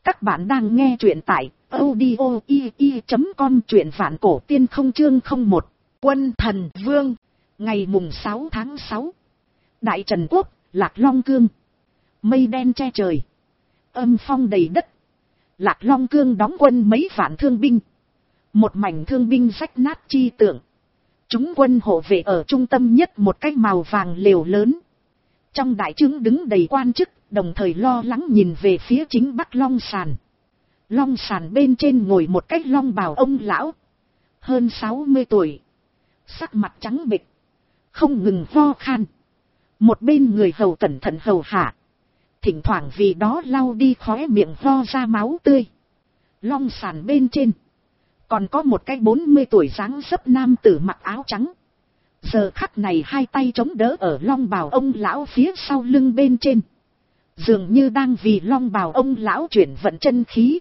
Các bạn đang nghe truyện tại audio.com, truyện vạn cổ tiên không chương 01, Quân Thần Vương. Ngày mùng 6 tháng 6. Đại Trần Quốc, Lạc Long Cương. Mây đen che trời, âm phong đầy đất. Lạc Long Cương đóng quân mấy vạn thương binh. Một mảnh thương binh rách nát chi tượng. Chúng quân hộ vệ ở trung tâm nhất một cái màu vàng lều lớn. Trong đại trướng đứng đầy quan chức, đồng thời lo lắng nhìn về phía chính bắc Long Sàn. Long Sàn bên trên ngồi một cái long bào ông lão, hơn 60 tuổi, sắc mặt trắng bệch, không ngừng ho khan. Một bên người hầu cẩn thận hầu hạ, thỉnh thoảng vì đó lau đi khóe miệng ho ra máu tươi. Long Sàn bên trên còn có một cái 40 tuổi dáng dấp nam tử mặc áo trắng. Giờ khắc này hai tay chống đỡ ở long bào ông lão phía sau lưng bên trên, dường như đang vì long bào ông lão chuyển vận chân khí,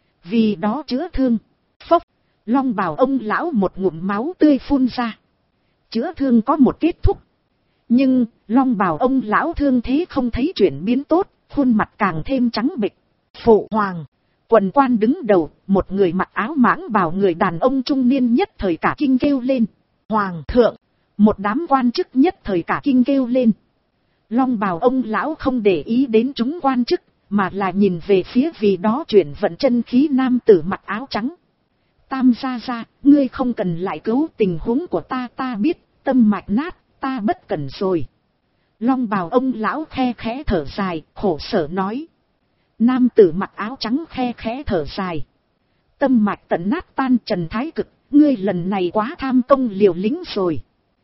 vì đó chữa thương. Phốc, long bào ông lão một ngụm máu tươi phun ra. Chữa thương có một kết thúc, nhưng long bào ông lão thương thế không thấy chuyển biến tốt, khuôn mặt càng thêm trắng bệch. Phụ hoàng, quần quan đứng đầu, một người mặc áo mãng bào người đàn ông trung niên nhất thời cả kinh kêu lên. Hoàng thượng! Một đám quan chức nhất thời cả kinh kêu lên. Long bào ông lão không để ý đến chúng quan chức, mà là nhìn về phía vì đó chuyển vận chân khí nam tử mặc áo trắng. Tam gia gia, ngươi không cần lại cứu tình huống của ta, ta biết, tâm mạch nát, ta bất cẩn rồi. Long bào ông lão khe khẽ thở dài, khổ sở nói. Nam tử mặc áo trắng khe khẽ thở dài. Tâm mạch tận nát tan. Trần Thái Cực, ngươi lần này quá tham công liều lĩnh rồi.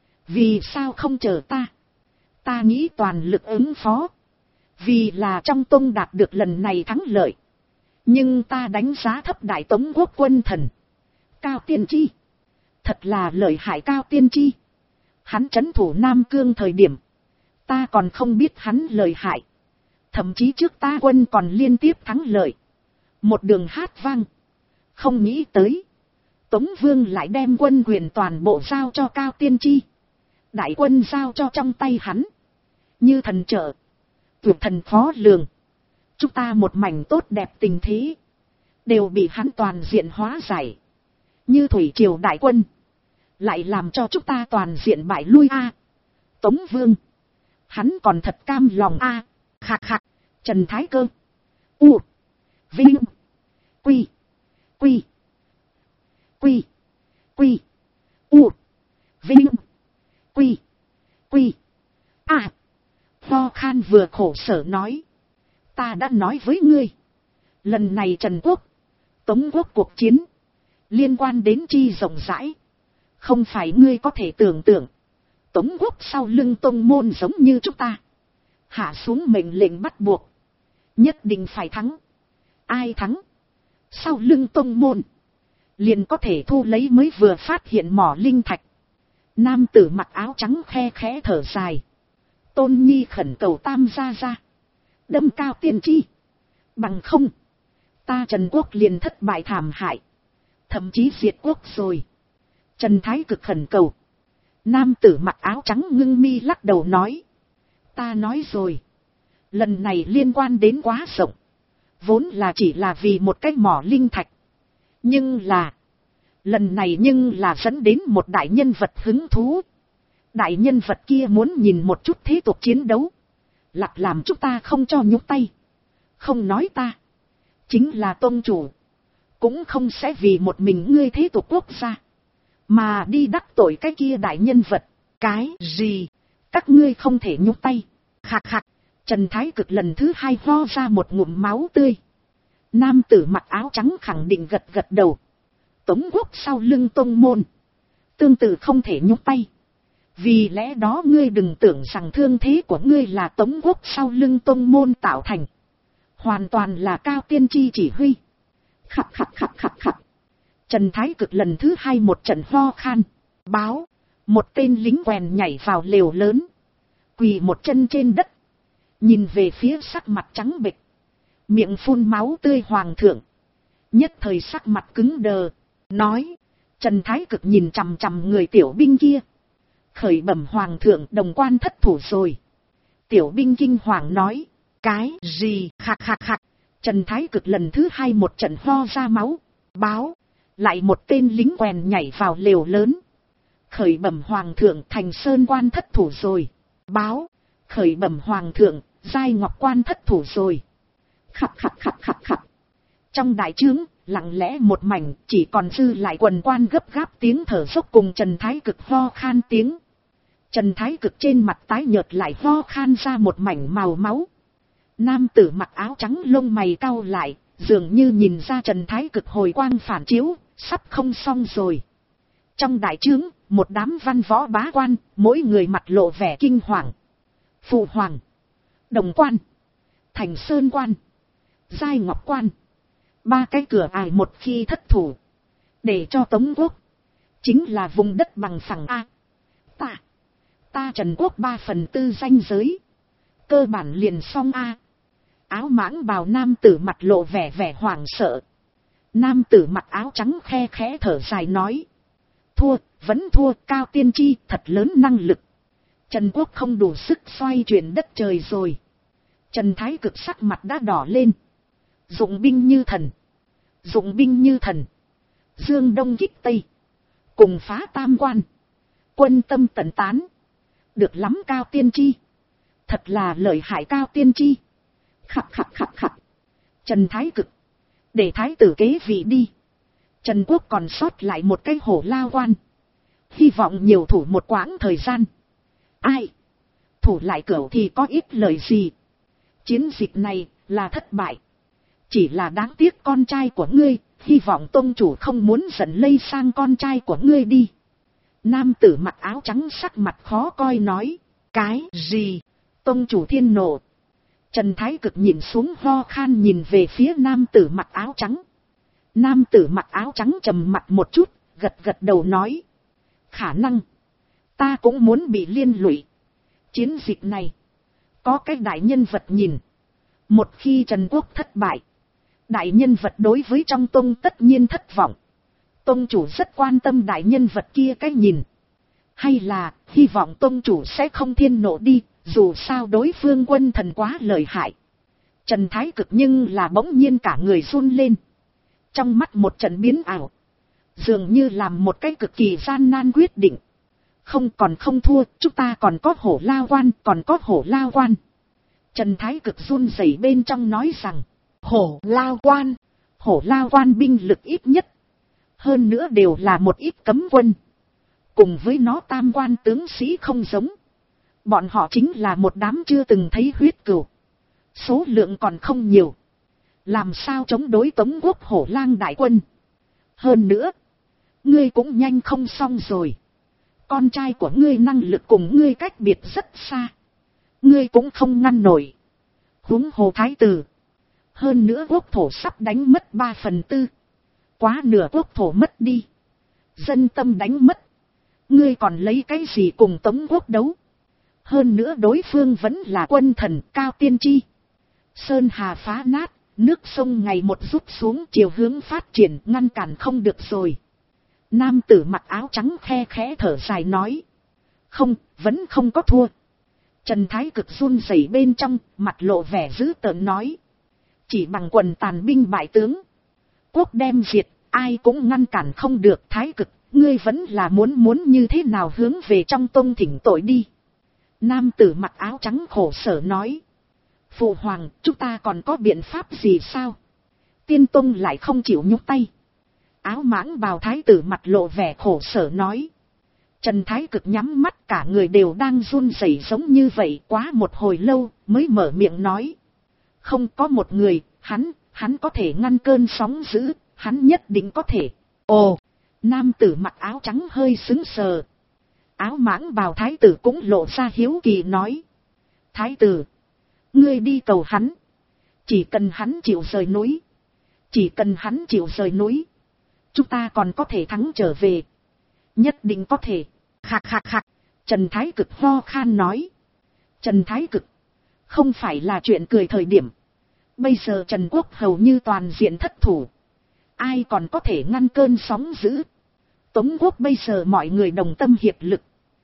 Vì sao không chờ ta? Ta nghĩ toàn lực ứng phó. Vì là trong tông đạt được lần này thắng lợi. Nhưng ta đánh giá thấp Đại Tống quốc quân thần Cao Tiên Tri. Thật là lợi hại Cao Tiên Tri. Hắn trấn thủ Nam Cương thời điểm, ta còn không biết hắn lợi hại. Thậm chí trước ta quân còn liên tiếp thắng lợi, một đường hát vang. Không nghĩ tới Tống Vương lại đem quân quyền toàn bộ giao cho Cao Tiên Tri. Đại quân giao cho trong tay hắn, như thần trợ, tuyệt thần khó lường. Chúng ta một mảnh tốt đẹp tình thế đều bị hắn toàn diện hóa giải. Như thủy triều đại quân, lại làm cho chúng ta toàn diện bại lui a. Tống Vương, hắn còn thật cam lòng a. Khạc khạc. Trần Thái Cơ, U, Vinh, Quy, Quy, Quy, Quy, U, Vinh, Quy, Quy, A. Ho khan vừa khổ sở nói. Ta đã nói với ngươi, lần này Trần Quốc, Tống Quốc cuộc chiến, liên quan đến chi rộng rãi. Không phải ngươi có thể tưởng tượng. Tống Quốc sau lưng tông môn giống như chúng ta, hạ xuống mệnh lệnh bắt buộc, nhất định phải thắng. Ai thắng, sau lưng tông môn liền có thể thu lấy mới vừa phát hiện mỏ linh thạch. Nam tử mặc áo trắng khe khẽ thở dài. Tôn Nhi khẩn cầu Tam gia gia, đâm Cao Tiên Tri. Bằng không, ta Trần Quốc liền thất bại thảm hại, thậm chí diệt quốc rồi. Trần Thái Cực khẩn cầu. Nam tử mặc áo trắng ngưng mi lắc đầu nói. Ta nói rồi, lần này liên quan đến quá rộng, vốn là chỉ là vì một cái mỏ linh thạch. Nhưng là, lần này nhưng là dẫn đến một đại nhân vật hứng thú. Đại nhân vật kia muốn nhìn một chút thế tục chiến đấu, lặt làm chúng ta không cho nhúc tay. Không nói ta, chính là tôn chủ, cũng không sẽ vì một mình ngươi thế tục quốc gia mà đi đắc tội cái kia đại nhân vật. Cái gì? Các ngươi không thể nhúc tay. Khạc khạc. Trần Thái Cực lần thứ hai ho ra một ngụm máu tươi. Nam tử mặc áo trắng khẳng định gật gật đầu. Tống Quốc sau lưng tông môn, tương tự không thể nhúc tay. Vì lẽ đó ngươi đừng tưởng rằng thương thế của ngươi là Tống Quốc sau lưng tông môn tạo thành. Hoàn toàn là Cao Tiên Tri chỉ huy. Khạc khạc khạc khạc khạc. Trần Thái Cực lần thứ hai một trận ho khan. Báo, một tên lính quèn nhảy vào lều lớn, quỳ một chân trên đất, nhìn về phía sắc mặt trắng bệch, miệng phun máu tươi hoàng thượng. Nhất thời sắc mặt cứng đờ, nói. Trần Thái Cực nhìn chằm chằm người tiểu binh kia, khởi bẩm hoàng thượng, đồng quan thất thủ rồi. Tiểu binh kinh hoàng nói. Cái gì? Khạc khạc khạc. Trần Thái Cực lần thứ hai một trận ho ra máu. Báo. Lại một tên lính quèn nhảy vào lều lớn. Khởi bẩm hoàng thượng, Thành Sơn quan thất thủ rồi. Báo. Khởi bẩm hoàng thượng, Giai Ngọc quan thất thủ rồi. Khặt khặt khặt khặt khặt. Trong đại trướng, lặng lẽ một mảnh, chỉ còn dư lại quần quan gấp gáp tiếng thở dốc cùng Trần Thái Cực ho khan tiếng. Trần Thái Cực trên mặt tái nhợt lại ho khan ra một mảnh màu máu. Nam tử mặc áo trắng lông mày cau lại, dường như nhìn ra Trần Thái Cực hồi quang phản chiếu, sắp không xong rồi. Trong đại trướng, một đám văn võ bá quan, mỗi người mặt lộ vẻ kinh hoàng. Phụ hoàng, Đồng quan, Thành Sơn quan, Giai Ngọc quan. 3 cái cửa ải một khi thất thủ. Để cho Tống Quốc. Chính là vùng đất bằng phẳng A. Ta Trần Quốc 3/4 danh giới. Cơ bản liền xong A. Áo mãng bào nam tử mặt lộ vẻ hoảng sợ. Nam tử mặc áo trắng khe khẽ thở dài nói. Thua, vẫn thua, Cao Tiên Tri thật lớn năng lực. Trần Quốc không đủ sức xoay chuyển đất trời rồi. Trần Thái Cực sắc mặt đã đỏ lên. Dụng binh như thần. Dụng binh như thần. Dương Đông kích Tây. Cùng phá tam quan. Quân tâm tận tán. Được lắm Cao Tiên Tri. Thật là lợi hại Cao Tiên Tri. Khặt khặt khặt khặt. Trần Thái Cực. Để thái tử kế vị đi. Trần Quốc còn sót lại một cái hổ lao quan. Hy vọng nhiều thủ một quãng thời gian. Ai? Thủ lại cửu thì có ít lời gì. Chiến dịch này là thất bại. Chỉ là đáng tiếc con trai của ngươi. Hy vọng tông chủ không muốn giận lây sang con trai của ngươi đi. Nam tử mặc áo trắng sắc mặt khó coi nói. Cái gì? Tông chủ thiên nộ. Trần Thái Cực nhìn xuống ho khan nhìn về phía nam tử mặc áo trắng. Nam tử mặc áo trắng trầm mặt một chút, gật đầu nói. Khả năng. Ta cũng muốn bị liên lụy. Chiến dịch này. Có cái đại nhân vật nhìn. Một khi Trần Quốc thất bại. Đại nhân vật đối với trong tông tất nhiên thất vọng. Tông chủ rất quan tâm đại nhân vật kia cái nhìn. Hay là hy vọng tông chủ sẽ không thiên nộ đi. Dù sao đối phương quân thần quá lợi hại. Trần Thái Cực nhưng là bỗng nhiên cả người run lên. Trong mắt một trận biến ảo. Dường như làm một cái cực kỳ gian nan quyết định. Không còn không thua, chúng ta còn có hổ lao quan, còn có hổ lao quan. Trần Thái Cực run rẩy bên trong nói rằng. Hổ lao quan. Hổ lao quan binh lực ít nhất. Hơn nữa đều là một ít cấm quân. Cùng với nó tam quan tướng sĩ không giống. Bọn họ chính là một đám chưa từng thấy huyết cừu. Số lượng còn không nhiều. Làm sao chống đối Tống Quốc hổ lang đại quân. Hơn nữa. Ngươi cũng nhanh không xong rồi. Con trai của ngươi năng lực cùng ngươi cách biệt rất xa. Ngươi cũng không ngăn nổi. Huống hồ thái tử. Hơn nữa quốc thổ sắp đánh mất 3/4. Quá nửa quốc thổ mất đi. Dân tâm đánh mất. Ngươi còn lấy cái gì cùng Tống Quốc đấu. Hơn nữa đối phương vẫn là quân thần Cao Tiên Tri. Sơn hà phá nát, nước sông ngày một rút xuống chiều hướng phát triển ngăn cản không được rồi. Nam tử mặc áo trắng khe khẽ thở dài nói. Không, vẫn không có thua. Trần Thái Cực run rẩy bên trong, mặt lộ vẻ dữ tợn nói. Chỉ bằng quần tàn binh bại tướng. Quốc đem diệt, ai cũng ngăn cản không được. Thái Cực, ngươi vẫn là muốn như thế nào hướng về trong tông thỉnh tội đi. Nam tử mặc áo trắng khổ sở nói. Phụ hoàng, chúng ta còn có biện pháp gì sao? Tiên tông lại không chịu nhúc tay. Áo mãng bào thái tử mặt lộ vẻ khổ sở nói. Trần Thái Cực nhắm mắt cả người đều đang run rẩy giống như vậy quá một hồi lâu mới mở miệng nói. Không có một người, hắn có thể ngăn cơn sóng dữ, hắn nhất định có thể. Ồ, nam tử mặc áo trắng hơi sững sờ. Áo mãng bào thái tử cũng lộ ra hiếu kỳ nói. Thái tử, ngươi đi cầu hắn. Chỉ cần hắn chịu rời núi. Chỉ cần hắn chịu rời núi. Chúng ta còn có thể thắng trở về. Nhất định có thể. Khạc khạc khạc. Trần Thái Cực ho khan nói. Trần Thái Cực. Không phải là chuyện cười thời điểm. Bây giờ Trần Quốc hầu như toàn diện thất thủ. Ai còn có thể ngăn cơn sóng dữ. Tống Quốc bây giờ mọi người đồng tâm hiệp lực.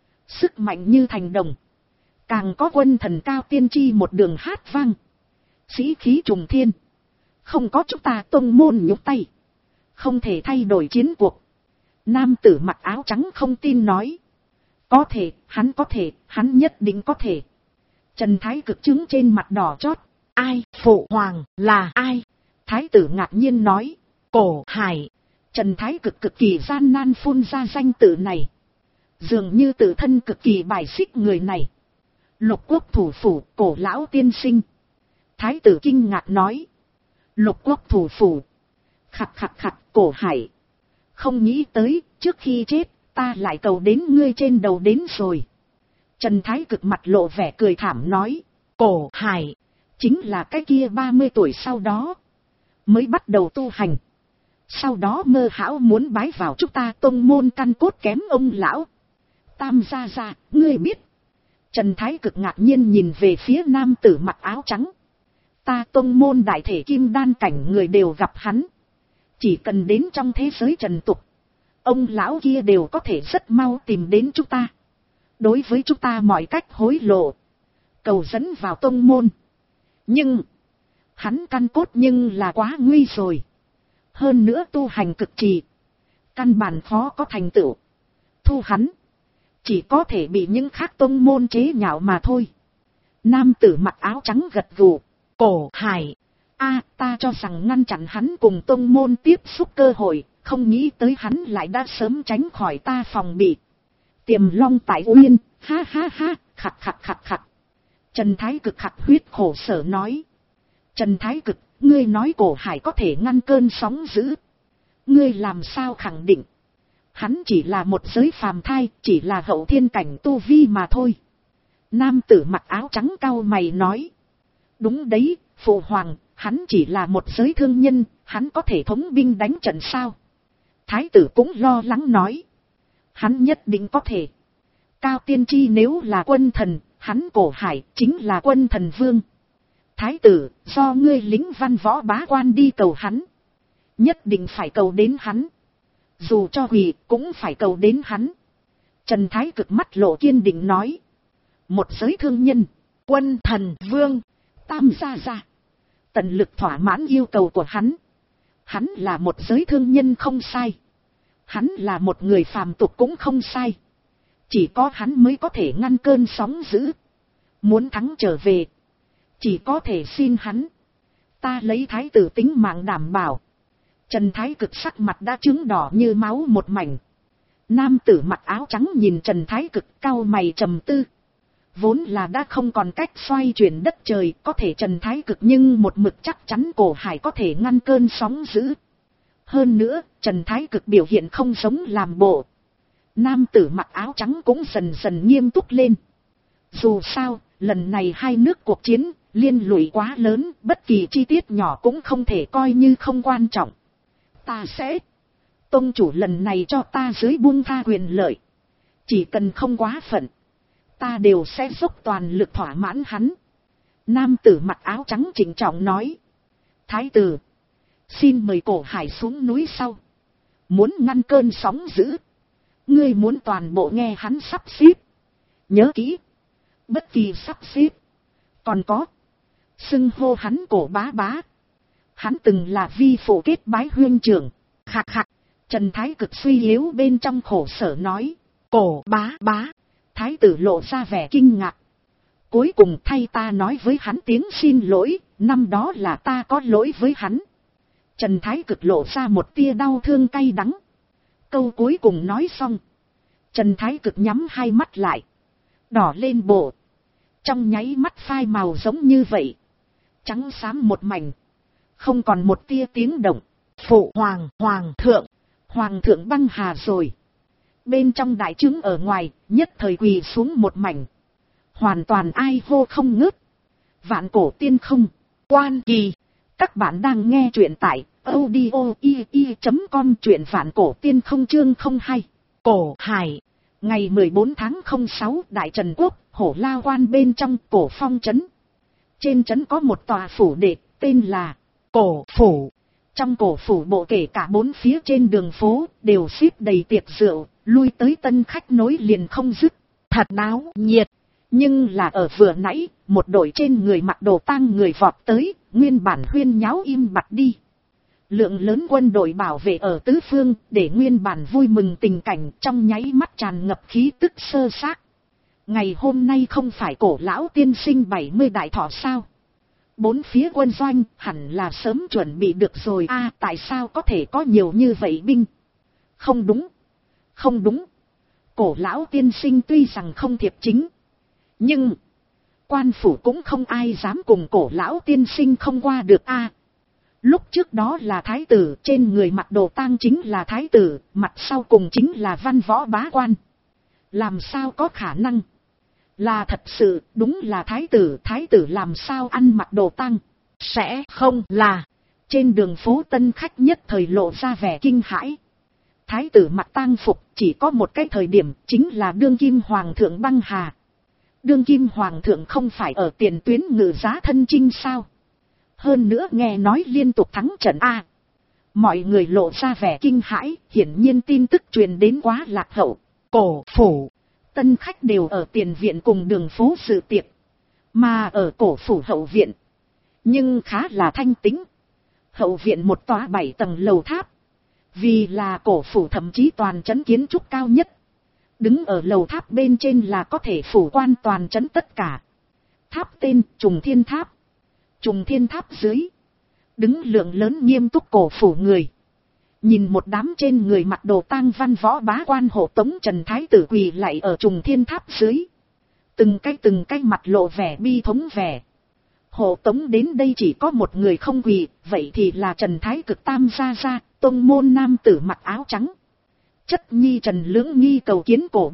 Sức mạnh như thành đồng. Càng có quân thần Cao Tiên Tri một đường hát vang. Sĩ khí trùng thiên. Không có chúng ta tông môn nhúc tay, không thể thay đổi chiến cuộc. Nam tử mặc áo trắng không tin nói. Có thể, hắn nhất định có thể. Trần Thái Cực trứng trên mặt đỏ chót. Ai, phụ hoàng, là ai? Thái tử ngạc nhiên nói. Cổ Hải. Trần Thái Cực cực kỳ gian nan phun ra danh tự này. Dường như tự thân cực kỳ bài xích người này. Lục quốc thủ phủ, Cổ lão tiên sinh. Thái tử kinh ngạc nói. Lục quốc thủ phủ. Khặt, Cổ Hải. Không nghĩ tới, trước khi chết, ta lại cầu đến ngươi trên đầu đến rồi. Trần Thái Cực mặt lộ vẻ cười thảm nói. Cổ Hải, chính là cái kia 30 tuổi sau đó mới bắt đầu tu hành. Sau đó mơ hão muốn bái vào chúng ta tông môn căn cốt kém ông lão. Tam gia, ngươi biết. Trần Thái Cực ngạc nhiên nhìn về phía nam tử mặc áo trắng. Ta tông môn đại thể kim đan cảnh người đều gặp hắn. Chỉ cần đến trong thế giới trần tục, ông lão kia đều có thể rất mau tìm đến chúng ta. Đối với chúng ta mọi cách hối lộ, cầu dẫn vào tông môn. Nhưng hắn căn cốt nhưng là quá nguy rồi. Hơn nữa tu hành cực trì, căn bản khó có thành tựu. Thu hắn, chỉ có thể bị những khác tông môn chế nhạo mà thôi. Nam tử mặc áo trắng gật gù. Cổ Hải, ta cho rằng ngăn chặn hắn cùng tông môn tiếp xúc cơ hội, không nghĩ tới hắn lại đã sớm tránh khỏi ta phòng bị. Tiềm long tại uyên, ha, khặt. Trần Thái Cực khặt huyết khổ sở nói. Trần Thái Cực, ngươi nói Cổ Hải có thể ngăn cơn sóng dữ. Ngươi làm sao khẳng định? Hắn chỉ là một giới phàm thai, chỉ là hậu thiên cảnh tu vi mà thôi. Nam tử mặc áo trắng cau mày nói. Đúng đấy, phụ hoàng, hắn chỉ là một giới thương nhân, hắn có thể thống binh đánh trận sao? Thái tử cũng lo lắng nói. Hắn nhất định có thể. Cao tiên tri nếu là quân thần, hắn Cổ Hải chính là quân thần vương. Thái tử, do ngươi lính văn võ bá quan đi cầu hắn. Nhất định phải cầu đến hắn. Dù cho quỳ cũng phải cầu đến hắn. Trần Thái Cực mắt lộ kiên định nói. Một giới thương nhân, quân thần vương, tam gia. Tận lực thỏa mãn yêu cầu của hắn. Hắn là một giới thương nhân không sai. Hắn là một người phàm tục cũng không sai. Chỉ có hắn mới có thể ngăn cơn sóng dữ. Muốn thắng trở về, chỉ có thể xin hắn. Ta lấy thái tử tính mạng đảm bảo. Trần Thái Cực sắc mặt đã trướng đỏ như máu một mảnh. Nam tử mặc áo trắng nhìn Trần Thái Cực cau mày trầm tư. Vốn là đã không còn cách xoay chuyển đất trời, có thể Trần Thái Cực nhưng một mực chắc chắn Cổ Hải có thể ngăn cơn sóng dữ. Hơn nữa, Trần Thái Cực biểu hiện không giống làm bộ. Nam tử mặc áo trắng cũng dần dần nghiêm túc lên. Dù sao, lần này hai nước cuộc chiến, liên lụy quá lớn, bất kỳ chi tiết nhỏ cũng không thể coi như không quan trọng. Ta sẽ, tông chủ lần này cho ta dưới buông tha quyền lợi. Chỉ cần không quá phận, ta đều sẽ dốc toàn lực thỏa mãn hắn. Nam tử mặc áo trắng trịnh trọng nói. Thái tử, xin mời Cổ Hải xuống núi sau. Muốn ngăn cơn sóng dữ, ngươi muốn toàn bộ nghe hắn sắp xếp. Nhớ kỹ, bất kỳ sắp xếp. Còn có, xưng hô hắn Cổ bá. Hắn từng là vi phụ kết bái huynh trưởng. Khạc. Trần Thái Cực suy yếu bên trong khổ sở nói. Cổ bá. Thái tử lộ ra vẻ kinh ngạc. Cuối cùng thay ta nói với hắn tiếng xin lỗi, năm đó là ta có lỗi với hắn. Trần Thái Cực lộ ra một tia đau thương cay đắng. Câu cuối cùng nói xong, Trần Thái Cực nhắm hai mắt lại, đỏ lên bộ. Trong nháy mắt phai màu giống như vậy, trắng xám một mảnh, không còn một tia tiếng động. Phụ hoàng thượng băng hà rồi. Bên trong đại trướng ở ngoài, nhất thời quỳ xuống một mảnh. Hoàn toàn ai hô không ngớt. Vạn cổ tiên không, quan kỳ. Các bạn đang nghe truyện tại audio.com, truyện vạn cổ tiên không chương 02. Cổ Hải. Ngày 14 tháng 06, Đại Trần Quốc, Hổ La Quan bên trong Cổ Phong trấn. Trên trấn có một tòa phủ đệ, tên là Cổ Phủ. Trong Cổ Phủ bộ kể cả bốn phía trên đường phố, đều xếp đầy tiệc rượu, lui tới tân khách nối liền không dứt. Thật náo nhiệt. Nhưng là ở vừa nãy, một đội trên người mặc đồ tang người vọt tới, nguyên bản huyên nháo im bặt đi. Lượng lớn quân đội bảo vệ ở tứ phương, để nguyên bản vui mừng tình cảnh trong nháy mắt tràn ngập khí tức sơ xác. Ngày hôm nay không phải cổ lão tiên sinh 70 đại thọ sao? Bốn phía quân doanh hẳn là sớm chuẩn bị được rồi a, tại sao có thể có nhiều như vậy binh? Không đúng, không đúng. Cổ lão tiên sinh tuy rằng không thiệp chính, nhưng quan phủ cũng không ai dám cùng cổ lão tiên sinh không qua được a. Lúc trước đó là thái tử, trên người mặc đồ tang chính là thái tử, mặt sau cùng chính là văn võ bá quan. Làm sao có khả năng? Là thật sự, đúng là thái tử làm sao ăn mặc đồ tang? Sẽ không là. Trên đường phố tân khách nhất thời lộ ra vẻ kinh hãi. Thái tử mặc tang phục chỉ có một cái thời điểm, chính là đương kim hoàng thượng băng hà. Đương kim hoàng thượng không phải ở tiền tuyến ngự giá thân chinh sao? Hơn nữa nghe nói liên tục thắng trận a. Mọi người lộ ra vẻ kinh hãi, hiển nhiên tin tức truyền đến quá lạc hậu. Cổ phủ, tân khách đều ở tiền viện cùng đường phố dự tiệc, mà ở cổ phủ hậu viện nhưng khá là thanh tĩnh. Hậu viện một tòa 7 tầng lầu tháp, vì là cổ phủ thậm chí toàn trấn kiến trúc cao nhất. Đứng ở lầu tháp bên trên là có thể phủ quan toàn trấn tất cả. Tháp tên Trùng Thiên Tháp. Trùng Thiên Tháp dưới đứng lượng lớn nghiêm túc cổ phủ người. Nhìn một đám trên người mặc đồ tang văn võ bá quan hộ tống Trần Thái tử quỳ lạy ở Trùng Thiên Tháp dưới. Từng cái mặt lộ vẻ bi thống vẻ. Hộ tống đến đây chỉ có một người không quỳ, vậy thì là Trần Thái Cực tam gia gia, tông môn nam tử mặc áo trắng. Chất nhi Trần Lưỡng Nghi cầu kiến cổ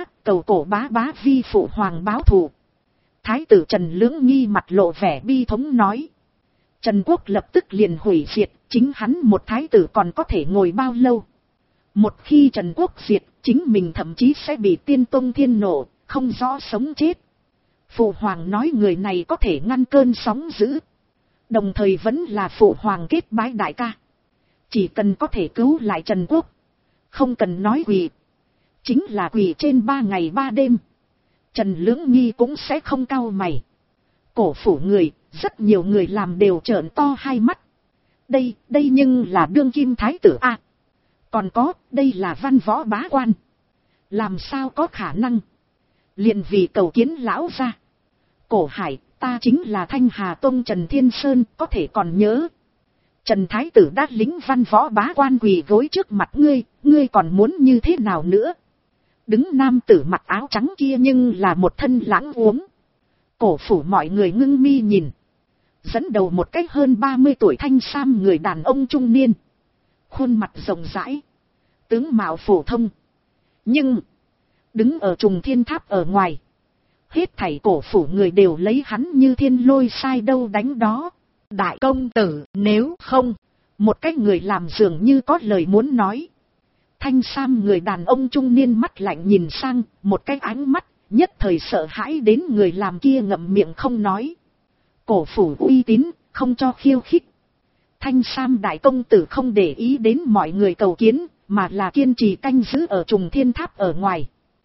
bá bá vi phụ hoàng báo thù. Thái tử Trần Lưỡng Nghi mặt lộ vẻ bi thống nói. Trần quốc lập tức liền hủy diệt, chính hắn một thái tử còn có thể ngồi bao lâu? Một khi Trần quốc diệt, chính mình thậm chí sẽ bị tiên tông thiên nộ, không rõ sống chết. Phụ hoàng nói người này có thể ngăn cơn sóng dữ. Đồng thời vẫn là phụ hoàng kết bái đại ca. Chỉ cần có thể cứu lại Trần quốc, không cần nói quỳ, chính là quỳ trên 3 ngày 3 đêm. Trần Lưỡng Nghi cũng sẽ không cau mày. Cổ phủ người, rất nhiều người làm đều trợn to hai mắt. Đây nhưng là đương kim thái tử a. Còn có, đây là văn võ bá quan. Làm sao có khả năng? Liền vì cầu kiến lão gia. Cổ hải, ta chính là Thanh Hà Tông Trần Thiên Sơn, có thể còn nhớ. Trần Thái tử đã lính văn võ bá quan quỳ gối trước mặt ngươi còn muốn như thế nào nữa? Đứng nam tử mặc áo trắng kia nhưng là một thân lãng uống. Cổ phủ mọi người ngưng mi nhìn. Dẫn đầu một cách hơn 30 tuổi thanh sam người đàn ông trung niên. Khuôn mặt rộng rãi, tướng mạo phổ thông. Nhưng đứng ở Trùng Thiên Tháp ở ngoài, hết thảy cổ phủ người đều lấy hắn như thiên lôi sai đâu đánh đó. Đại công tử, nếu không, một cái người làm dường như có lời muốn nói. Thanh sam người đàn ông trung niên mắt lạnh nhìn sang, một cái ánh mắt, nhất thời sợ hãi đến người làm kia ngậm miệng không nói. Cổ phủ uy tín, không cho khiêu khích. Thanh sam đại công tử không để ý đến mọi người cầu kiến, mà là kiên trì canh giữ ở Trùng Thiên Tháp ở ngoài.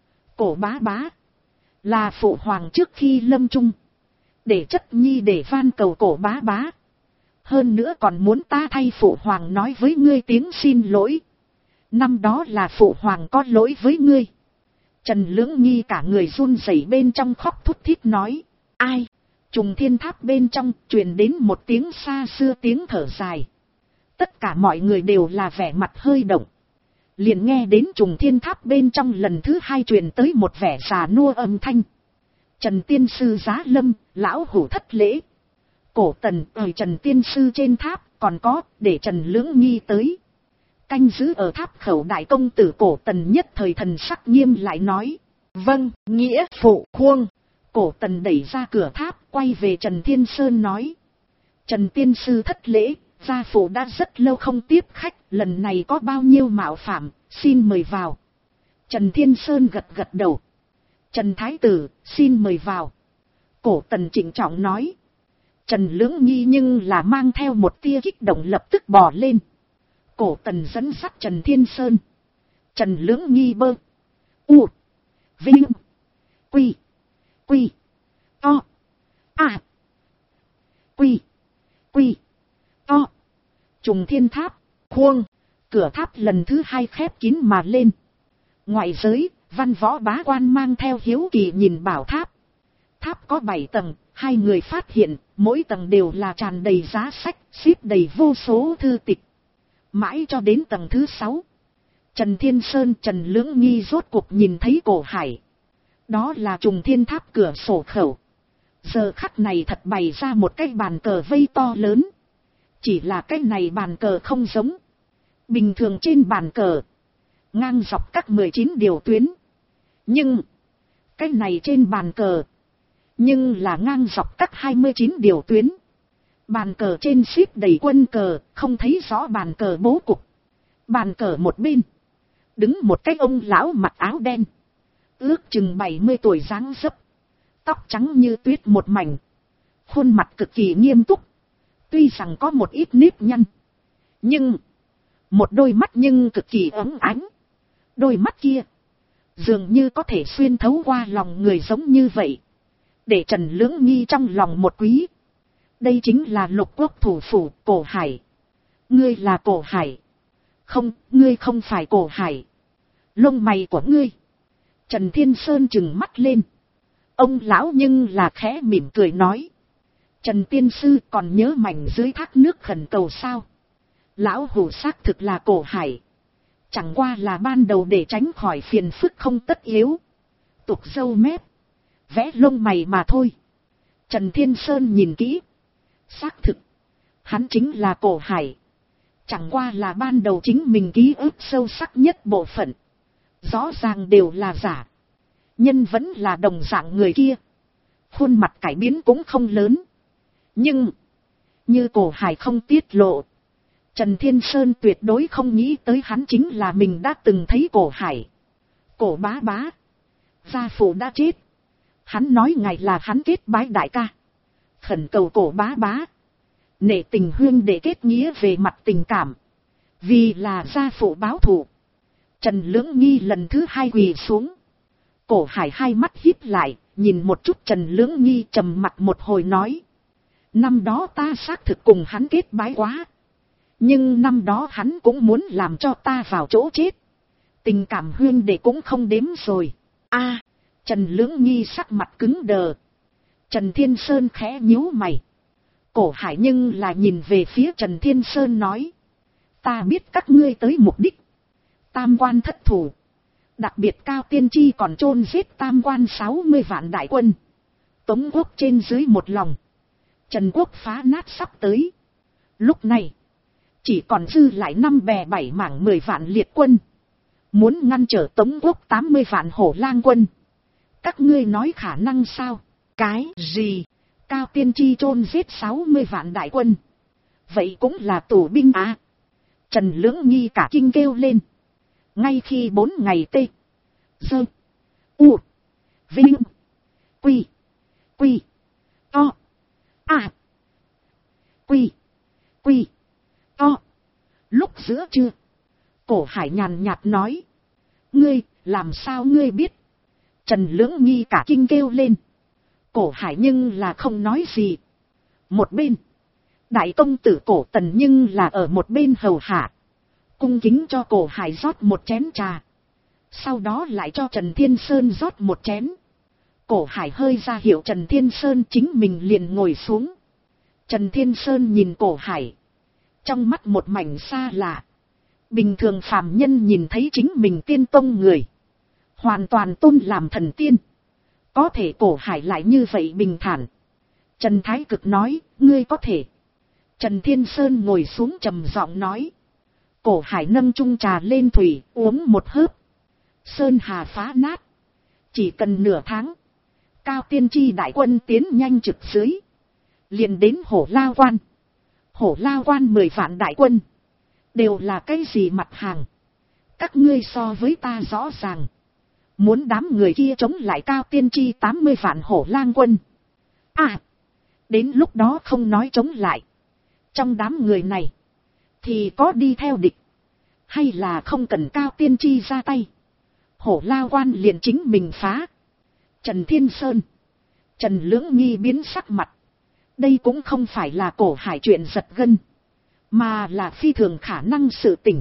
Cổ bá, là phụ hoàng trước khi lâm chung, để chất nhi để van cầu cổ bá. Hơn nữa còn muốn ta thay phụ hoàng nói với ngươi tiếng xin lỗi. Năm đó là phụ hoàng có lỗi với ngươi. Trần Lưỡng Nghi cả người run rẩy bên trong khóc thút thít nói. Ai? Trùng Thiên Tháp bên trong truyền đến một tiếng xa xưa tiếng thở dài. Tất cả mọi người đều là vẻ mặt hơi động. Liền nghe đến Trùng Thiên Tháp bên trong lần thứ 2 truyền tới một vẻ già nua âm thanh. Trần tiên sư giá lâm, lão hủ thất lễ. Cổ Tần Trần tiên sư trên tháp, còn có để Trần Lưỡng Nghi tới. Canh giữ ở tháp khẩu đại công tử Cổ Tần nhất thời thần sắc nghiêm lại nói. Vâng, nghĩa phụ khuông. Cổ Tần đẩy ra cửa tháp, quay về Trần Thiên Sơn nói. Trần tiên sư thất lễ, gia phụ đã rất lâu không tiếp khách, lần này có bao nhiêu mạo phạm, xin mời vào. Trần Thiên Sơn gật đầu. Trần Thái tử, xin mời vào. Cổ Tần trịnh trọng nói. Trần Lưỡng Nghi nhưng là mang theo một tia kích động lập tức bò lên. Cổ Tần dẫn dắt Trần Thiên Sơn. Trần Lưỡng Nghi bơ. U. Vinh. Quy. To. A. Quy. Quy. To. Trùng thiên tháp. Khuông. Cửa tháp lần thứ 2 khép kín mà lên. Ngoại giới, văn võ bá quan mang theo hiếu kỳ nhìn bảo tháp. Tháp có 7 tầng, 2 người phát hiện, mỗi tầng đều là tràn đầy giá sách, xếp đầy vô số thư tịch. Mãi cho đến tầng thứ 6. Trần Thiên Sơn, Trần Lưỡng Nghi rốt cuộc nhìn thấy cổ hải. Đó là trùng thiên tháp cửa sổ khẩu. Giờ khắc này thật bày ra một cái bàn cờ vây to lớn. Chỉ là cái này bàn cờ không giống. Bình thường trên bàn cờ, ngang dọc các 19 điều tuyến. Nhưng, cái này trên bàn cờ, nhưng là ngang dọc các 29 điều tuyến. Bàn cờ trên xếp đầy quân cờ, không thấy rõ bàn cờ bố cục. Bàn cờ một bên, đứng một cái ông lão mặc áo đen. Ước chừng 70 tuổi dáng dấp. Tóc trắng như tuyết một mảnh. Khuôn mặt cực kỳ nghiêm túc. Tuy rằng có một ít nếp nhăn. Nhưng, một đôi mắt nhưng cực kỳ ấm ánh. Đôi mắt kia, dường như có thể xuyên thấu qua lòng người giống như vậy. Để Trần Lưỡng Nghi trong lòng một quý. Đây chính là Lục Quốc thủ phủ Cổ Hải. Ngươi là Cổ Hải. Không, ngươi không phải Cổ Hải. Lông mày của ngươi. Trần Thiên Sơn trừng mắt lên. Ông lão nhưng là khẽ mỉm cười nói. Trần tiên sư còn nhớ mảnh dưới thác nước khẩn cầu sao? Lão hủ xác thực là Cổ Hải. Chẳng qua là ban đầu để tránh khỏi phiền phức không tất yếu. Tục râu mép. Vẽ lông mày mà thôi. Trần Thiên Sơn nhìn kỹ. Xác thực. Hắn chính là Cổ Hải. Chẳng qua là ban đầu chính mình ký ức sâu sắc nhất bộ phận. Rõ ràng đều là giả. Nhân vẫn là đồng dạng người kia. Khuôn mặt cải biến cũng không lớn. Nhưng, như Cổ Hải không tiết lộ. Trần Thiên Sơn tuyệt đối không nghĩ tới hắn chính là mình đã từng thấy Cổ Hải. Cổ bá bá. Gia phụ đã chết. Hắn nói ngài là hắn kết bái đại ca. Khẩn cầu Cổ bá bá. Nể tình huynh để kết nghĩa về mặt tình cảm. Vì là gia phụ báo thù. Trần Lưỡng Nghi lần thứ 2 quỳ xuống. Cổ Hải hai mắt híp lại, nhìn một chút Trần Lưỡng Nghi trầm mặt một hồi nói. Năm đó ta xác thực cùng hắn kết bái quá. Nhưng năm đó hắn cũng muốn làm cho ta vào chỗ chết. Tình cảm huynh đệ cũng không đếm rồi. A, Trần Lưỡng Nghi sắc mặt cứng đờ. Trần Thiên Sơn khẽ nhíu mày. Cổ Hải nhưng là nhìn về phía Trần Thiên Sơn nói. Ta biết các ngươi tới mục đích. Tam quan thất thủ. Đặc biệt Cao Tiên Tri còn chôn giết tam quan 60 vạn đại quân. Tống quốc trên dưới một lòng. Trần quốc phá nát sắp tới. Lúc này, chỉ còn dư lại 5 bè 7 mảng 10 vạn liệt quân. Muốn ngăn trở Tống quốc 80 vạn hổ lang quân. Các ngươi nói khả năng sao? Cái gì? Cao Tiên Tri chôn giết 60 vạn đại quân. Vậy cũng là tù binh à? Trần Lưỡng Nghi cả kinh kêu lên. Ngay khi 4 ngày tê. Dơ. U. Vinh. Quy. Quy. To. À. Quy. Quy. To. Lúc giữa trưa. Cổ Hải nhàn nhạt nói. Ngươi, làm sao ngươi biết? Trần Lưỡng Nghi cả kinh kêu lên. Cổ Hải nhưng là không nói gì. Một bên. Đại công tử Cổ Tần nhưng là ở một bên hầu hạ. Cung kính cho Cổ Hải rót một chén trà. Sau đó lại cho Trần Thiên Sơn rót một chén. Cổ Hải hơi ra hiệu Trần Thiên Sơn chính mình liền ngồi xuống. Trần Thiên Sơn nhìn Cổ Hải. Trong mắt một mảnh xa lạ. Bình thường phàm nhân nhìn thấy chính mình tiên tông người. Hoàn toàn tôn làm thần tiên. Có thể Cổ Hải lại như vậy bình thản. Trần Thái Cực nói, ngươi có thể. Trần Thiên Sơn ngồi xuống trầm giọng nói. Cổ Hải nâng chung trà lên thủy, uống một hớp. Sơn hà phá nát. Chỉ cần nửa tháng. Cao Tiên Tri đại quân tiến nhanh trực dưới. Liền đến Hổ Lao Quan. Hổ Lao Quan 10 vạn đại quân. Đều là cái gì mặt hàng. Các ngươi so với ta rõ ràng. Muốn đám người kia chống lại Cao Tiên Tri 80 vạn Hổ Lang quân. À. Đến lúc đó không nói chống lại. Trong đám người này. Thì có đi theo địch. Hay là không cần Cao Tiên Tri ra tay. Hổ Lao Quan liền chính mình phá. Trần Thiên Sơn. Trần Lưỡng Nghi biến sắc mặt. Đây cũng không phải là Cổ Hải chuyện giật gân, mà là phi thường khả năng sự tình.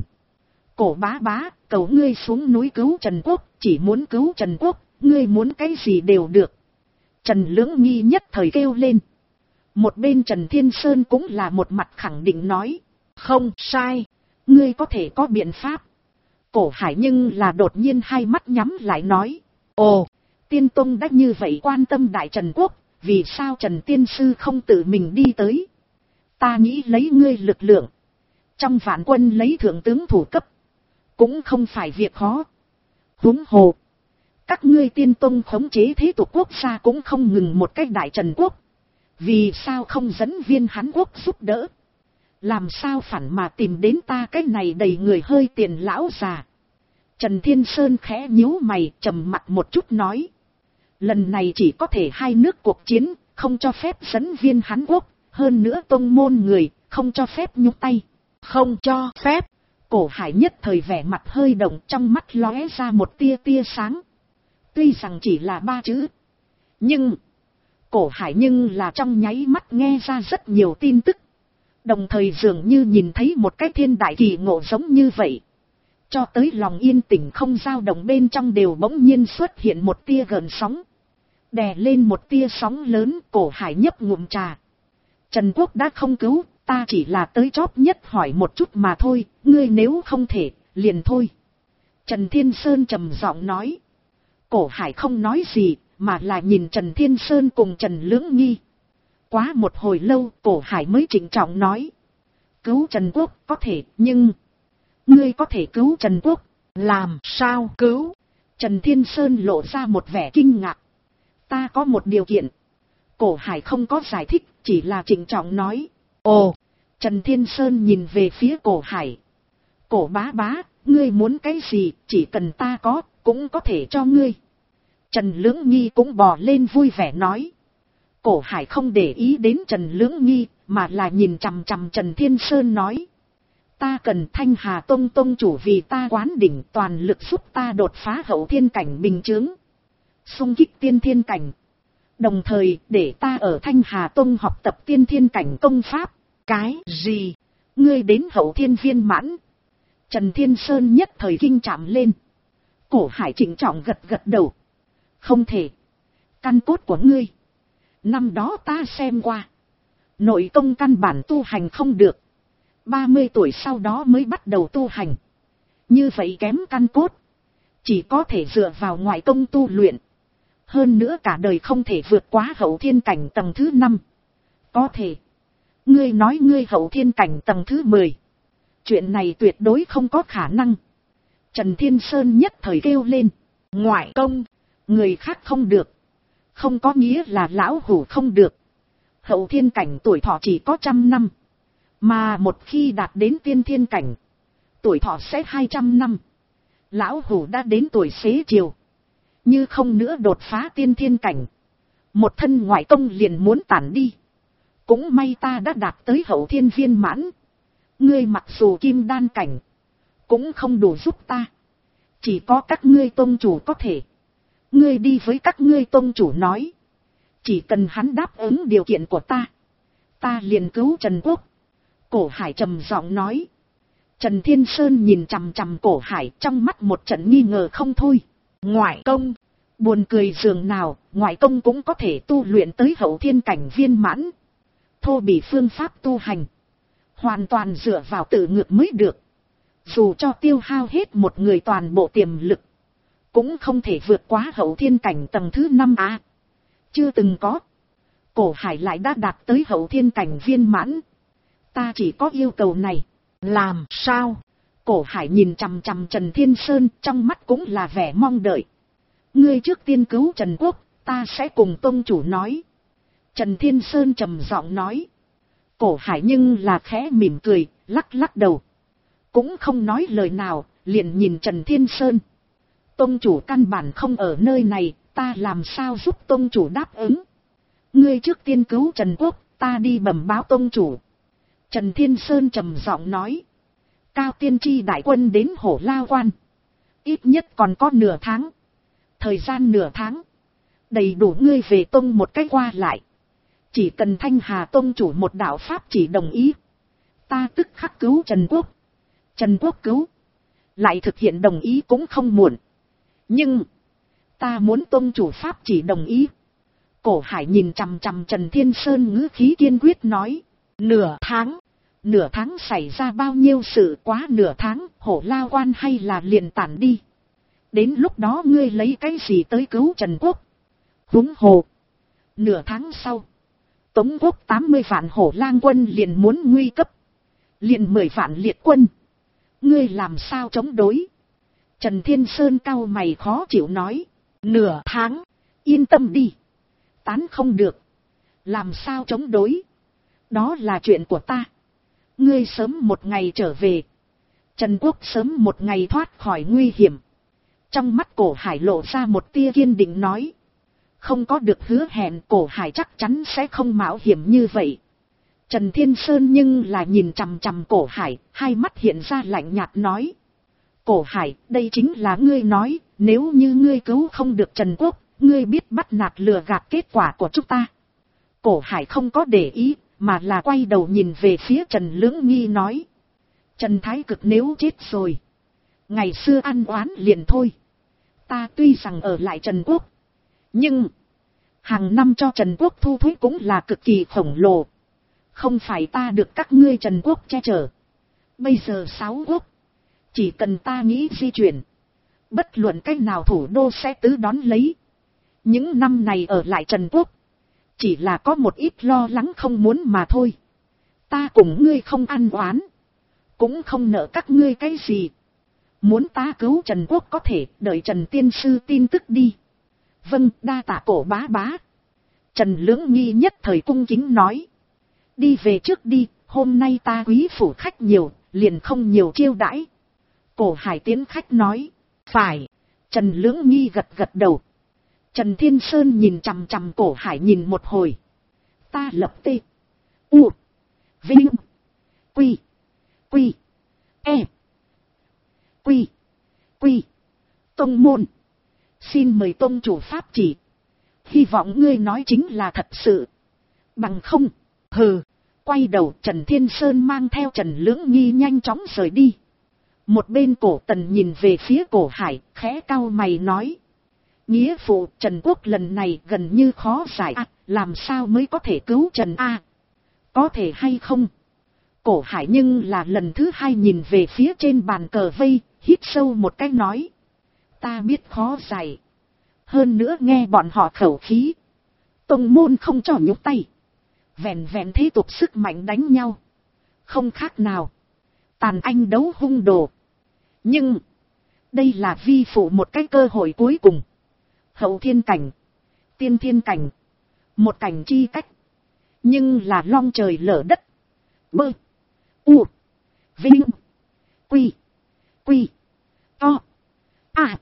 Cổ bá bá, cầu ngươi xuống núi cứu Trần Quốc, chỉ muốn cứu Trần Quốc, ngươi muốn cái gì đều được. Trần Lưỡng Nghi nhất thời kêu lên. Một bên Trần Thiên Sơn cũng là một mặt khẳng định nói. Không sai, ngươi có thể có biện pháp. Cổ Hải nhưng là đột nhiên hai mắt nhắm lại nói. Ồ, Tiên Tông đã như vậy quan tâm Đại Trần Quốc, vì sao Trần Tiên Sư không tự mình đi tới? Ta nghĩ lấy ngươi lực lượng, trong vạn quân lấy thượng tướng thủ cấp, cũng không phải việc khó. Huống hồ, các ngươi Tiên Tông khống chế thế tục quốc gia cũng không ngừng một cách Đại Trần Quốc. Vì sao không dẫn Viên Hán Quốc giúp đỡ? Làm sao phản mà tìm đến ta cái này đầy người hơi tiền lão già? Trần Thiên Sơn khẽ nhíu mày, trầm mặt một chút nói. Lần này chỉ có thể hai nước cuộc chiến, không cho phép dẫn Viên Hán Quốc, hơn nữa tông môn người, không cho phép nhúc tay. Không cho phép. Cổ Hải nhất thời vẻ mặt hơi động, trong mắt lóe ra một tia tia sáng. Tuy rằng chỉ là 3 chữ, nhưng Cổ Hải nhưng là trong nháy mắt nghe ra rất nhiều tin tức. Đồng thời dường như nhìn thấy một cái thiên đại kỳ ngộ giống như vậy. Cho tới lòng yên tĩnh không dao động bên trong đều bỗng nhiên xuất hiện một tia gợn sóng. Đè lên một tia sóng lớn. Cổ Hải nhấp ngụm trà. Trần Quốc đã không cứu, ta chỉ là tới chóp nhất hỏi một chút mà thôi, ngươi nếu không thể, liền thôi. Trần Thiên Sơn trầm giọng nói. Cổ Hải không nói gì, mà là nhìn Trần Thiên Sơn cùng Trần Lưỡng Nghi. Quá một hồi lâu, Cổ Hải mới trịnh trọng nói. Cứu Trần Quốc có thể, nhưng ngươi có thể cứu Trần Quốc, làm sao cứu? Trần Thiên Sơn lộ ra một vẻ kinh ngạc. Ta có một điều kiện. Cổ Hải không có giải thích, chỉ là trịnh trọng nói. Ồ, Trần Thiên Sơn nhìn về phía Cổ Hải. Cổ bá bá, ngươi muốn cái gì, chỉ cần ta có, cũng có thể cho ngươi. Trần Lưỡng Nghi cũng bò lên vui vẻ nói. Cổ Hải không để ý đến Trần Lưỡng Nghi, mà là nhìn chằm chằm Trần Thiên Sơn nói. Ta cần Thanh Hà Tông tông chủ vì ta quán đỉnh toàn lực giúp ta đột phá hậu thiên cảnh bình chướng, xung kích tiên thiên cảnh. Đồng thời để ta ở Thanh Hà Tông học tập tiên thiên cảnh công pháp. Cái gì? Ngươi đến hậu thiên viên mãn? Trần Thiên Sơn nhất thời kinh chạm lên. Cổ Hải trịnh trọng gật gật đầu. Không thể. Căn cốt của ngươi, năm đó ta xem qua, nội công căn bản tu hành không được. 30 tuổi sau đó mới bắt đầu tu hành. Như vậy kém căn cốt, chỉ có thể dựa vào ngoại công tu luyện. Hơn nữa cả đời không thể vượt quá hậu thiên cảnh tầng thứ 5. Có thể. Ngươi nói ngươi hậu thiên cảnh tầng thứ 10. Chuyện này tuyệt đối không có khả năng. Trần Thiên Sơn nhất thời kêu lên. Ngoại công, người khác không được, không có nghĩa là lão hủ không được. Hậu thiên cảnh tuổi thọ chỉ có 100 năm. Mà một khi đạt đến tiên thiên cảnh, tuổi thọ sẽ 200 năm. Lão hủ đã đến tuổi xế chiều. Như không nữa đột phá tiên thiên cảnh, một thân ngoại công liền muốn tản đi. Cũng may ta đã đạt tới hậu thiên viên mãn. Ngươi mặc dù kim đan cảnh, cũng không đủ giúp ta. Chỉ có các ngươi tông chủ có thể. Ngươi đi với các ngươi tông chủ nói. Chỉ cần hắn đáp ứng điều kiện của ta, ta liền cứu Trần Quốc. Cổ Hải trầm giọng nói. Trần Thiên Sơn nhìn chằm chằm Cổ Hải, trong mắt một trận nghi ngờ không thôi. Ngoại công, buồn cười dường nào, ngoại công cũng có thể tu luyện tới hậu thiên cảnh viên mãn. Thô bỉ phương pháp tu hành, hoàn toàn dựa vào tự ngược mới được. Dù cho tiêu hao hết một người toàn bộ tiềm lực, cũng không thể vượt quá hậu thiên cảnh tầng thứ 5 à. Chưa từng có. Cổ Hải lại đã đạt tới hậu thiên cảnh viên mãn. Ta chỉ có yêu cầu này. Làm sao? Cổ Hải nhìn chằm chằm Trần Thiên Sơn, trong mắt cũng là vẻ mong đợi. Ngươi trước tiên cứu Trần Quốc, ta sẽ cùng tông chủ nói. Trần Thiên Sơn trầm giọng nói. Cổ Hải nhưng là khẽ mỉm cười, lắc lắc đầu. Cũng không nói lời nào, liền nhìn Trần Thiên Sơn. Tông chủ căn bản không ở nơi này, ta làm sao giúp tông chủ đáp ứng. Ngươi trước tiên cứu Trần Quốc, ta đi bẩm báo tông chủ. Trần Thiên Sơn trầm giọng nói. Cao tiên tri đại quân đến Hổ Lao Quan. Ít nhất còn có nửa tháng. Thời gian nửa tháng, đầy đủ ngươi về tông một cách qua lại. Chỉ cần Thanh Hà Tông chủ một đạo pháp chỉ đồng ý, ta tức khắc cứu Trần Quốc. Trần Quốc cứu, lại thực hiện đồng ý cũng không muộn. Nhưng, ta muốn tông chủ pháp chỉ đồng ý. Cổ Hải nhìn chằm chằm Trần Thiên Sơn ngữ khí kiên quyết nói. Nửa tháng xảy ra bao nhiêu sự, quá nửa tháng, Hổ La Quan hay là liền tản đi. Đến lúc đó ngươi lấy cái gì tới cứu Trần Quốc? Huống hồ. Nửa tháng sau, Tống Quốc 80 vạn Hổ Lang quân liền muốn nguy cấp. Liền 10 vạn liệt quân. Ngươi làm sao chống đối? Trần Thiên Sơn cau mày khó chịu nói. Nửa tháng, yên tâm đi. Tán không được. Làm sao chống đối? Đó là chuyện của ta. Ngươi sớm một ngày trở về. Trần Quốc sớm một ngày thoát khỏi nguy hiểm. Trong mắt Cổ Hải lộ ra một tia kiên định nói. Không có được hứa hẹn, Cổ Hải chắc chắn sẽ không mạo hiểm như vậy. Trần Thiên Sơn nhưng là nhìn chằm chằm Cổ Hải, hai mắt hiện ra lạnh nhạt nói. Cổ Hải, đây chính là ngươi nói, nếu như ngươi cứu không được Trần Quốc, ngươi biết bắt nạt lừa gạt kết quả của chúng ta. Cổ Hải không có để ý, mà là quay đầu nhìn về phía Trần Lưỡng Nghi nói. Trần Thái Cực nếu chết rồi, ngày xưa ăn oán liền thôi. Ta tuy rằng ở lại Trần Quốc, nhưng hàng năm cho Trần Quốc thu thuế cũng là cực kỳ khổng lồ. Không phải ta được các ngươi Trần Quốc che chở. Bây giờ 6 quốc, chỉ cần ta nghĩ di chuyển, bất luận cách nào thủ đô sẽ tứ đón lấy. Những năm này ở lại Trần Quốc, chỉ là có một ít lo lắng không muốn mà thôi. Ta cùng ngươi không ăn oán, cũng không nợ các ngươi cái gì. Muốn ta cứu Trần Quốc có thể đợi Trần Tiên Sư tin tức đi. Vâng, đa tạ Cổ bá bá. Trần Lưỡng Nghi nhất thời cung kính nói. Đi về trước đi, hôm nay ta quý phủ khách nhiều, liền không nhiều chiêu đãi. Cổ Hải tiến khách nói. Phải. Trần Lưỡng Nghi gật gật đầu. Trần Thiên Sơn nhìn chằm chằm Cổ Hải nhìn một hồi. Ta lập tê. U. Vinh. Quy. Quy. E. Quy. Quy. Tông môn. Xin mời tông chủ pháp chỉ. Hy vọng ngươi nói chính là thật sự. Bằng không. Hừ. Quay đầu Trần Thiên Sơn mang theo Trần Lưỡng Nghi nhanh chóng rời đi. Một bên Cổ Tần nhìn về phía Cổ Hải, khẽ cau mày nói. Nghĩa phụ Trần Quốc lần này gần như khó giải làm sao mới có thể cứu Trần A? Có thể hay không? Cổ Hải nhưng là lần thứ hai nhìn về phía trên bàn cờ vây, hít sâu một cái nói. Ta biết khó giải. Hơn nữa nghe bọn họ khẩu khí. Tông môn không cho nhúc tay. Vẹn vẹn thế tục sức mạnh đánh nhau. Không khác nào. Tàn anh đấu hung đồ. Nhưng. Đây là vi phụ một cái cơ hội cuối cùng. Hậu thiên cảnh. Tiên thiên cảnh. Một cảnh chi cách. Nhưng là long trời lở đất. Bơ. U. Vinh. Quy. Quy. To. À.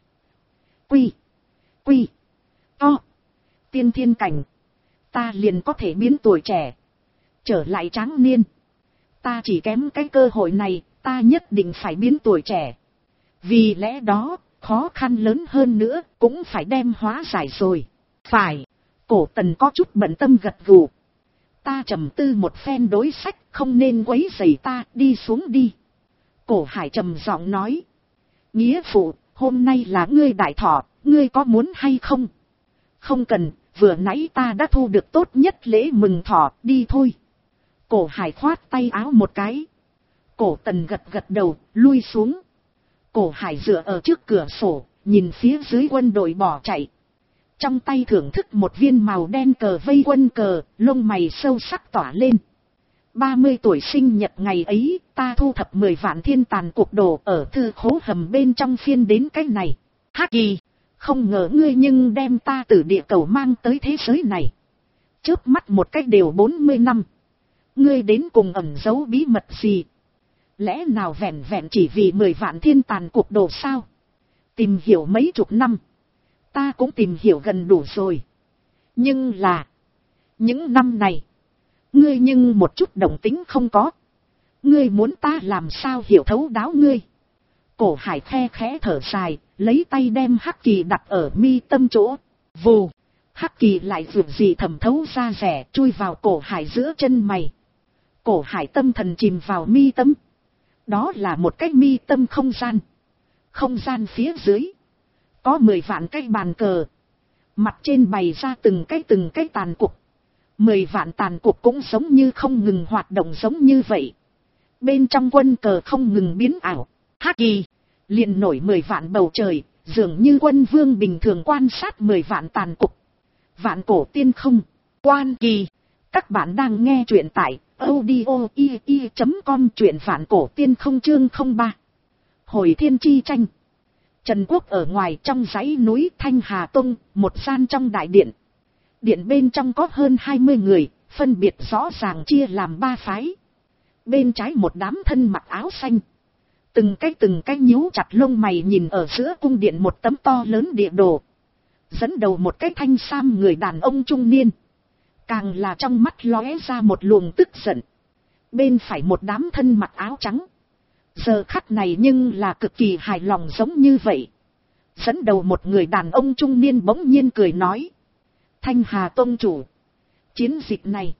Quy. Quy. To. Tiên thiên cảnh. Ta liền có thể biến tuổi trẻ. Trở lại tráng niên. Ta chỉ kém cái cơ hội này. Ta nhất định phải biến tuổi trẻ. Vì lẽ đó. Khó khăn lớn hơn nữa. Cũng phải đem hóa giải rồi. Phải. Cổ Tần có chút bận tâm gật gù. Ta trầm tư một phen đối sách. Không nên quấy rầy ta. Đi xuống đi. Cổ Hải trầm giọng nói. Nghĩa phụ. Hôm nay là ngươi đại thọ. Ngươi có muốn hay không? Không cần. Vừa nãy ta đã thu được tốt nhất lễ mừng thọ. Đi thôi. Cổ Hải khoát tay áo một cái. Cổ Tần gật gật đầu. Lui xuống. Cổ Hải dựa ở trước cửa sổ. Nhìn phía dưới quân đội bỏ chạy. Trong tay thưởng thức một viên màu đen cờ vây quân cờ. Lông mày sâu sắc tỏa lên. 30 tuổi sinh nhật ngày ấy. Ta thu thập 10 vạn thiên tàn cuộc đồ. Ở thư khố hầm bên trong phiên đến cái này. Hắc Kỳ. Không ngờ ngươi nhưng đem ta từ địa cầu mang tới thế giới này. Chớp mắt một cách đều 40 năm. Ngươi đến cùng ẩn giấu bí mật gì? Lẽ nào vẹn vẹn chỉ vì 10 vạn thiên tàn cuộc đồ sao? Tìm hiểu mấy chục năm. Ta cũng tìm hiểu gần đủ rồi. Nhưng là. Những năm này. Ngươi nhưng một chút đồng tính không có. Ngươi muốn ta làm sao hiểu thấu đáo ngươi? Cổ Hải khe khẽ thở dài. Lấy tay đem Hắc Kỳ đặt ở mi tâm chỗ. Vù. Hắc kỳ lại vượt gì thẩm thấu ra rẻ chui vào cổ hải giữa chân mày. Cổ hải tâm thần chìm vào mi tâm. Đó là một cái mi tâm không gian. Không gian phía dưới có 10 vạn cái bàn cờ. Mặt trên bày ra từng cái tàn cục. 10 vạn tàn cục cũng giống như không ngừng hoạt động giống như vậy. Bên trong quân cờ không ngừng biến ảo. Hắc kỳ liền nổi 10 vạn bầu trời, dường như quân vương bình thường quan sát 10 vạn tàn cục. Vạn cổ tiên không, quan kỳ. Các bạn đang nghe truyện tại audio.com, truyện vạn cổ tiên không chương 03. Hồi thiên chi tranh. Trần Quốc ở ngoài trong dãy núi Thanh Hà Tông, một gian trong đại điện. Điện bên trong có hơn 20 người, phân biệt rõ ràng chia làm 3 phái. Bên trái một đám thân mặc áo xanh. Từng cái nhíu chặt lông mày nhìn ở giữa cung điện một tấm to lớn địa đồ. Dẫn đầu một cái thanh sam người đàn ông trung niên. Càng là trong mắt lóe ra một luồng tức giận. Bên phải một đám thân mặc áo trắng. Giờ khắc này nhưng là cực kỳ hài lòng giống như vậy. Dẫn đầu một người đàn ông trung niên bỗng nhiên cười nói. Thanh Hà Tông chủ. Chiến dịch này.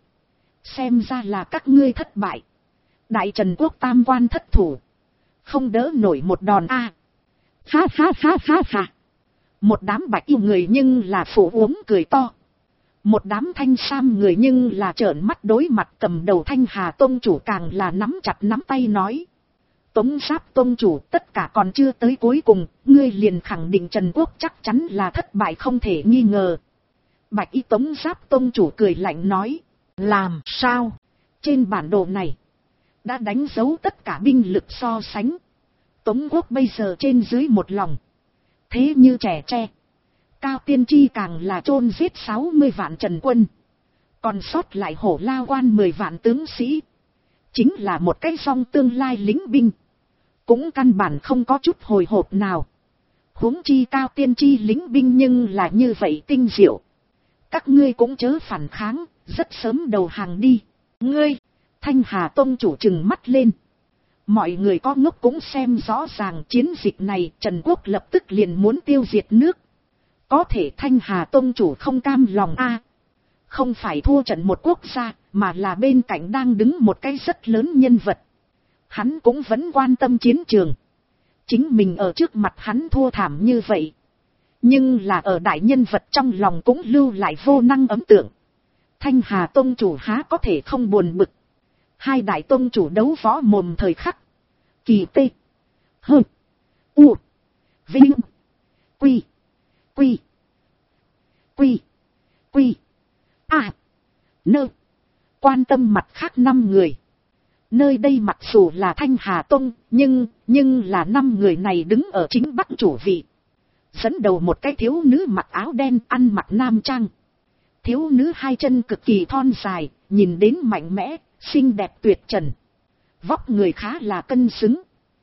Xem ra là các ngươi thất bại. Đại Trần Quốc tam quan thất thủ. Không đỡ nổi một đòn a. Ha ha ha ha ha. Một đám bạch y người nhưng là phủ uống cười to. Một đám thanh sam người nhưng là trợn mắt đối mặt, cầm đầu Thanh Hà Tông chủ càng là nắm chặt nắm tay nói. Tống Giáp Tông chủ, tất cả còn chưa tới cuối cùng, ngươi liền khẳng định Trần Quốc chắc chắn là thất bại không thể nghi ngờ. Bạch y Tống Giáp Tông chủ cười lạnh nói. Làm sao? Trên bản đồ này đã đánh dấu tất cả binh lực so sánh. Tống Quốc bây giờ trên dưới một lòng. Thế như trẻ tre. Cao Tiên Tri càng là chôn giết 60 vạn Trần quân. Còn sót lại Hổ Lao Quan 10 vạn tướng sĩ. Chính là một cái song tương lai lính binh. Cũng căn bản không có chút hồi hộp nào. Huống chi Cao Tiên Tri lính binh nhưng là như vậy tinh diệu. Các ngươi cũng chớ phản kháng, rất sớm đầu hàng đi. Ngươi, Thanh Hà Tông chủ trừng mắt lên. Mọi người có ngốc cũng xem rõ ràng chiến dịch này, Trần Quốc lập tức liền muốn tiêu diệt nước. Có thể Thanh Hà Tông chủ không cam lòng a. Không phải thua trận một quốc gia, mà là bên cạnh đang đứng một cái rất lớn nhân vật. Hắn cũng vẫn quan tâm chiến trường. Chính mình ở trước mặt hắn thua thảm như vậy. Nhưng là ở đại nhân vật trong lòng cũng lưu lại vô năng ấn tượng. Thanh Hà Tông chủ há có thể không buồn bực. Hai đại tông chủ đấu võ mồm thời khắc. Kỳ tê. Hơ. U. Vinh. Quy. Quy. Quy. Quy. À. Nơ. Quan tâm mặt khác 5 người. Nơi đây mặc dù là Thanh Hà Tông, nhưng là 5 người này đứng ở chính bắc chủ vị. Dẫn đầu một cái thiếu nữ mặc áo đen, ăn mặc nam trang. Thiếu nữ hai chân cực kỳ thon dài, nhìn đến mạnh mẽ, xinh đẹp tuyệt trần. Vóc người khá là cân xứng.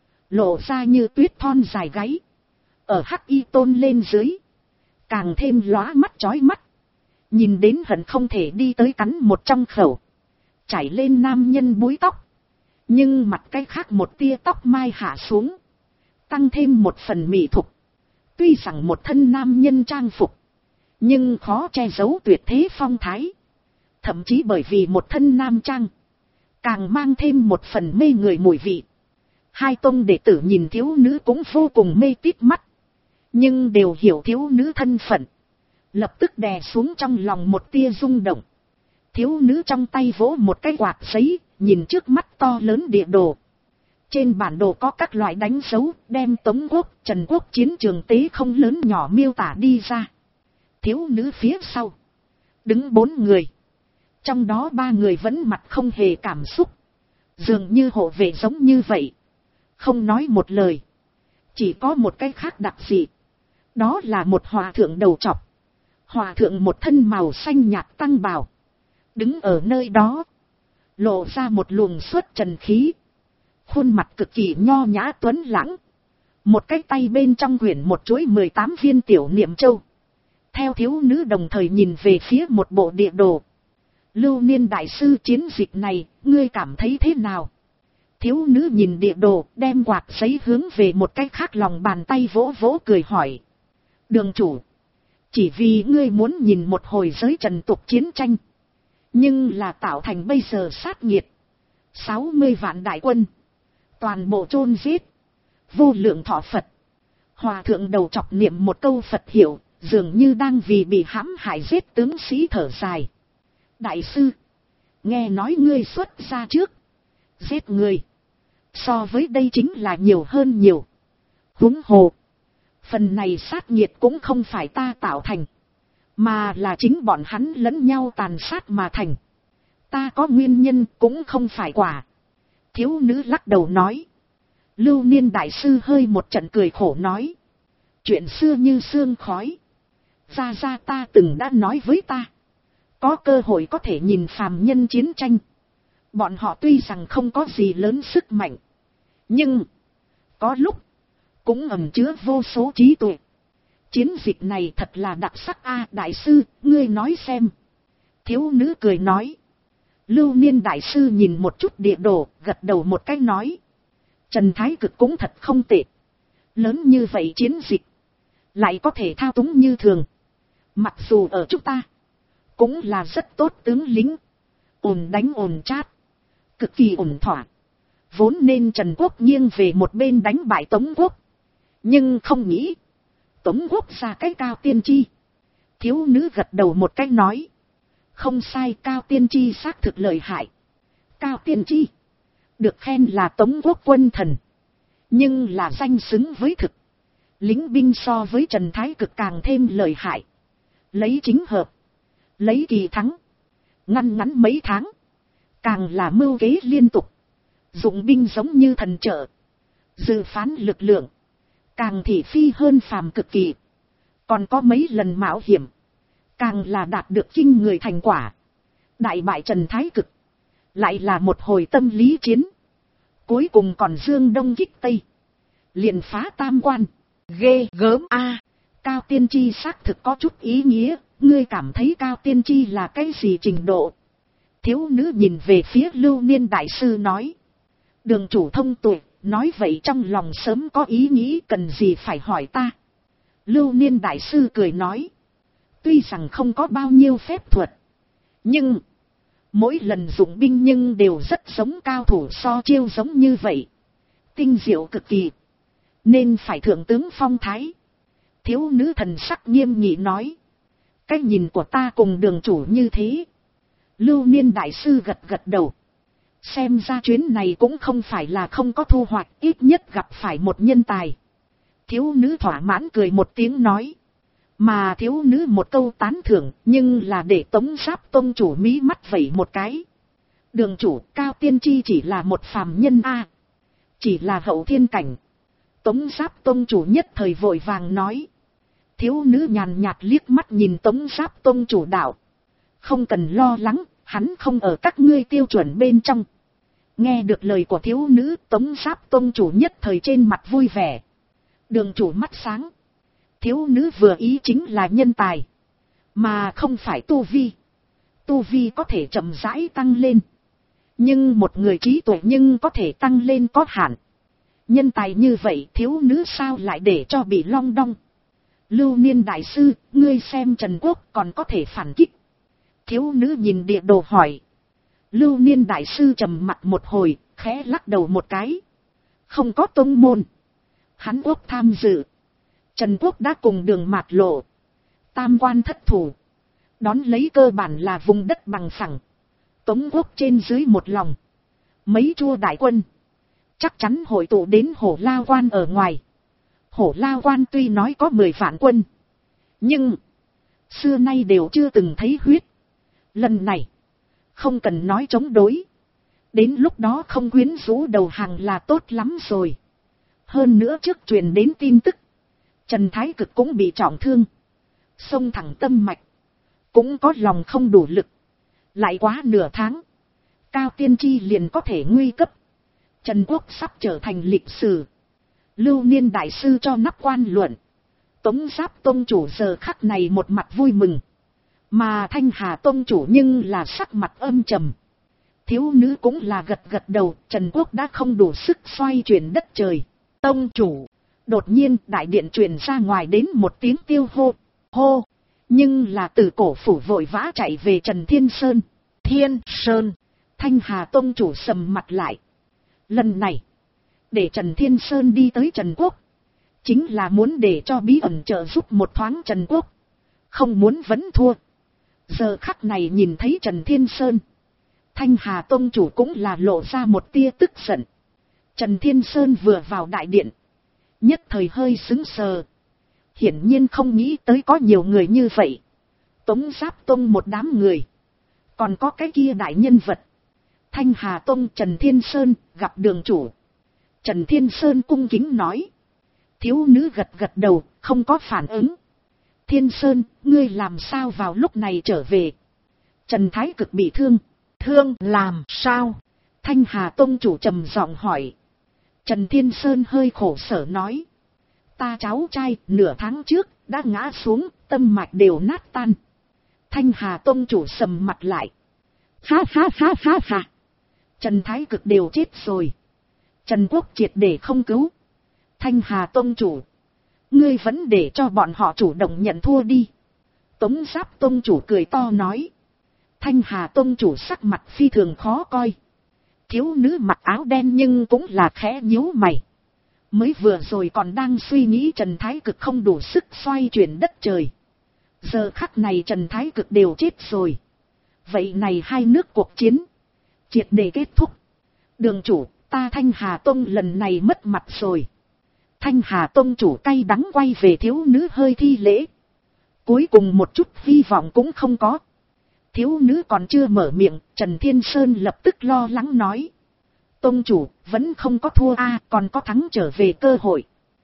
Lộ ra như tuyết thon dài gáy. Ở hắc y tôn lên dưới. Càng thêm lóa mắt chói mắt. Nhìn đến hận không thể đi tới cắn một trong khẩu. Chảy lên nam nhân búi tóc. Nhưng mặt cái khác một tia tóc mai hạ xuống. Tăng thêm một phần mỹ thục. Tuy rằng một thân nam nhân trang phục. Nhưng khó che giấu tuyệt thế phong thái. Thậm chí bởi vì một thân nam trang. Càng mang thêm một phần mê người mùi vị. Hai tông đệ tử nhìn thiếu nữ cũng vô cùng mê tít mắt. Nhưng đều hiểu thiếu nữ thân phận. Lập tức đè xuống trong lòng một tia rung động. Thiếu nữ trong tay vỗ một cái quạt giấy, nhìn trước mắt to lớn địa đồ. Trên bản đồ có các loại đánh dấu, đem Tống Quốc, Trần Quốc chiến trường tế không lớn nhỏ miêu tả đi ra. Thiếu nữ phía sau. Đứng 4 người. Trong đó 3 người vẫn mặt không hề cảm xúc. Dường như hộ vệ giống như vậy. Không nói một lời. Chỉ có một cái khác đặc dị. Đó là một hòa thượng đầu trọc. Hòa thượng một thân màu xanh nhạt tăng bào. Đứng ở nơi đó. Lộ ra một luồng xuất trần khí. Khuôn mặt cực kỳ nho nhã tuấn lãng. Một cái tay bên trong quyển một chuỗi 18 viên tiểu niệm châu. Theo thiếu nữ đồng thời nhìn về phía một bộ địa đồ. Lưu Niên đại sư, chiến dịch này, ngươi cảm thấy thế nào? Thiếu nữ nhìn địa đồ, đem quạt giấy hướng về một cái khác lòng bàn tay vỗ vỗ cười hỏi. Đường chủ. Chỉ vì ngươi muốn nhìn một hồi giới trần tục chiến tranh. Nhưng là tạo thành bây giờ sát nghiệt. 60 vạn đại quân. Toàn bộ chôn giết. Vô lượng thọ Phật. Hòa thượng đầu chọc niệm một câu Phật hiệu, dường như đang vì bị hãm hại giết tướng sĩ thở dài. Đại sư, nghe nói ngươi xuất ra trước. Giết người. So với đây chính là nhiều hơn nhiều. Huống hồ. Phần này sát nghiệt cũng không phải ta tạo thành. Mà là chính bọn hắn lẫn nhau tàn sát mà thành. Ta có nguyên nhân cũng không phải quả. Thiếu nữ lắc đầu nói. Lưu Niên đại sư hơi một trận cười khổ nói. Chuyện xưa như sương khói. Ra ta từng đã nói với ta. Có cơ hội có thể nhìn phàm nhân chiến tranh. Bọn họ tuy rằng không có gì lớn sức mạnh. Nhưng. Có lúc. Cũng ẩn chứa vô số trí tuệ. Chiến dịch này thật là đặc sắc a. Đại sư, ngươi nói xem. Thiếu nữ cười nói. Lưu Niên đại sư nhìn một chút địa đồ, gật đầu một cái nói. Trần Thái Cực cũng thật không tệ. Lớn như vậy chiến dịch. Lại có thể thao túng như thường. Mặc dù ở chúng ta. Cũng là rất tốt tướng lính. Ổn đánh ổn chát. Cực kỳ ổn thỏa. Vốn nên Trần Quốc nghiêng về một bên đánh bại Tống Quốc. Nhưng không nghĩ. Tống Quốc ra cái Cao Tiên Chi. Thiếu nữ gật đầu một cái nói. Không sai, Cao Tiên Chi xác thực lợi hại. Cao Tiên Chi. Được khen là Tống Quốc quân thần. Nhưng là danh xứng với thực. Lính binh so với Trần Thái Cực càng thêm lợi hại. Lấy chính hợp. Lấy kỳ thắng. Ngăn ngắn mấy tháng. Càng là mưu kế liên tục. Dụng binh giống như thần trợ. Dự phán lực lượng. Càng thị phi hơn phàm cực kỳ. Còn có mấy lần mạo hiểm. Càng là đạt được kinh người thành quả. Đại bại Trần Thái Cực. Lại là một hồi tâm lý chiến. Cuối cùng còn dương đông kích tây. Liền phá tam quan. Ghê gớm a. Cao Tiên Chi xác thực có chút ý nghĩa. Ngươi cảm thấy Cao Tiên Chi là cái gì trình độ? Thiếu nữ nhìn về phía Lưu Niên đại sư nói. Đường chủ thông tuệ. Nói vậy trong lòng sớm có ý nghĩ, cần gì phải hỏi ta. Lưu Niên đại sư cười nói. Tuy rằng không có bao nhiêu phép thuật. Nhưng. Mỗi lần dụng binh nhưng đều rất giống cao thủ so chiêu giống như vậy. Tinh diệu cực kỳ. Nên phải thượng tướng phong thái. Thiếu nữ thần sắc nghiêm nghị nói. Cái nhìn của ta cùng đường chủ như thế. Lưu Niên đại sư gật gật đầu. Xem ra chuyến này cũng không phải là không có thu hoạch, ít nhất gặp phải một nhân tài. Thiếu nữ thỏa mãn cười một tiếng nói. Mà thiếu nữ một câu tán thưởng, nhưng là để Tống Giáp Tông chủ mí mắt vẩy một cái. Đường chủ, Cao Tiên Chi chỉ là một phàm nhân a. Chỉ là hậu thiên cảnh. Tống Giáp Tông chủ nhất thời vội vàng nói. Thiếu nữ nhàn nhạt liếc mắt nhìn Tống Giáp Tông chủ đạo. Không cần lo lắng, hắn không ở các ngươi tiêu chuẩn bên trong. Nghe được lời của thiếu nữ, Tống Giáp Tông chủ nhất thời trên mặt vui vẻ. Đường chủ mắt sáng. Thiếu nữ vừa ý chính là nhân tài. Mà không phải tu vi. Tu vi có thể chậm rãi tăng lên. Nhưng một người trí tuệ nhưng có thể tăng lên có hạn. Nhân tài như vậy thiếu nữ sao lại để cho bị long đong. Lưu Niên đại sư, ngươi xem Trần Quốc còn có thể phản kích. Thiếu nữ nhìn địa đồ hỏi. Lưu Niên đại sư trầm mặt một hồi, khẽ lắc đầu một cái. Không có tông môn. Hắn Quốc tham dự. Trần Quốc đã cùng đường mạt lộ. Tam quan thất thủ. Đón lấy cơ bản là vùng đất bằng phẳng. Tống Quốc trên dưới một lòng. Mấy chua đại quân. Chắc chắn hội tụ đến Hổ Lao Quan ở ngoài. Hổ Lao Quan tuy nói có 10 vạn quân. Nhưng. Xưa nay đều chưa từng thấy huyết. Lần này. Không cần nói chống đối. Đến lúc đó không quyến rũ đầu hàng là tốt lắm rồi. Hơn nữa trước truyền đến tin tức. Trần Thái Cực cũng bị trọng thương. Xông thẳng tâm mạch. Cũng có lòng không đủ lực. Lại quá nửa tháng. Cao Tiên Chi liền có thể nguy cấp. Trần Quốc sắp trở thành lịch sử. Lưu Niên đại sư cho nắp quan luận. Tống Giáp Tông chủ giờ khắc này một mặt vui mừng. Mà Thanh Hà Tông chủ nhưng là sắc mặt âm trầm. Thiếu nữ cũng là gật gật đầu. Trần Quốc đã không đủ sức xoay chuyển đất trời. Tông chủ. Đột nhiên đại điện truyền ra ngoài đến một tiếng tiêu hô. Hô. Nhưng là từ cổ phủ vội vã chạy về Trần Thiên Sơn. Thiên Sơn, Thanh Hà tông chủ sầm mặt lại. Lần này, để Trần Thiên Sơn đi tới Trần Quốc, chính là muốn để cho bí ẩn trợ giúp một thoáng Trần Quốc. Không muốn vẫn thua. Giờ khắc này nhìn thấy Trần Thiên Sơn, Thanh Hà tông chủ cũng là lộ ra một tia tức giận. Trần Thiên Sơn vừa vào đại điện, nhất thời hơi sững sờ. Hiển nhiên không nghĩ tới có nhiều người như vậy. Tống Giáp Tông một đám người, còn có cái kia đại nhân vật. Thanh Hà Tông Trần Thiên Sơn gặp đường chủ. Trần Thiên Sơn cung kính nói. Thiếu nữ gật gật đầu, không có phản ứng. Thiên Sơn, ngươi làm sao vào lúc này trở về? Trần Thái Cực bị thương. Thương làm sao? Thanh Hà Tông chủ trầm giọng hỏi. Trần Thiên Sơn hơi khổ sở nói. Ta cháu trai nửa tháng trước đã ngã xuống, tâm mạch đều nát tan. Thanh Hà Tông chủ sầm mặt lại. Ha ha ha ha ha. Trần Thái Cực đều chết rồi. Trần Quốc triệt để không cứu. Thanh Hà Tông chủ, ngươi vẫn để cho bọn họ chủ động nhận thua đi. Tống Giáp Tông chủ cười to nói. Thanh Hà Tông chủ sắc mặt phi thường khó coi. Thiếu nữ mặc áo đen nhưng cũng là khẽ nhíu mày. Mới vừa rồi còn đang suy nghĩ Trần Thái Cực không đủ sức xoay chuyển đất trời. Giờ khắc này Trần Thái Cực đều chết rồi. Vậy này hai nước cuộc chiến triệt để kết thúc. Đường chủ, ta Thanh Hà Tông lần này mất mặt rồi. Thanh Hà Tông chủ cay đắng quay về thiếu nữ hơi thi lễ. Cuối cùng một chút hy vọng cũng không có. Thiếu nữ còn chưa mở miệng, Trần Thiên Sơn lập tức lo lắng nói. Tông chủ, vẫn không có thua a, còn có thắng trở về cơ hội.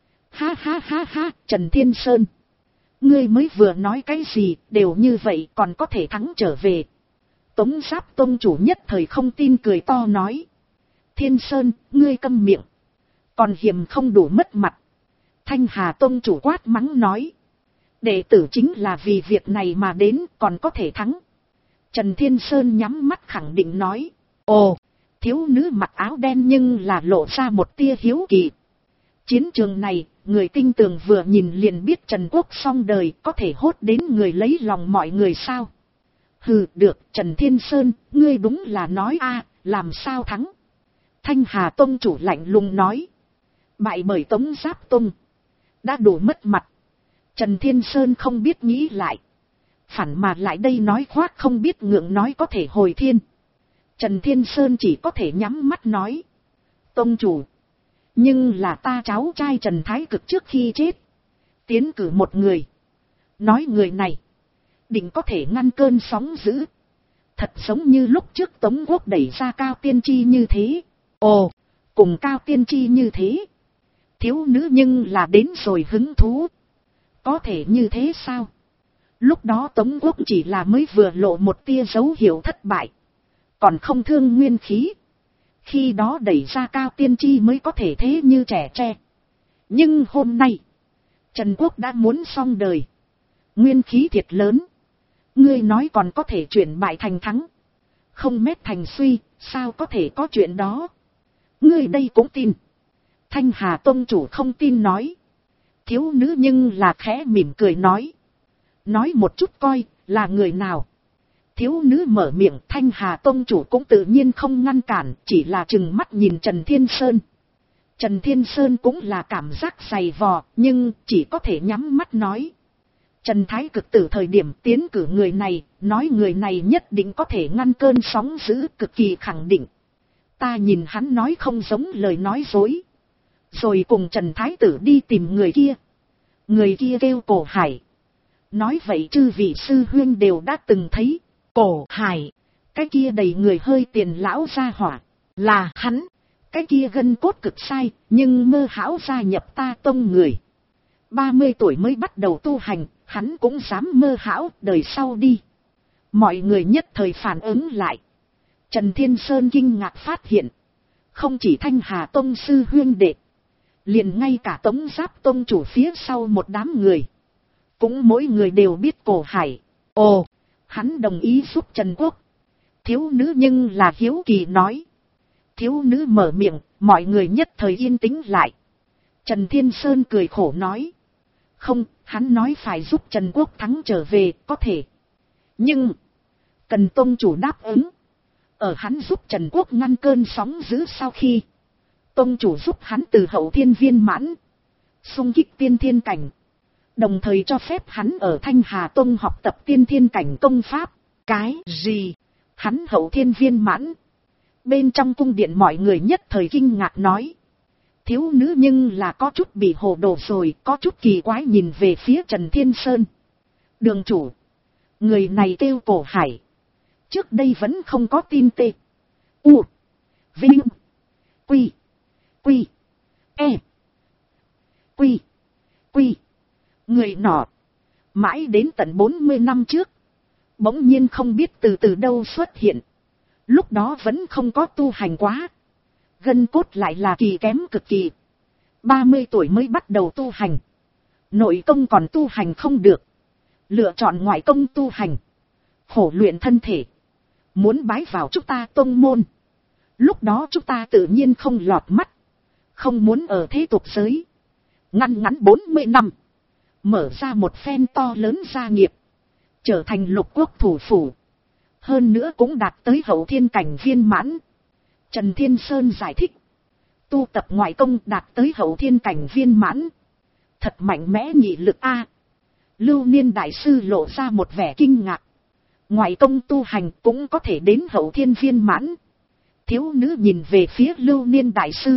Ha ha ha ha, Trần Thiên Sơn. Ngươi mới vừa nói cái gì, đều như vậy còn có thể thắng trở về. Tống Giáp Tông chủ nhất thời không tin cười to nói. Thiên Sơn, ngươi câm miệng. Còn hiềm không đủ mất mặt. Thanh Hà Tông chủ quát mắng nói. Đệ tử chính là vì việc này mà đến, còn có thể thắng. Trần Thiên Sơn nhắm mắt khẳng định nói. Ồ, thiếu nữ mặc áo đen nhưng là lộ ra một tia hiếu kỳ. Chiến trường này, người tinh tường vừa nhìn liền biết Trần Quốc xong đời, có thể hốt đến người lấy lòng mọi người sao? Hừ, được, Trần Thiên Sơn, ngươi đúng là nói a, làm sao thắng? Thanh Hà Tông chủ lạnh lùng nói. Bại bởi Tống Giáp Tông, đã đủ mất mặt. Trần Thiên Sơn không biết nghĩ lại. Phản mà lại đây nói khoác không biết ngượng nói có thể hồi thiên. Trần Thiên Sơn chỉ có thể nhắm mắt nói. Tông chủ, nhưng là ta cháu trai Trần Thái Cực trước khi chết tiến cử một người. Nói người này định có thể ngăn cơn sóng dữ. Thật giống như lúc trước Tống Quốc đẩy ra Cao Tiên Tri như thế. Ồ, cùng Cao Tiên Tri như thế. Thiếu nữ nhưng là đến rồi hứng thú. Có thể như thế sao? Lúc đó Tống Quốc chỉ là mới vừa lộ một tia dấu hiệu thất bại. Còn không thương nguyên khí. Khi đó đẩy ra Cao Tiên Tri mới có thể thế như trẻ tre. Nhưng hôm nay, Trần Quốc đã muốn xong đời. Nguyên khí thiệt lớn. Ngươi nói còn có thể chuyển bại thành thắng. Không mét thành suy, sao có thể có chuyện đó? Ngươi đây cũng tin. Thanh Hà Tông chủ không tin nói. Thiếu nữ nhưng là khẽ mỉm cười nói. Nói một chút coi, là người nào? Thiếu nữ mở miệng, Thanh Hà Tông chủ cũng tự nhiên không ngăn cản, chỉ là trừng mắt nhìn Trần Thiên Sơn. Trần Thiên Sơn cũng là cảm giác dày vò, nhưng chỉ có thể nhắm mắt nói. Trần Thái Cực từ thời điểm tiến cử người này, nói người này nhất định có thể ngăn cơn sóng dữ, cực kỳ khẳng định. Ta nhìn hắn nói không giống lời nói dối. Rồi cùng Trần Thái Tử đi tìm người kia. Người kia kêu Cổ Hải. Nói vậy chư vị sư huynh đều đã từng thấy. Cổ Hải, cái kia đầy người hơi tiền lão gia hỏa, là hắn. Cái kia gân cốt cực sai, nhưng mơ hão gia nhập ta tông người. 30 tuổi mới bắt đầu tu hành, hắn cũng dám mơ hão đời sau đi. Mọi người nhất thời phản ứng lại. Trần Thiên Sơn kinh ngạc phát hiện. Không chỉ Thanh Hà Tông sư huynh đệ, liền ngay cả Tống Giáp Tông chủ phía sau một đám người. Cũng mỗi người đều biết Cổ Hải. Ồ, hắn đồng ý giúp Trần Quốc. Thiếu nữ nhưng là hiếu kỳ nói. Thiếu nữ mở miệng, mọi người nhất thời yên tĩnh lại. Trần Thiên Sơn cười khổ nói. Không, hắn nói phải giúp Trần Quốc Thắng trở về, có thể. Nhưng, cần tông chủ đáp ứng. Ở hắn giúp Trần Quốc ngăn cơn sóng dữ sau khi, tông chủ giúp hắn từ hậu thiên viên mãn, xung kích tiên thiên cảnh. Đồng thời cho phép hắn ở Thanh Hà Tông học tập tiên thiên cảnh công pháp. Cái gì? Hắn hậu thiên viên mãn. Bên trong cung điện mọi người nhất thời kinh ngạc nói. Thiếu nữ nhưng là có chút bị hồ đồ rồi, có chút kỳ quái nhìn về phía Trần Thiên Sơn. Đường chủ. Người này kêu Cổ Hải. Trước đây vẫn không có tin tê. U. Vinh. Quy. Quy. E. Quy. Quy. Người nọ. Mãi đến tận 40 năm trước. Bỗng nhiên không biết từ đâu xuất hiện. Lúc đó vẫn không có tu hành quá. Gân cốt lại là kỳ kém cực kỳ. 30 tuổi mới bắt đầu tu hành. Nội công còn tu hành không được. Lựa chọn ngoại công tu hành. Khổ luyện thân thể. Muốn bái vào chúng ta tông môn. Lúc đó chúng ta tự nhiên không lọt mắt. Không muốn ở thế tục giới. Ngăn ngắn 40 năm. Mở ra một phen to lớn gia nghiệp. Trở thành lục quốc thủ phủ. Hơn nữa cũng đạt tới hậu thiên cảnh viên mãn. Trần Thiên Sơn giải thích. Tu tập ngoại công đạt tới hậu thiên cảnh viên mãn. Thật mạnh mẽ nhị lực a. Lưu Niên đại sư lộ ra một vẻ kinh ngạc. Ngoại công tu hành cũng có thể đến hậu thiên viên mãn. Thiếu nữ nhìn về phía Lưu Niên đại sư.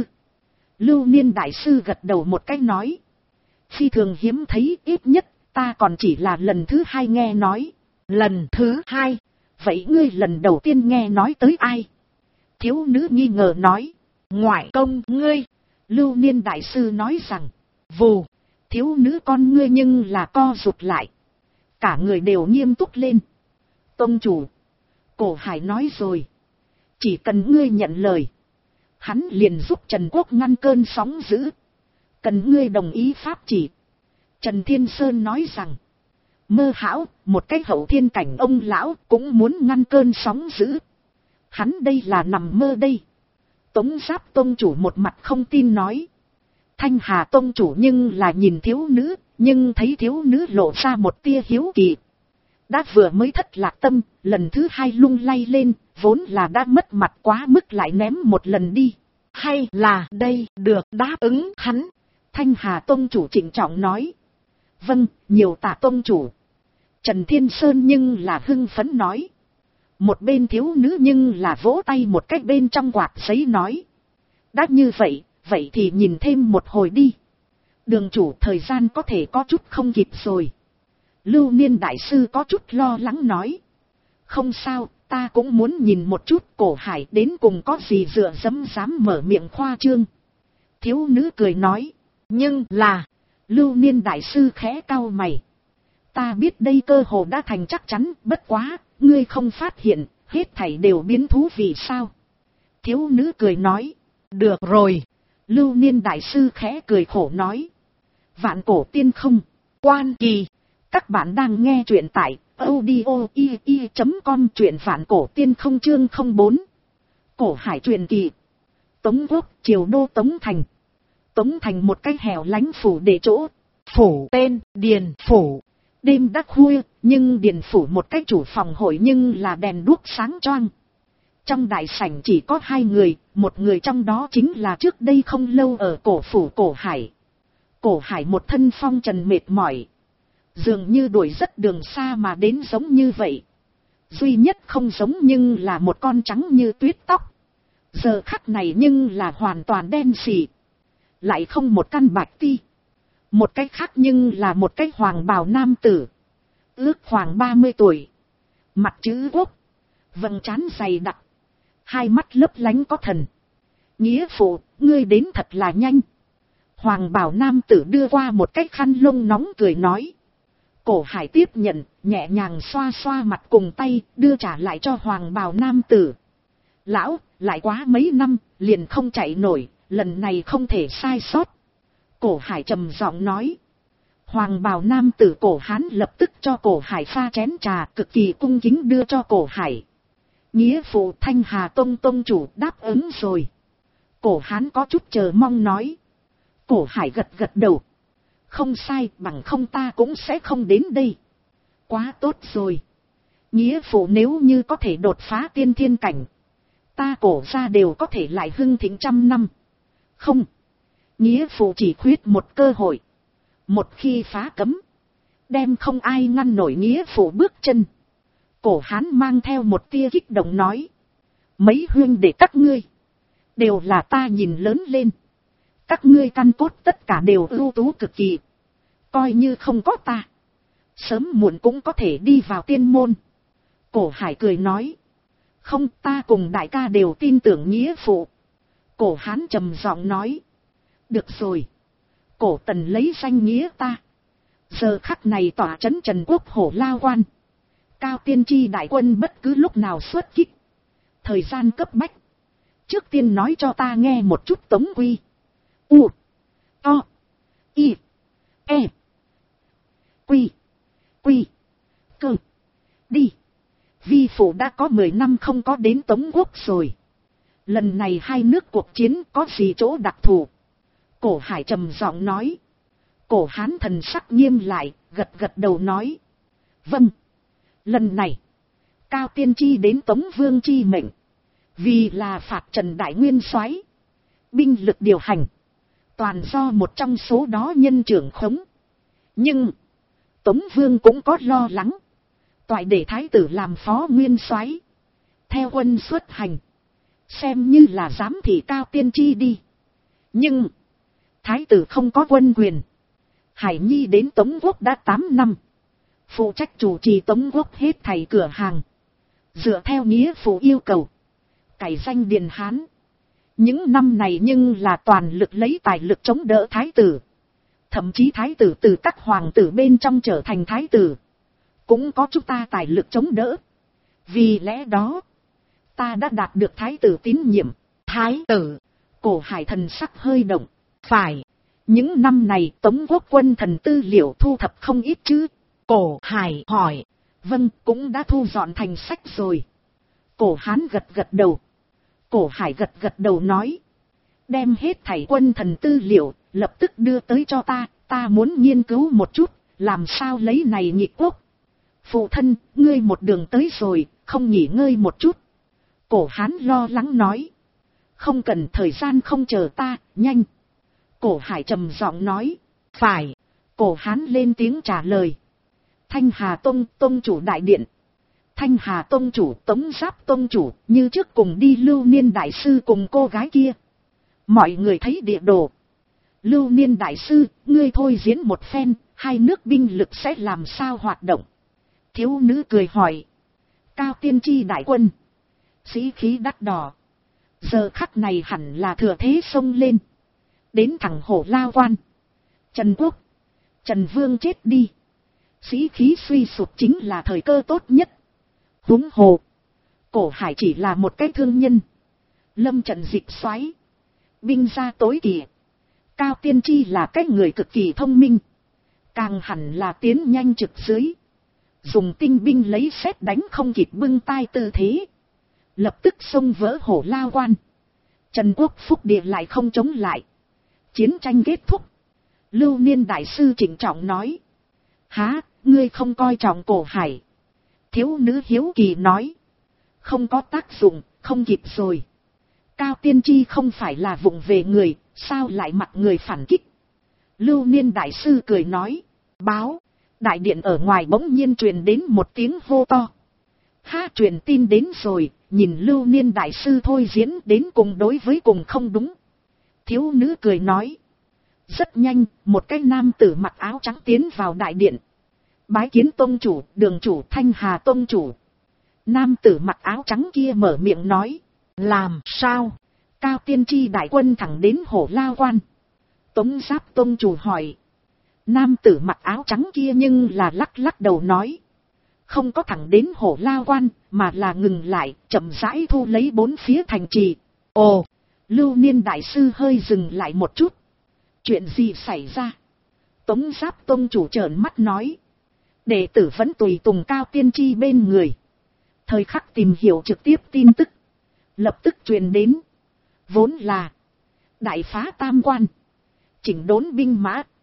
Lưu Niên đại sư gật đầu một cái nói. Phi thường hiếm thấy, ít nhất ta còn chỉ là lần thứ 2 nghe nói. Lần thứ 2? Vậy ngươi lần đầu tiên nghe nói tới ai? Thiếu nữ nghi ngờ nói. Ngoại công ngươi. Lưu Niên đại sư nói rằng. Vù. Thiếu nữ con ngươi nhưng là co rụt lại. Cả người đều nghiêm túc lên. Tông chủ. Cổ Hải nói rồi. Chỉ cần ngươi nhận lời. Hắn liền giúp Trần Quốc ngăn cơn sóng dữ. Cần ngươi đồng ý pháp chỉ. Trần Thiên Sơn nói rằng. Mơ hão, một cái hậu thiên cảnh ông lão cũng muốn ngăn cơn sóng dữ. Hắn đây là nằm mơ đây. Tống Giáp tông chủ một mặt không tin nói. Thanh Hà tông chủ nhưng là nhìn thiếu nữ, nhưng thấy thiếu nữ lộ ra một tia hiếu kỳ. Đã vừa mới thất lạc tâm, lần thứ 2 lung lay lên, vốn là đã mất mặt quá mức lại ném một lần đi. Hay là đây được đáp ứng hắn. Thanh Hà tông chủ trịnh trọng nói. Vâng, nhiều tạ tông chủ. Trần Thiên Sơn nhưng là hưng phấn nói. Một bên thiếu nữ nhưng là vỗ tay một cách bên trong quạt giấy nói. Đã như vậy, vậy thì nhìn thêm một hồi đi. Đường chủ thời gian có thể có chút không kịp rồi. Lưu Niên đại sư có chút lo lắng nói. Không sao, ta cũng muốn nhìn một chút Cổ Hải đến cùng có gì dựa dám mở miệng khoa trương. Thiếu nữ cười nói. Nhưng là, Lưu Niên đại sư khẽ cau mày. Ta biết đây cơ hồ đã thành chắc chắn, bất quá, ngươi không phát hiện, hết thảy đều biến thú vì sao. Thiếu nữ cười nói. Được rồi. Lưu Niên đại sư khẽ cười khổ nói. Vạn cổ tiên không, quan kỳ. Các bạn đang nghe truyện tại audio.com truyện vạn cổ tiên không chương 04. Cổ Hải truyền kỳ. Tống Quốc, triều đô Tống Thành. Tống Thành một cái hẻo lánh phủ để chỗ. Phủ tên Điền Phủ. Đêm đã khuya, nhưng Điền Phủ một cái chủ phòng hội nhưng là đèn đuốc sáng choang. Trong đại sảnh chỉ có 2 người, một người trong đó chính là trước đây không lâu ở cổ phủ Cổ Hải. Cổ Hải một thân phong trần mệt mỏi. Dường như đuổi rất đường xa mà đến giống như vậy. Duy nhất không giống nhưng là một con trắng như tuyết tóc. Giờ khắc này nhưng là hoàn toàn đen xì. Lại không một căn bạch ti. Một cách khác nhưng là một cái hoàng bào nam tử. Ước khoảng 30 tuổi. Mặt chữ quốc. Vầng trán dày đặc. Hai mắt lấp lánh có thần. Nghĩa phụ, ngươi đến thật là nhanh. Hoàng bào nam tử đưa qua một cái khăn lông nóng cười nói. Cổ Hải tiếp nhận, nhẹ nhàng xoa xoa mặt cùng tay, đưa trả lại cho hoàng bào nam tử. Lão, lại quá mấy năm, liền không chạy nổi, lần này không thể sai sót. Cổ Hải trầm giọng nói. Hoàng bào nam tử Cổ Hán lập tức cho Cổ Hải pha chén trà cực kỳ cung kính đưa cho Cổ Hải. Nghĩa phụ Thanh Hà Tông tông chủ đáp ứng rồi. Cổ Hán có chút chờ mong nói. Cổ Hải gật gật đầu. Không sai, bằng không ta cũng sẽ không đến đây. Quá tốt rồi. Nghĩa phụ nếu như có thể đột phá tiên thiên cảnh, ta Cổ gia đều có thể lại hưng thịnh 100 năm. Không. Nghĩa phụ chỉ khuyết một cơ hội. Một khi phá cấm, đem không ai ngăn nổi nghĩa phụ bước chân. Cổ Hán mang theo một tia kích động nói. Mấy huynh đệ các ngươi, đều là ta nhìn lớn lên. Các ngươi căn cốt tất cả đều ưu tú cực kỳ. Coi như không có ta, sớm muộn cũng có thể đi vào tiên môn. Cổ Hải cười nói. Không, ta cùng đại ca đều tin tưởng nghĩa phụ. Cổ Hán trầm giọng nói. Được rồi. Cổ Tần lấy danh nghĩa ta. Giờ khắc này tỏa trấn Trần Quốc Hổ Lao Quan. Cao tiên tri đại quân bất cứ lúc nào xuất kích. Thời gian cấp bách. Trước tiên nói cho ta nghe một chút Tống Quy. U. O. I. E. Quy. Quy. Cơ. Đi. Vi phụ đã có 10 năm không có đến Tống Quốc rồi. Lần này hai nước cuộc chiến có gì chỗ đặc thù? Cổ Hải trầm giọng nói. Cổ Hán thần sắc nghiêm lại, gật gật đầu nói. Vâng. Lần này, Cao tiên tri đến Tống Vương chi mệnh. Vì là phạt Trần Đại Nguyên soái, binh lực điều hành, toàn do một trong số đó nhân trưởng khống. Nhưng, Tống Vương cũng có lo lắng. Toại để thái tử làm phó nguyên soái, theo quân xuất hành, xem như là giám thị Cao tiên tri đi. Nhưng, thái tử không có quân quyền. Hải Nhi đến Tống Quốc đã 8 năm. Phụ trách chủ trì Tống Quốc hết thảy cửa hàng. Dựa theo nghĩa phụ yêu cầu, cải danh Điền Hán. Những năm này nhưng là toàn lực lấy tài lực chống đỡ thái tử. Thậm chí thái tử từ các hoàng tử bên trong trở thành thái tử, cũng có chúng ta tài lực chống đỡ. Vì lẽ đó, ta đã đạt được thái tử tín nhiệm. Thái tử, Cổ Hải thần sắc hơi động. Phải, những năm này Tống Quốc quân thần tư liệu thu thập không ít chứ? Cổ Hải hỏi. Vâng, cũng đã thu dọn thành sách rồi. Cổ Hán gật gật đầu. Cổ Hải gật gật đầu nói. Đem hết thảy quân thần tư liệu, lập tức đưa tới cho ta. Ta muốn nghiên cứu một chút, làm sao lấy này nhị quốc. Phụ thân, ngươi một đường tới rồi, không nghỉ ngơi một chút. Cổ Hán lo lắng nói. Không cần, thời gian không chờ ta, nhanh. Cổ Hải trầm giọng nói. Phải. Cổ Hán lên tiếng trả lời. Thanh Hà Tông, Tông chủ đại điện. Thanh Hà Tông chủ, Tống Giáp Tông chủ, như trước cùng đi Lưu Niên đại sư cùng cô gái kia. Mọi người thấy địa đồ. Lưu Niên đại sư, ngươi thôi diễn một phen, hai nước binh lực sẽ làm sao hoạt động? Thiếu nữ cười hỏi. Cao tiên tri đại quân, sĩ khí đắt đỏ. Giờ khắc này hẳn là thừa thế xông lên. Đến thẳng Hổ Lao Quan. Trần Quốc, Trần Vương chết đi. Sĩ khí suy sụp chính là thời cơ tốt nhất. Huống hồ, Cổ Hải chỉ là một cái thương nhân. Lâm trận dịch xoáy, binh gia tối kỵ. Cao tiên tri là cái người cực kỳ thông minh. Càng hẳn là tiến nhanh trực dưới. Dùng tinh binh lấy sét đánh không kịp bưng tay tư thế. Lập tức xông vỡ Hổ Lao Quan. Trần Quốc phúc địa lại không chống lại. Chiến tranh kết thúc. Lưu Niên đại sư trịnh trọng nói. Há, ngươi không coi trọng Cổ Hải? Thiếu nữ hiếu kỳ nói. Không có tác dụng, không kịp rồi. Cao tiên tri không phải là vụng về người, sao lại mặc người phản kích? Lưu Niên đại sư cười nói. Báo, đại điện ở ngoài bỗng nhiên truyền đến một tiếng hô to. Ha, truyền tin đến rồi, nhìn Lưu Niên đại sư thôi diễn đến cùng đối với cùng không đúng. Thiếu nữ cười nói. Rất nhanh, một cái nam tử mặc áo trắng tiến vào đại điện. Bái kiến tông chủ, đường chủ, Thanh Hà tông chủ. Nam tử mặc áo trắng kia mở miệng nói. Làm sao? Cao tiên tri đại quân thẳng đến Hổ Lao Quan. Tống Giáp tông chủ hỏi. Nam tử mặc áo trắng kia nhưng là lắc lắc đầu nói. Không có thẳng đến Hổ Lao Quan, mà là ngừng lại, chậm rãi thu lấy bốn phía thành trì. Ồ, Lưu Niên đại sư hơi dừng lại một chút. Chuyện gì xảy ra? Tống Giáp tông chủ trợn mắt nói. Đệ tử vẫn tùy tùng Cao tiên tri bên người. Thời khắc tìm hiểu trực tiếp tin tức. Lập tức truyền đến. Vốn là đại phá tam quan, chỉnh đốn binh mã,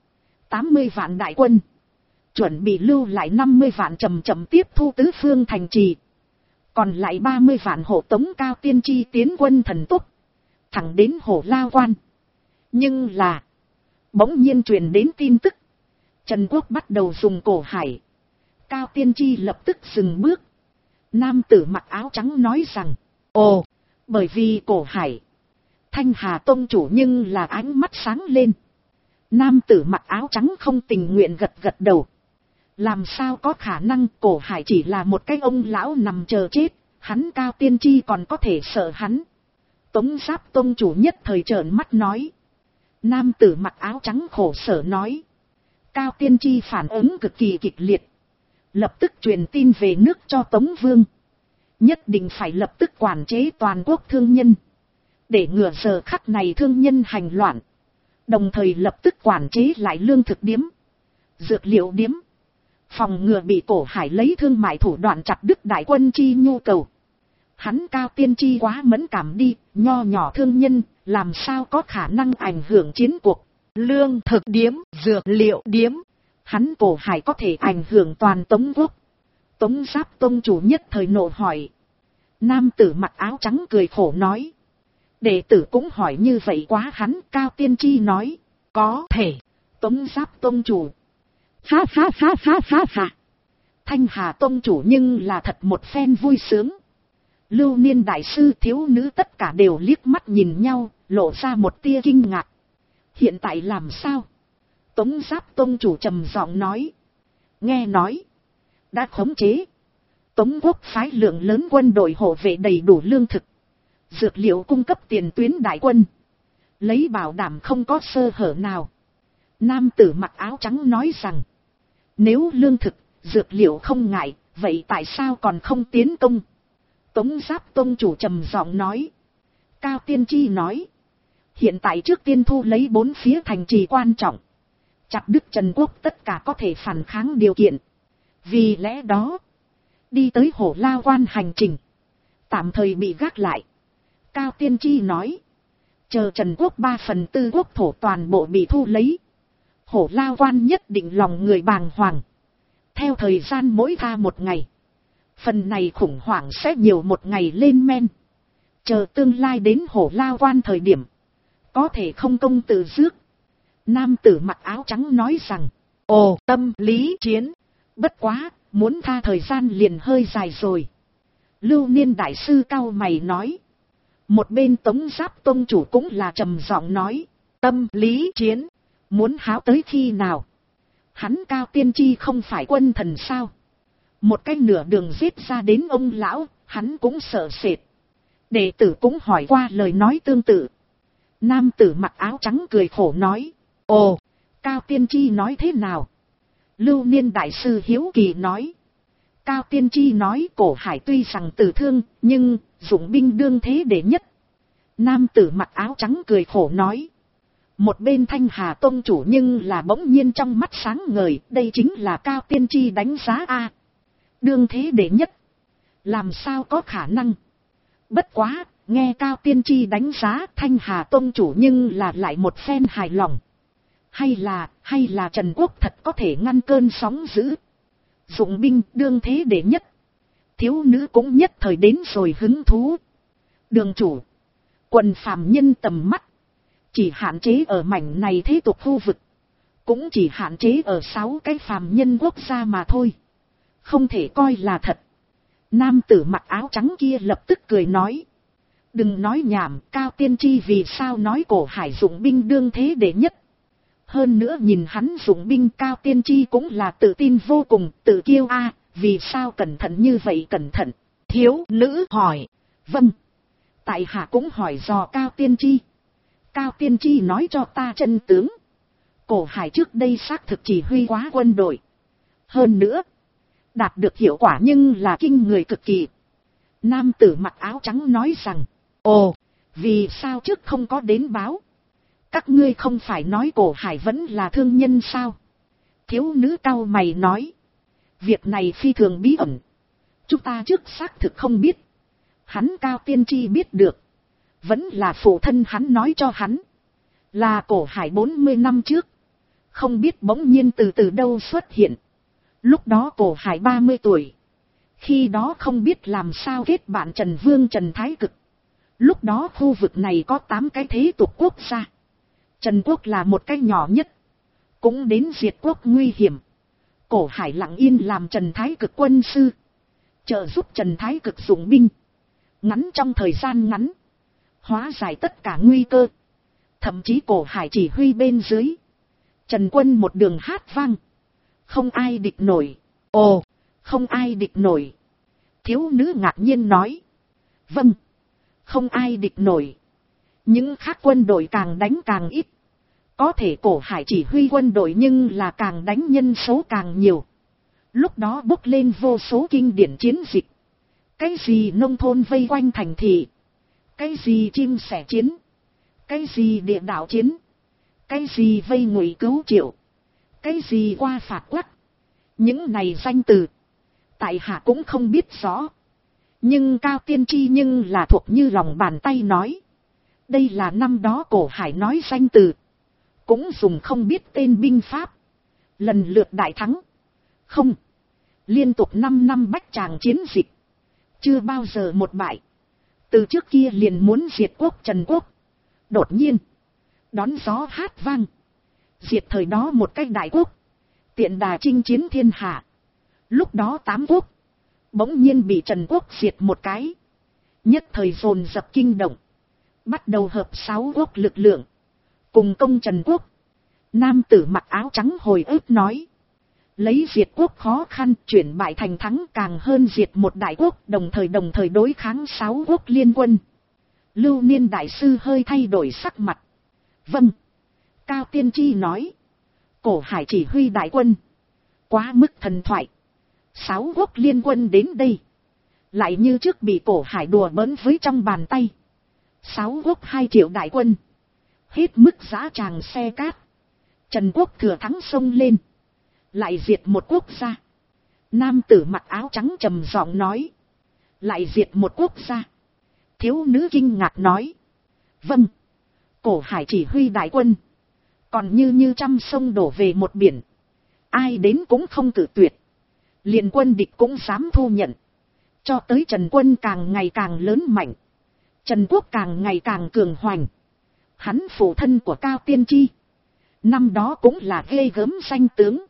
80 vạn đại quân. Chuẩn bị lưu lại 50 vạn chậm chậm tiếp thu tứ phương thành trì. Còn lại 30 vạn hộ tống Cao Tiên Tri tiến quân thần tốc. Thẳng đến Hổ Lao Quan. Nhưng là. Bỗng nhiên truyền đến tin tức. Trần Quốc bắt đầu dùng cổ hải. Cao Tiên Tri lập tức dừng bước. Nam tử mặc áo trắng nói rằng. Ồ, bởi vì cổ hải. Thanh Hà Tông chủ nhưng là ánh mắt sáng lên. Nam tử mặc áo trắng không tình nguyện gật gật đầu. Làm sao có khả năng cổ hải chỉ là một cái ông lão nằm chờ chết. Hắn Cao Tiên Tri còn có thể sợ hắn. Tống Giáp Tông chủ nhất thời trợn mắt nói. Nam tử mặc áo trắng khổ sở nói. Cao Tiên Tri phản ứng cực kỳ kịch liệt. Lập tức truyền tin về nước cho Tống Vương. Nhất định phải lập tức quản chế toàn quốc thương nhân. Để ngừa giờ khắc này thương nhân hành loạn. Đồng thời lập tức quản chế lại lương thực điếm. Dược liệu điếm. Phòng ngừa bị cổ hải lấy thương mại thủ đoạn chặt đứt đại quân chi nhu cầu. Hắn Cao Tiên Tri quá mẫn cảm đi, nho nhỏ thương nhân, làm sao có khả năng ảnh hưởng chiến cuộc. Lương thực điếm, dược liệu điếm. Hắn cổ hải có thể ảnh hưởng toàn Tống Quốc. Tống Giáp Tông chủ nhất thời nộ hỏi. Nam tử mặc áo trắng cười khổ nói. Đệ tử cũng hỏi như vậy quá hắn. Cao Tiên Tri nói. Có thể. Tống Giáp Tông chủ. Ha ha ha ha ha ha. Thanh Hà Tông chủ nhưng là thật một phen vui sướng. Lưu Niên đại sư thiếu nữ tất cả đều liếc mắt nhìn nhau, lộ ra một tia kinh ngạc. Hiện tại làm sao? Tống Giáp Tông chủ trầm giọng nói. Nghe nói. Đã khống chế. Tống Quốc phái lượng lớn quân đội hộ vệ đầy đủ lương thực. Dược liệu cung cấp tiền tuyến đại quân. Lấy bảo đảm không có sơ hở nào. Nam tử mặc áo trắng nói rằng. Nếu lương thực, dược liệu không ngại, vậy tại sao còn không tiến công? Tống Giáp Tông chủ trầm giọng nói. Cao Tiên Tri nói. Hiện tại trước tiên thu lấy 4 phía thành trì quan trọng. Chặt đứt Trần Quốc tất cả có thể phản kháng điều kiện. Vì lẽ đó. Đi tới Hổ Lao Quan hành trình. Tạm thời bị gác lại. Cao Tiên Tri nói. Chờ Trần Quốc 3/4 quốc thổ toàn bộ bị thu lấy. Hổ Lao Quan nhất định lòng người bàng hoàng. Theo thời gian mỗi tha một ngày. Phần này khủng hoảng sẽ nhiều một ngày lên men. Chờ tương lai đến Hổ Lao Quan thời điểm. Có thể không công tự dước. Nam tử mặc áo trắng nói rằng. Ồ, tâm lý chiến. Bất quá, muốn tha thời gian liền hơi dài rồi. Lưu Niên đại sư cao mày nói. Một bên Tống Giáp Tông chủ cũng là trầm giọng nói. Tâm lý chiến. Muốn háo tới khi nào? Hắn Cao Tiên Tri không phải quân thần sao? Một cái nửa đường giết ra đến ông lão, hắn cũng sợ sệt. Đệ tử cũng hỏi qua lời nói tương tự. Nam tử mặc áo trắng cười khổ nói. Ồ, Cao Tiên Tri nói thế nào? Lưu Niên đại sư hiếu kỳ nói. Cao Tiên Tri nói cổ hải tuy rằng tử thương, nhưng dụng binh đương thế đệ nhất. Nam tử mặc áo trắng cười khổ nói. Một bên Thanh Hà Tông chủ nhưng là bỗng nhiên trong mắt sáng ngời, đây chính là Cao Tiên Tri đánh giá a. Đương thế đệ nhất. Làm sao có khả năng? Bất quá, nghe Cao Tiên Tri đánh giá Thanh Hà Tông chủ nhưng là lại một phen hài lòng. Hay là Trần Quốc thật có thể ngăn cơn sóng dữ. Dụng binh đương thế đệ nhất. Thiếu nữ cũng nhất thời đến rồi hứng thú. Đường chủ. Quần phàm nhân tầm mắt. Chỉ hạn chế ở mảnh này thế tục khu vực. Cũng chỉ hạn chế ở 6 cái phàm nhân quốc gia mà thôi. Không thể coi là thật. Nam tử mặc áo trắng kia lập tức cười nói. Đừng nói nhảm, Cao Tiên Tri vì sao nói cổ hải dụng binh đương thế đệ nhất. Hơn nữa nhìn hắn dụng binh Cao Tiên Tri cũng là tự tin vô cùng, tự kiêu a. Vì sao cẩn thận như vậy cẩn thận? Thiếu nữ hỏi. Vâng. Tại hạ cũng hỏi dò Cao Tiên Tri. Cao Tiên Tri nói cho ta chân tướng. Cổ hải trước đây xác thực chỉ huy quá quân đội. Hơn nữa. Đạt được hiệu quả nhưng là kinh người cực kỳ. Nam tử mặc áo trắng nói rằng. Ồ, vì sao trước không có đến báo? Các ngươi không phải nói cổ hải vẫn là thương nhân sao? Thiếu nữ cau mày nói. Việc này phi thường bí ẩn. Chúng ta trước xác thực không biết. Hắn Cao Tiên Tri biết được. Vẫn là phụ thân hắn nói cho hắn. Là cổ hải 40 năm trước. không biết bỗng nhiên từ đâu xuất hiện. Lúc đó Cổ Hải 30 tuổi. Khi đó không biết làm sao kết bạn Trần Vương Trần Thái Cực. Lúc đó khu vực này có 8 cái thế tục quốc gia. Trần Quốc là một cái nhỏ nhất. Cũng đến diệt quốc nguy hiểm. Cổ Hải lặng yên làm Trần Thái Cực quân sư. Trợ giúp Trần Thái Cực dụng binh. Ngắn trong thời gian ngắn. Hóa giải tất cả nguy cơ. Thậm chí Cổ Hải chỉ huy bên dưới. Trần quân một đường hát vang. Không ai địch nổi. Ồ, không ai địch nổi. Thiếu nữ ngạc nhiên nói. Vâng, không ai địch nổi. Những khác quân đội càng đánh càng ít. Có thể Cổ Hải chỉ huy quân đội nhưng là càng đánh nhân số càng nhiều. Lúc đó bốc lên vô số kinh điển chiến dịch. Cái gì nông thôn vây quanh thành thị. Cái gì chim sẻ chiến. Cái gì địa đạo chiến. Cái gì vây Ngụy cứu Triệu. Cái gì qua phạt Quách. Những này danh từ tại hạ cũng không biết rõ. Nhưng Cao Tiên Tri nhưng là thuộc như lòng bàn tay nói. Đây là năm đó Cổ Hải nói danh từ. Cũng dùng không biết tên binh pháp. Lần lượt đại thắng. Không. Liên tục 5 năm bách tràng chiến dịch. Chưa bao giờ một bại. Từ trước kia liền muốn diệt quốc Trần Quốc. Đột nhiên. Đón gió hát vang. Diệt thời đó một cách đại quốc. Tiện đà chinh chiến thiên hạ. Lúc đó 8 quốc. Bỗng nhiên bị Trần Quốc diệt một cái. Nhất thời dồn dập kinh động. Bắt đầu hợp 6 quốc lực lượng. Cùng công Trần Quốc. Nam tử mặc áo trắng hồi ức nói. Lấy diệt quốc khó khăn chuyển bại thành thắng càng hơn diệt một đại quốc đồng thời đối kháng 6 quốc liên quân. Lưu Niên đại sư hơi thay đổi sắc mặt. Vâng. Cao Tiên Tri nói. Cổ Hải chỉ huy đại quân. Quá mức thần thoại. 6 quốc liên quân đến đây. Lại như trước bị Cổ Hải đùa bỡn với trong bàn tay. 6 quốc 2 triệu đại quân. Hết mức giã tràng xe cát. Trần Quốc thừa thắng xông lên. Lại diệt một quốc gia. Nam tử mặc áo trắng trầm giọng nói. Lại diệt một quốc gia. Thiếu nữ kinh ngạc nói. Vâng. Cổ Hải chỉ huy đại quân. Còn như trăm sông đổ về một biển. Ai đến cũng không cử tuyệt. Liền quân địch cũng dám thu nhận. Cho tới Trần quân càng ngày càng lớn mạnh. Trần Quốc càng ngày càng cường hoành. Hắn phụ thân của Cao Tiên Tri. Năm đó cũng là ghê gớm danh tướng.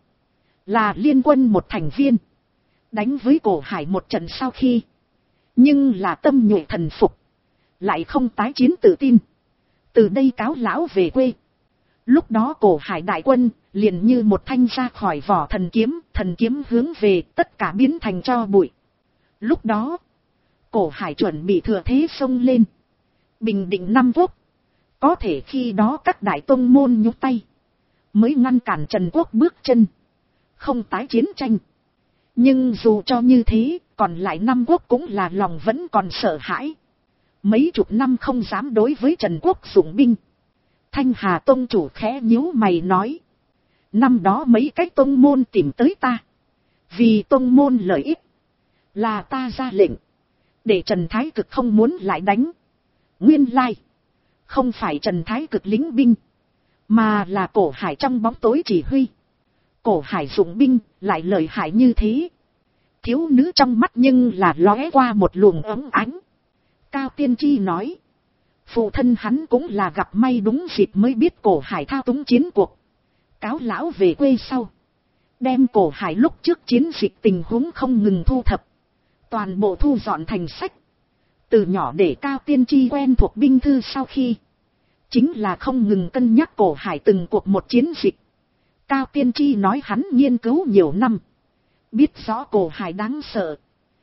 Là liên quân một thành viên. Đánh với Cổ Hải một trận sau khi. Nhưng là tâm nhuệ thần phục. Lại không tái chiến tự tin. Từ đây cáo lão về quê. Lúc đó Cổ Hải đại quân liền như một thanh ra khỏi vỏ thần kiếm hướng về tất cả biến thành tro bụi. Lúc đó Cổ Hải chuẩn bị thừa thế xông lên. Bình định 5 quốc. Có thể khi đó các đại tông môn nhúc tay. Mới ngăn cản Trần Quốc bước chân. Không tái chiến tranh. Nhưng dù cho như thế, còn lại 5 quốc cũng là lòng vẫn còn sợ hãi. Mấy chục năm không dám đối với Trần Quốc dụng binh. Thanh Hà Tông chủ khẽ nhíu mày nói. Năm đó mấy cái tông môn tìm tới ta. Vì tông môn lợi ích. Là ta ra lệnh. Để Trần Thái Cực không muốn lại đánh. Nguyên lai. Không phải Trần Thái Cực lính binh. Mà là Cổ Hải trong bóng tối chỉ huy. Cổ Hải dụng binh lại lợi hại như thế. Thiếu nữ trong mắt nhưng là lóe qua một luồng ấm ánh. Cao Tiên Tri nói. Phụ thân hắn cũng là gặp may đúng dịp mới biết Cổ Hải thao túng chiến cuộc. Cáo lão về quê sau. Đem Cổ Hải lúc trước chiến dịch tình huống không ngừng thu thập. Toàn bộ thu dọn thành sách. Từ nhỏ để Cao Tiên Tri quen thuộc binh thư sau khi. Chính là không ngừng cân nhắc Cổ Hải từng cuộc một chiến dịch. Cao Tiên Tri nói hắn nghiên cứu nhiều năm. Biết rõ Cổ Hải đáng sợ.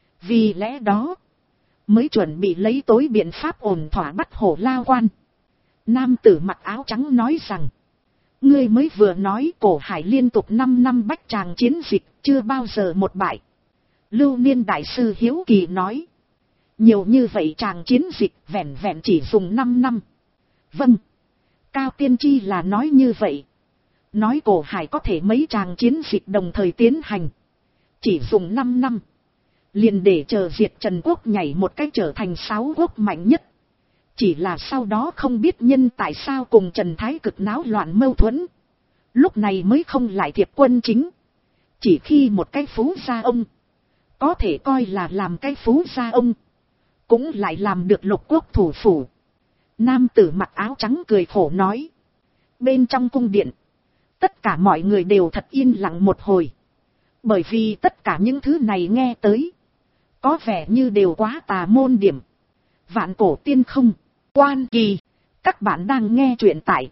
Vì lẽ đó. Mới chuẩn bị lấy tối biện pháp ổn thỏa bắt Hổ Lao Quan. Nam tử mặc áo trắng nói rằng. Ngươi mới vừa nói Cổ Hải liên tục 5 năm bách tràng chiến dịch. Chưa bao giờ một bại. Lưu Niên đại sư hiếu kỳ nói. Nhiều như vậy tràng chiến dịch vẹn vẹn chỉ dùng 5 năm. Vâng. Cao Tiên Tri là nói như vậy. Nói Cổ Hải có thể mấy tràng chiến dịch đồng thời tiến hành. Chỉ dùng 5 năm. Liền để chờ diệt Trần Quốc nhảy một cách trở thành 6 quốc mạnh nhất. Chỉ là sau đó không biết nhân tại sao cùng Trần Thái Cực náo loạn mâu thuẫn. lúc này mới không lại thiệp quân chính. Chỉ khi một cái phú gia ông, có thể coi là làm cái phú gia ông, cũng lại làm được lục quốc thủ phủ. Nam tử mặc áo trắng cười khổ nói. Bên trong cung điện, tất cả mọi người đều thật yên lặng một hồi. Bởi vì tất cả những thứ này nghe tới, có vẻ như đều quá tà môn điểm. Vạn cổ tiên không, quan kỳ. Các bạn đang nghe truyện tại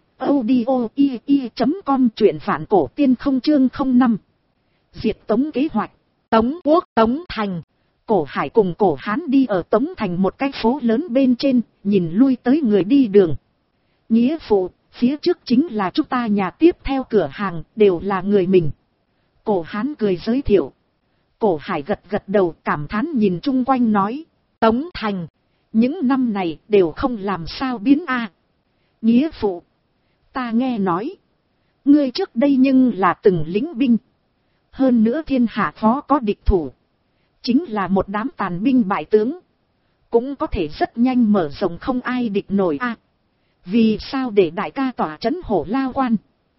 audio.com, truyện vạn cổ tiên không chương 05. Diệt Tống kế hoạch. Tống quốc Tống thành. Cổ Hải cùng Cổ Hán đi ở Tống thành một cái phố lớn bên trên, nhìn lui tới người đi đường. Nghĩa phụ, phía trước chính là chúng ta nhà tiếp theo cửa hàng, đều là người mình. Cổ Hán cười giới thiệu. Cổ Hải gật gật đầu cảm thán nhìn chung quanh nói. Tống thành, những năm này đều không làm sao biến a. Nghĩa phụ, ta nghe nói, ngươi trước đây nhưng là từng lính binh. Hơn nữa thiên hạ phó có địch thủ, chính là một đám tàn binh bại tướng, cũng có thể rất nhanh mở rộng không ai địch nổi a. Vì sao để đại ca tỏa trấn Hổ Lao Quan,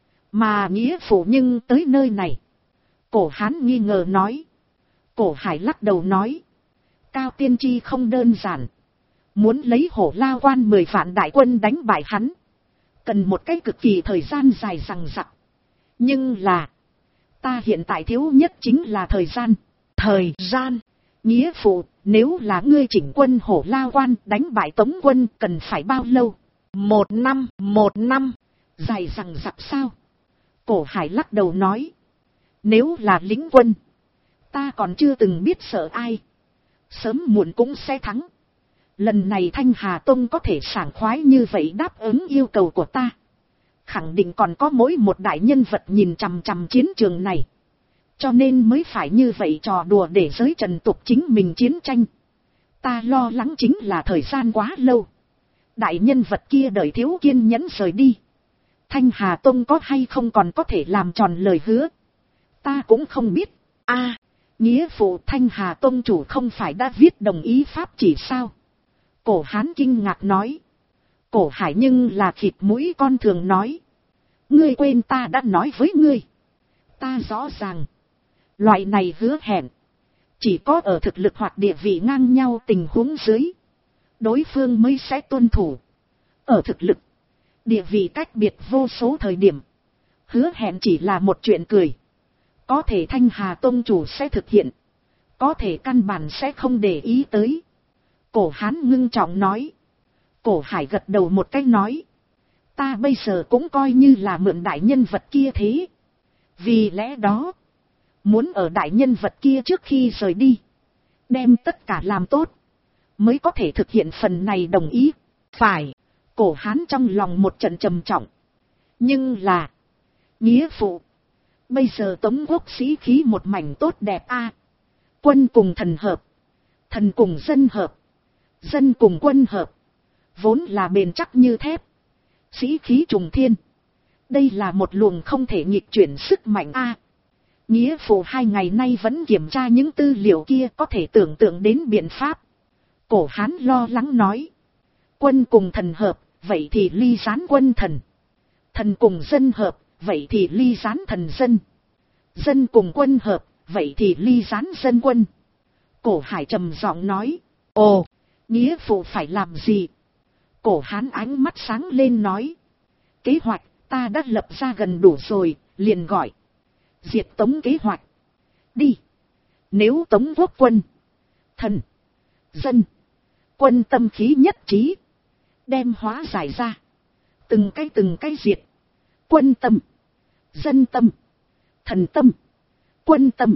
mà nghĩa phụ nhưng tới nơi này? Cổ Hán nghi ngờ nói. Cổ Hải lắc đầu nói. Cao tiên tri không đơn giản. Muốn lấy Hổ Lao Quan 10 vạn đại quân đánh bại hắn, cần một cái cực kỳ thời gian dài dằng dặc. Nhưng là, ta hiện tại thiếu nhất chính là thời gian. Thời gian, nghĩa phụ, nếu là ngươi chỉnh quân Hổ Lao Quan đánh bại Tống quân cần phải bao lâu? 1 năm, 1 năm, dài dằng dặc sao? Cổ Hải lắc đầu nói. Nếu là lính quân, ta còn chưa từng biết sợ ai, sớm muộn cũng sẽ thắng. Lần này Thanh Hà Tông có thể sảng khoái như vậy đáp ứng yêu cầu của ta, khẳng định còn có mỗi một đại nhân vật nhìn chằm chằm chiến trường này. Cho nên mới phải như vậy trò đùa để giới trần tục chính mình chiến tranh. Ta lo lắng chính là thời gian quá lâu, đại nhân vật kia đợi thiếu kiên nhẫn rời đi, Thanh Hà Tông có hay không còn có thể làm tròn lời hứa, ta cũng không biết. A, nghĩa phụ, Thanh Hà Tông chủ không phải đã viết đồng ý pháp chỉ sao? Cổ Hán kinh ngạc nói. Cổ Hải nhưng là khịt mũi con thường nói. Ngươi quên ta đã nói với ngươi. Ta rõ ràng, loại này hứa hẹn, chỉ có ở thực lực hoặc địa vị ngang nhau tình huống dưới, đối phương mới sẽ tuân thủ. Ở thực lực, địa vị cách biệt vô số thời điểm, hứa hẹn chỉ là một chuyện cười. Có thể Thanh Hà Tông chủ sẽ thực hiện, có thể căn bản sẽ không để ý tới. Cổ Hán ngưng trọng nói. Cổ Hải gật đầu một cái nói. Ta bây giờ cũng coi như là mượn đại nhân vật kia thế. Vì lẽ đó, muốn ở đại nhân vật kia trước khi rời đi, đem tất cả làm tốt, mới có thể thực hiện phần này đồng ý. Phải. Cổ Hán trong lòng một trận trầm trọng. Nhưng là, nghĩa phụ, bây giờ Tống quốc sĩ khí một mảnh tốt đẹp a. Quân cùng thần hợp, thần cùng dân hợp, dân cùng quân hợp, vốn là bền chắc như thép, sĩ khí trùng thiên. Đây là một luồng không thể nghịch chuyển sức mạnh a. Nghĩa phụ 2 ngày nay vẫn kiểm tra những tư liệu kia, có thể tưởng tượng đến biện pháp. Cổ Hán lo lắng nói. Quân cùng thần hợp, vậy thì ly gián quân thần. Thần cùng dân hợp, vậy thì ly gián thần dân. Dân cùng quân hợp, vậy thì ly gián dân quân. Cổ Hải trầm giọng nói. Ồ, nghĩa phụ phải làm gì? Cổ Hán ánh mắt sáng lên nói. Kế hoạch ta đã lập ra gần đủ rồi, liền gọi diệt Tống kế hoạch. Đi. Nếu Tống quốc quân, thần, dân, quân tâm khí nhất trí, đem hóa giải ra, từng cái diệt. Quân tâm, dân tâm, thần tâm, quân tâm.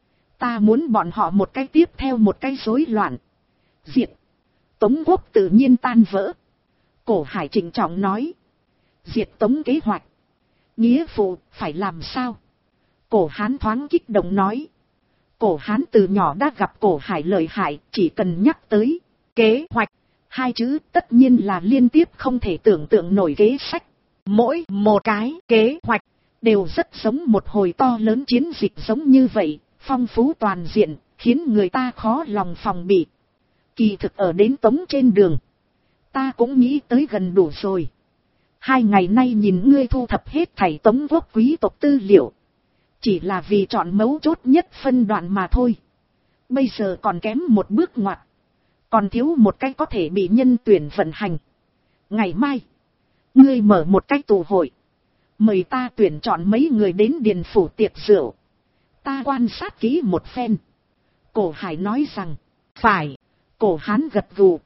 Ta muốn bọn họ một cái tiếp theo một cái rối loạn. Diệt. Tống quốc tự nhiên tan vỡ. Cổ Hải trịnh trọng nói. Diệt Tống kế hoạch, nghĩa phụ phải làm sao? Cổ Hán thoáng kích động nói. Cổ Hán từ nhỏ đã gặp Cổ Hải lợi hại, chỉ cần nhắc tới kế hoạch 2 chữ tất nhiên là liên tiếp không thể tưởng tượng nổi kế sách. Mỗi một cái kế hoạch đều rất giống một hồi to lớn chiến dịch giống như vậy, phong phú toàn diện, khiến người ta khó lòng phòng bị. Kỳ thực ở đến Tống trên đường, ta cũng nghĩ tới gần đủ rồi. 2 ngày nay nhìn ngươi thu thập hết thảy Tống quốc quý tộc tư liệu. Chỉ là vì chọn mấu chốt nhất phân đoạn mà thôi. Bây giờ còn kém một bước ngoặt. Còn thiếu một cái có thể bị nhân tuyển vận hành. Ngày mai, ngươi mở một cái tụ hội. Mời ta tuyển chọn mấy người đến điền phủ tiệc rượu. Ta quan sát kỹ một phen. Cổ Hải nói rằng, phải. Cổ Hán gật gù.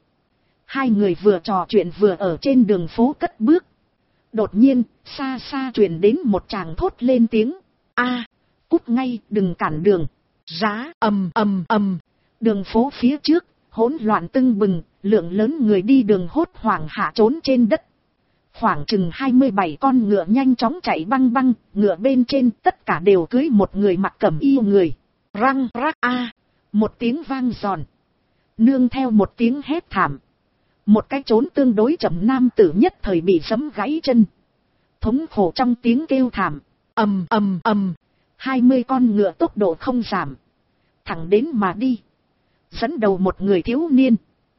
2 người vừa trò chuyện vừa ở trên đường phố cất bước. Đột nhiên, xa xa truyền đến một tràng thốt lên tiếng. A, cút ngay, đừng cản đường. Rá, ầm ầm ầm. Đường phố phía trước, hỗn loạn tưng bừng, lượng lớn người đi đường hốt hoảng hạ trốn trên đất. Khoảng chừng 27 con ngựa nhanh chóng chạy băng băng, ngựa bên trên tất cả đều cưới một người mặc cẩm y người. Răng rắc a, một tiếng vang giòn. Nương theo một tiếng hét thảm. Một cái trốn tương đối chậm nam tử nhất thời bị giẫm gãy chân. Thống khổ trong tiếng kêu thảm. Ầm ầm ầm. 20 con ngựa tốc độ không giảm. Thẳng đến mà đi. Dẫn đầu một người thiếu niên.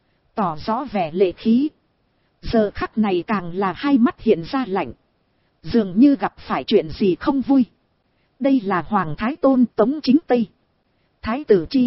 Tỏ rõ vẻ lệ khí. Giờ khắc này càng là hai mắt hiện ra lạnh. Dường như gặp phải chuyện gì không vui. Đây là Hoàng Thái Tôn Tống Chính Tây. Thái tử chi.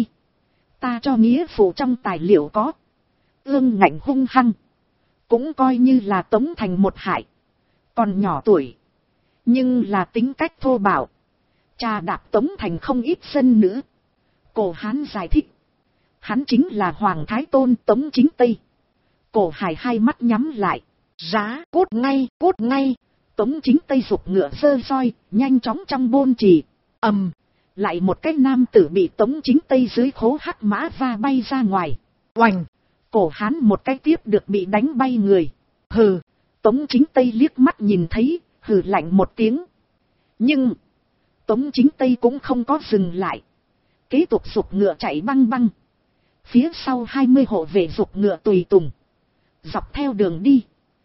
Ta cho nghĩa phụ trong tài liệu có. Ương ngạnh hung hăng. Cũng coi như là Tống Thành một hại. Còn nhỏ tuổi. Nhưng là tính cách thô bạo. Trà đạp Tống Thành không ít dân nữ. Cổ Hán giải thích. Hắn chính là Hoàng Thái Tôn Tống Chính Tây. Cổ Hải hai mắt nhắm lại. Rá, cút ngay, cút ngay. Tống Chính Tây giục ngựa giơ roi, nhanh chóng trong bôn trì. Ầm, lại một cái nam tử bị Tống Chính Tây dưới khố hắc mã va bay ra ngoài. Oành, Cổ Hán một cái tiếp được bị đánh bay người. Hừ, Tống Chính Tây liếc mắt nhìn thấy, hừ lạnh một tiếng. Nhưng, Tống Chính Tây cũng không có dừng lại. Kế tục giục ngựa chạy băng băng. Phía sau 20 hộ vệ giục ngựa tùy tùng. Dọc theo đường đi.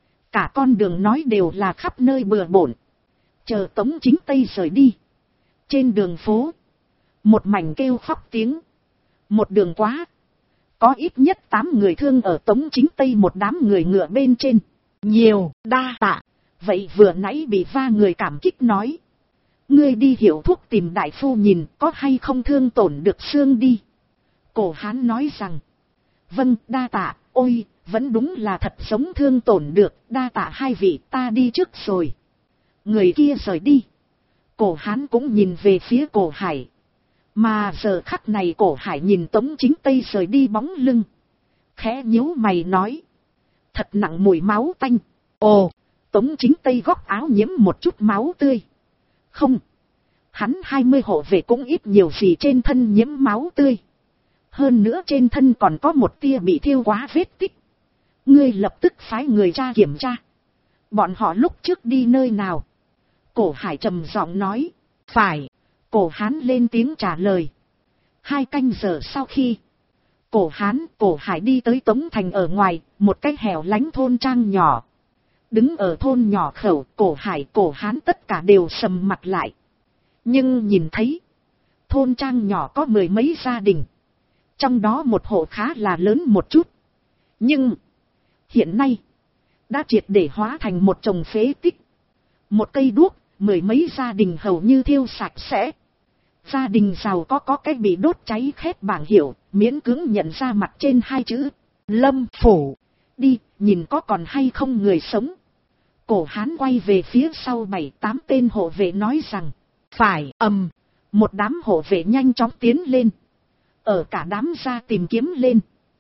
Cả con đường nói đều là khắp nơi bừa bộn. Chờ Tống Chính Tây rời đi. Trên đường phố. Một mảnh kêu khóc tiếng. Một đường quá. Có ít nhất 8 người thương ở Tống Chính Tây một đám người ngựa bên trên. Nhiều, đa tạ. Vậy vừa nãy bị va người cảm kích nói. Ngươi đi hiệu thuốc tìm đại phu nhìn có hay không thương tổn được xương đi. Cổ Hán nói rằng. Vâng, đa tạ, ôi, vẫn đúng là thật sống thương tổn được, đa tạ hai vị, ta đi trước rồi. Người kia rời đi. Cổ Hán cũng nhìn về phía Cổ Hải. Mà giờ khắc này Cổ Hải nhìn Tống Chính Tây rời đi bóng lưng. Khẽ nhíu mày nói. Thật nặng mùi máu tanh. Ồ, Tống Chính Tây góc áo nhiễm một chút máu tươi. Không. Hắn 20 hộ vệ cũng ít nhiều gì trên thân nhiễm máu tươi. Hơn nữa trên thân còn có một tia bị thiêu quá vết tích. Ngươi lập tức phái người ra kiểm tra. Bọn họ lúc trước đi nơi nào? Cổ Hải trầm giọng nói. Phải. Cổ Hán lên tiếng trả lời. 2 canh giờ sau khi Cổ Hán, Cổ Hải đi tới Tống Thành ở ngoài, một cái hẻo lánh thôn trang nhỏ. Đứng ở thôn nhỏ khẩu, Cổ Hải, Cổ Hán tất cả đều sầm mặt lại. Nhưng nhìn thấy, thôn trang nhỏ có 10 mấy gia đình. Trong đó một hộ khá là lớn một chút. Nhưng, hiện nay, đã triệt để hóa thành một chồng phế tích. Một cây đuốc, 10 mấy gia đình hầu như thiêu sạch sẽ. Gia đình giàu có cái bị đốt cháy khét bảng hiệu, miễn cưỡng nhận ra mặt trên 2 chữ. Lâm phủ. Đi, nhìn có còn hay không người sống. Cổ Hán quay về phía sau 7-8 tên hộ vệ nói rằng. Phải, một đám hộ vệ nhanh chóng tiến lên. Ở cả đám ra tìm kiếm lên.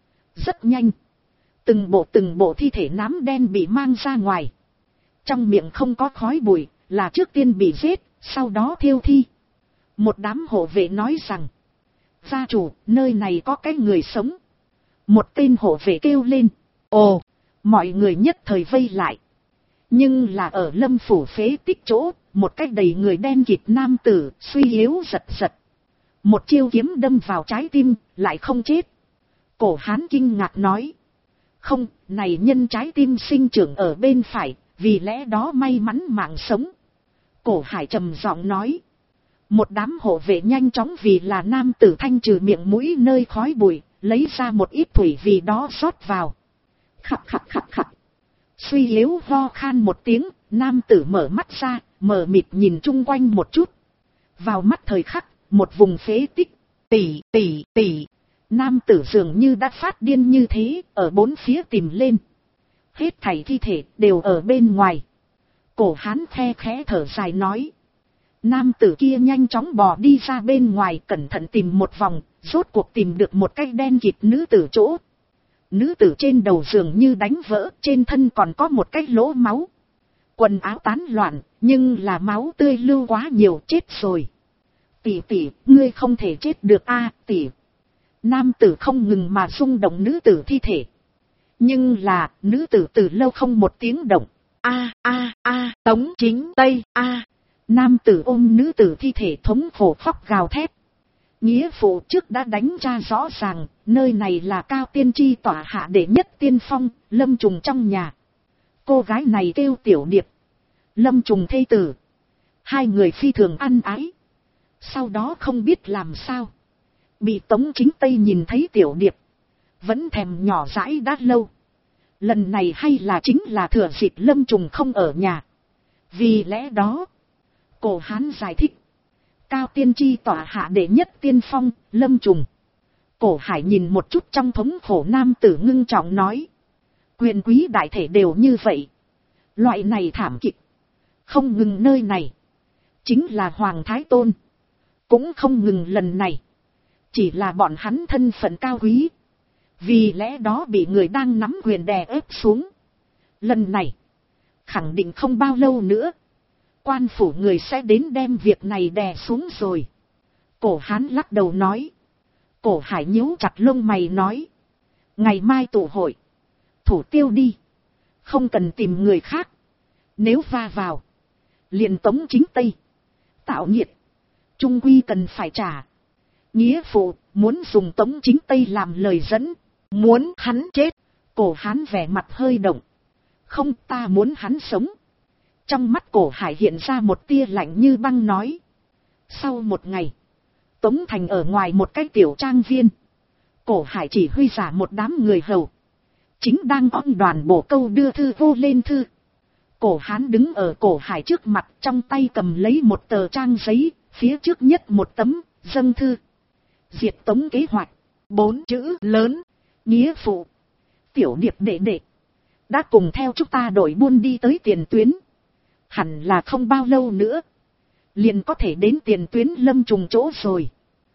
Rất nhanh. Từng bộ thi thể nám đen bị mang ra ngoài. Trong miệng không có khói bụi, là trước tiên bị giết, sau đó thiêu thi. Một đám hộ vệ nói rằng. Gia chủ, nơi này có cái người sống. Một tên hộ vệ kêu lên. Ồ, mọi người nhất thời vây lại. Nhưng là ở Lâm phủ phế tích chỗ, một cái đầy người đen kịt nam tử, suy yếu giật giật. Một chiêu kiếm đâm vào trái tim, lại không chết. Cổ Hán kinh ngạc nói. Không, này nhân trái tim sinh trưởng ở bên phải, vì lẽ đó may mắn mạng sống. Cổ Hải trầm giọng nói. Một đám hộ vệ nhanh chóng vì là nam tử thanh trừ miệng mũi nơi khói bụi, lấy ra một ít thủy vì đó rót vào. Khặt khặt khặt khặt. Suy yếu ho khan một tiếng, Nam tử mở mắt ra, mờ mịt nhìn chung quanh một chút. Vào mắt thời khắc, một vùng phế tích. Tỷ. Nam tử dường như đã phát điên như thế, ở bốn phía tìm lên. Hết thảy thi thể đều ở bên ngoài. Cổ hán khe khẽ thở dài nói. Nam tử kia nhanh chóng bò đi ra bên ngoài, cẩn thận tìm một vòng, rốt cuộc tìm được một cái đen kịt nữ tử chỗ. Nữ tử trên đầu dường như đánh vỡ, trên thân còn có một cái lỗ máu. Quần áo tán loạn, nhưng là máu tươi lưu quá nhiều, chết rồi. Tỷ, ngươi không thể chết được a, tỷ. Nam tử không ngừng mà rung động nữ tử thi thể. Nhưng là, nữ tử từ lâu không một tiếng động. Tống Chính Tây a. Nam tử ôm nữ tử thi thể thống khổ khóc gào thét. Nghĩa phụ trước đã đánh tra rõ ràng, nơi này là Cao Tiên Tri tọa hạ đệ nhất tiên phong, Lâm Trùng trong nhà. Cô gái này kêu Tiểu Điệp. Lâm Trùng thê tử. Hai người phi thường ăn ái. Sau đó không biết làm sao. Bị Tống Chính Tây nhìn thấy Tiểu Điệp. Vẫn thèm nhỏ dãi đã lâu. Lần này hay là chính là thừa dịp Lâm Trùng không ở nhà. Vì lẽ đó, cổ hán giải thích. Cao Tiên Tri tọa hạ đệ nhất tiên phong, Lâm Trùng. Cổ Hải nhìn một chút trong thống khổ nam tử ngưng trọng nói. Quyền quý đại thể đều như vậy. Loại này thảm kịch. Không ngừng nơi này. Chính là Hoàng Thái Tôn. Cũng không ngừng lần này. Chỉ là bọn hắn thân phận cao quý. Vì lẽ đó bị người đang nắm quyền đè ép xuống. Lần này. Khẳng định không bao lâu nữa. Quan phủ người sẽ đến đem việc này đè xuống rồi. Cổ hán lắc đầu nói. Cổ Hải nhíu chặt lông mày nói. Ngày mai tụ hội. Thủ tiêu đi. Không cần tìm người khác. Nếu va vào. Liền Tống Chính Tây. Tạo nghiệt. Trung quy cần phải trả. Nghĩa phụ muốn dùng Tống Chính Tây làm lời dẫn. Muốn hắn chết. Cổ hán vẻ mặt hơi động. Không, ta muốn hắn sống. Trong mắt Cổ Hải hiện ra một tia lạnh như băng nói. Sau một ngày. Tống Thành ở ngoài một cái tiểu trang viên. Cổ Hải chỉ huy giả một đám người hầu. Chính đang on đoàn bổ câu đưa thư vô lên thư. Cổ hán đứng ở Cổ Hải trước mặt, trong tay cầm lấy một tờ trang giấy, phía trước nhất một tấm, dâng thư. Diệt Tống kế hoạch. 4 chữ lớn. Nghĩa phụ. Tiểu Điệp đệ đệ. Đã cùng theo chúng ta đội buôn đi tới tiền tuyến. Hẳn là không bao lâu nữa. Liền có thể đến tiền tuyến Lâm Trùng chỗ rồi.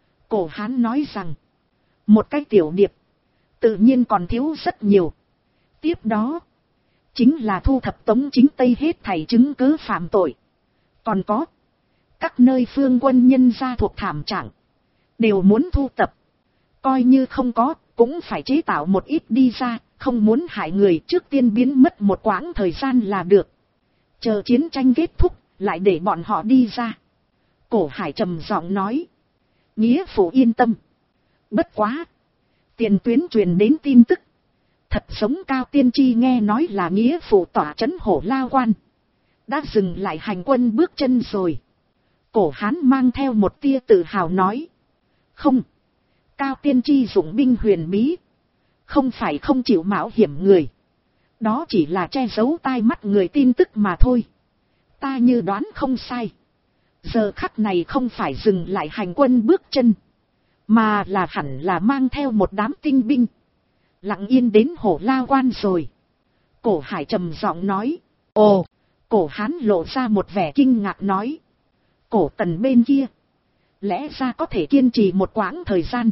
Cổ hán nói rằng. Một cái Tiểu Điệp. Tự nhiên còn thiếu rất nhiều. Tiếp đó. Chính là thu thập Tống Chính Tây hết thảy chứng cứ phạm tội. Còn có. Các nơi phương quân nhân gia thuộc thảm trạng. Đều muốn thu tập. Coi như không có. Cũng phải chế tạo một ít đi ra. Không muốn hại người, trước tiên biến mất một quãng thời gian là được. Chờ chiến tranh kết thúc. Lại để bọn họ đi ra. Cổ Hải trầm giọng nói. Nghĩa phụ yên tâm. Bất quá. Tiền tuyến truyền đến tin tức. Thật giống Cao Tiên Tri nghe nói là nghĩa phụ tỏa trấn Hổ Lao Quan. Đã dừng lại hành quân bước chân rồi. Cổ hán mang theo một tia tự hào nói. Không. Cao Tiên Tri dụng binh huyền bí. Không phải không chịu mạo hiểm người. Đó chỉ là che giấu tai mắt người tin tức mà thôi. Ta như đoán không sai. Giờ khắc này không phải dừng lại hành quân bước chân. Mà là hẳn là mang theo một đám tinh binh. Lặng yên đến Hổ Lao Quan rồi. Cổ Hải trầm giọng nói. Ồ, Cổ hán lộ ra một vẻ kinh ngạc nói. Cổ Tần bên kia. Lẽ ra có thể kiên trì một quãng thời gian.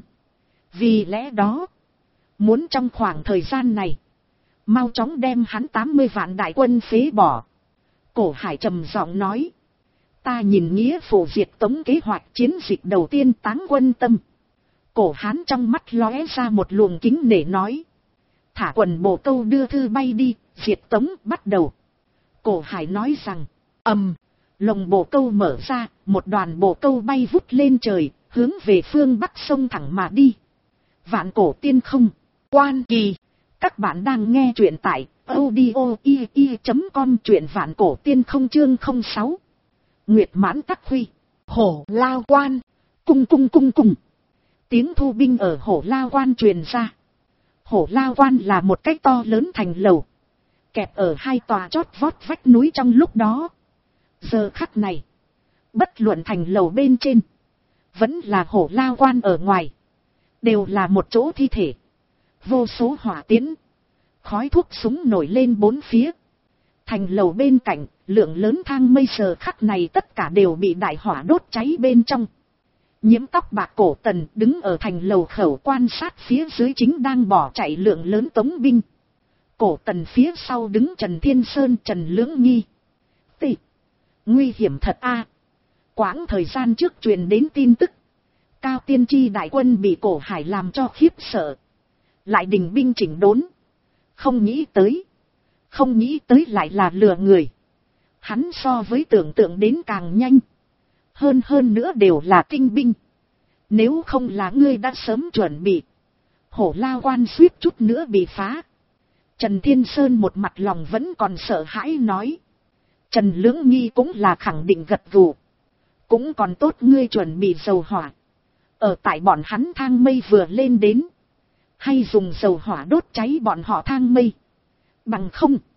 Vì lẽ đó. Muốn trong khoảng thời gian này. Mau chóng đem hắn 80 vạn đại quân phế bỏ. Cổ Hải trầm giọng nói. Ta nhìn nghĩa phụ diệt Tống kế hoạch chiến dịch đầu tiên Táng Quân Tâm. Cổ hán trong mắt lóe ra một luồng kính nể nói. Thả quần bổ câu đưa thư bay đi, diệt Tống bắt đầu. Cổ Hải nói rằng. Lồng bổ câu mở ra, một đoàn bổ câu bay vút lên trời, hướng về phương bắc sông thẳng mà đi. Vạn Cổ Tiên Không, Quan Kỳ. Các bạn đang nghe truyện tại audio.com, truyện Vạn Cổ Tiên Không chương 06. Nguyệt Mãn Tắc Huy, Hổ Lao Quan, cung. Tiếng thu binh ở Hổ Lao Quan truyền ra. Hổ Lao Quan là một cái to lớn thành lầu. kẹp ở hai tòa chót vót vách núi trong lúc đó. Giờ khắc này, bất luận thành lầu bên trên, vẫn là Hổ Lao Quan ở ngoài, đều là một chỗ thi thể. Vô số hỏa tiễn, khói thuốc súng nổi lên bốn phía. Thành lầu bên cạnh, lượng lớn thang mây giờ khắc này tất cả đều bị đại hỏa đốt cháy bên trong. Nhiễm tóc bạc Cổ Tần đứng ở thành lầu khẩu quan sát phía dưới chính đang bỏ chạy lượng lớn tống binh. Cổ Tần phía sau đứng Trần Thiên Sơn, Trần Lưỡng Nghi. Nguy hiểm thật a. Quãng thời gian trước truyền đến tin tức, Cao Tiên Tri đại quân bị Cổ Hải làm cho khiếp sợ, lại đình binh chỉnh đốn. Không nghĩ tới lại là lừa người. Hắn so với tưởng tượng đến càng nhanh. Hơn nữa đều là tinh binh. Nếu không là ngươi đã sớm chuẩn bị, Hổ Lao Quan suýt chút nữa bị phá. Trần Thiên Sơn một mặt lòng vẫn còn sợ hãi nói. Trần Lưỡng Nghi cũng là khẳng định gật gù. Cũng còn tốt ngươi chuẩn bị dầu hỏa. Ở tại bọn hắn thang mây vừa lên đến, hay dùng dầu hỏa đốt cháy bọn họ thang mây. Bằng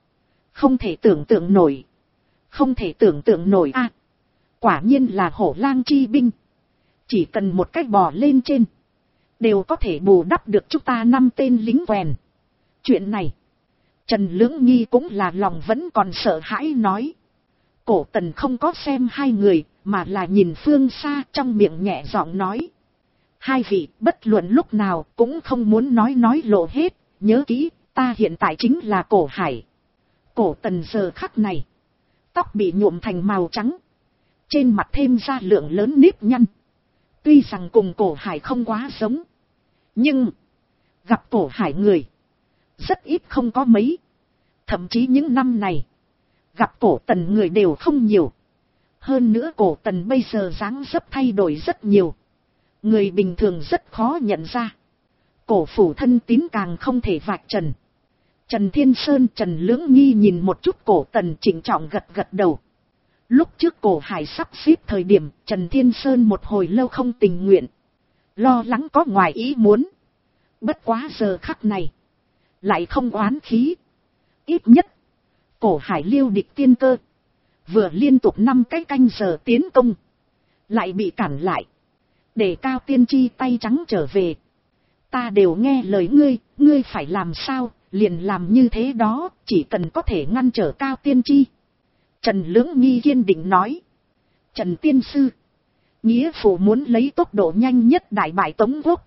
không thể tưởng tượng nổi. Không thể tưởng tượng nổi a. Quả nhiên là Hổ Lang chi binh. Chỉ cần một cách bò lên trên, đều có thể bù đắp được chúng ta 5 tên lính quèn. Chuyện này, Trần Lưỡng Nghi cũng là lòng vẫn còn sợ hãi nói. Cổ Tần không có xem hai người, mà là nhìn phương xa, trong miệng nhẹ giọng nói. Hai vị bất luận lúc nào cũng không muốn nói lộ hết, nhớ kỹ, ta hiện tại chính là Cổ Hải. Cổ Tần giờ khắc này, tóc bị nhuộm thành màu trắng, trên mặt thêm ra lượng lớn nếp nhăn. Tuy rằng cùng Cổ Hải không quá giống, nhưng gặp Cổ Hải người rất ít không có mấy. Thậm chí những năm này, gặp Cổ Tần người đều không nhiều. Hơn nữa Cổ Tần bây giờ dáng dấp thay đổi rất nhiều, người bình thường rất khó nhận ra. Cổ phủ thân tín càng không thể vạch trần. Trần Thiên Sơn, Trần Lưỡng Nghi nhìn một chút Cổ Tần, trịnh trọng gật gật đầu. Lúc trước Cổ Hải sắp xếp thời điểm, Trần Thiên Sơn một hồi lâu không tình nguyện, lo lắng có ngoài ý muốn. Bất quá giờ khắc này, lại không oán khí. Ít nhất, Cổ Hải liêu địch tiên cơ, vừa liên tục 5 cái canh giờ tiến công, lại bị cản lại, để Cao Tiên Tri tay trắng trở về. Ta đều nghe lời ngươi phải làm sao, liền làm như thế đó, chỉ cần có thể ngăn trở Cao Tiên Tri. Trần Lưỡng Nghi kiên định nói. Trần Tiên Sư, nghĩa phụ muốn lấy tốc độ nhanh nhất đại bại Tống Quốc.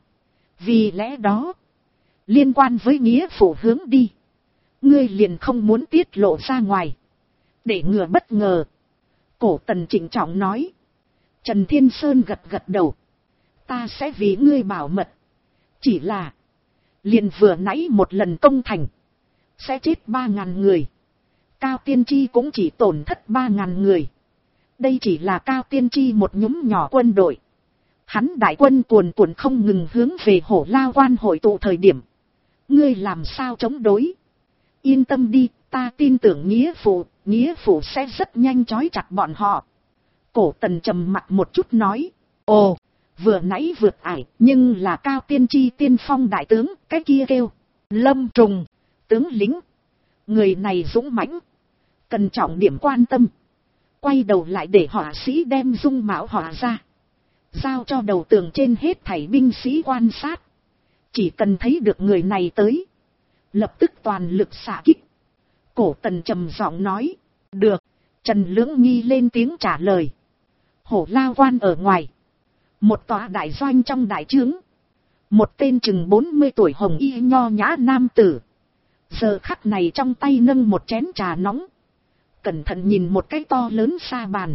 Vì lẽ đó, liên quan với nghĩa phụ hướng đi, ngươi liền không muốn tiết lộ ra ngoài, để ngừa bất ngờ. Cổ Tần trịnh trọng nói. Trần Thiên Sơn gật gật đầu. Ta sẽ vì ngươi bảo mật. Chỉ là, liền vừa nãy một lần công thành, sẽ chết 3.000 người. Cao Tiên Tri cũng chỉ tổn thất 3.000 người. Đây chỉ là Cao Tiên Tri một nhúm nhỏ quân đội. Hắn đại quân cuồn cuộn không ngừng hướng về Hổ Lao Quan hội tụ thời điểm, ngươi làm sao chống đối? Yên tâm đi, ta tin tưởng nghĩa phụ sẽ rất nhanh trói chặt bọn họ. Cổ Tần trầm mặt một chút nói. Ồ, vừa nãy vượt ải, nhưng là Cao Tiên Tri tiên phong đại tướng, cái kia kêu Lâm Trùng, tướng lính. Người này dũng mãnh, cần trọng điểm quan tâm. Quay đầu lại để họa sĩ đem dung mạo họa ra, giao cho đầu tường trên hết thảy binh sĩ quan sát. Chỉ cần thấy được người này tới, lập tức toàn lực xạ kích. Cổ Tần trầm giọng nói. Được. Trần Lưỡng Nghi lên tiếng trả lời. Hổ Lao Quan ở ngoài, một tòa đại doanh trong đại trướng, một tên chừng 40 tuổi hồng y nho nhã nam tử, giờ khắc này trong tay nâng một chén trà nóng, cẩn thận nhìn một cái to lớn sa bàn.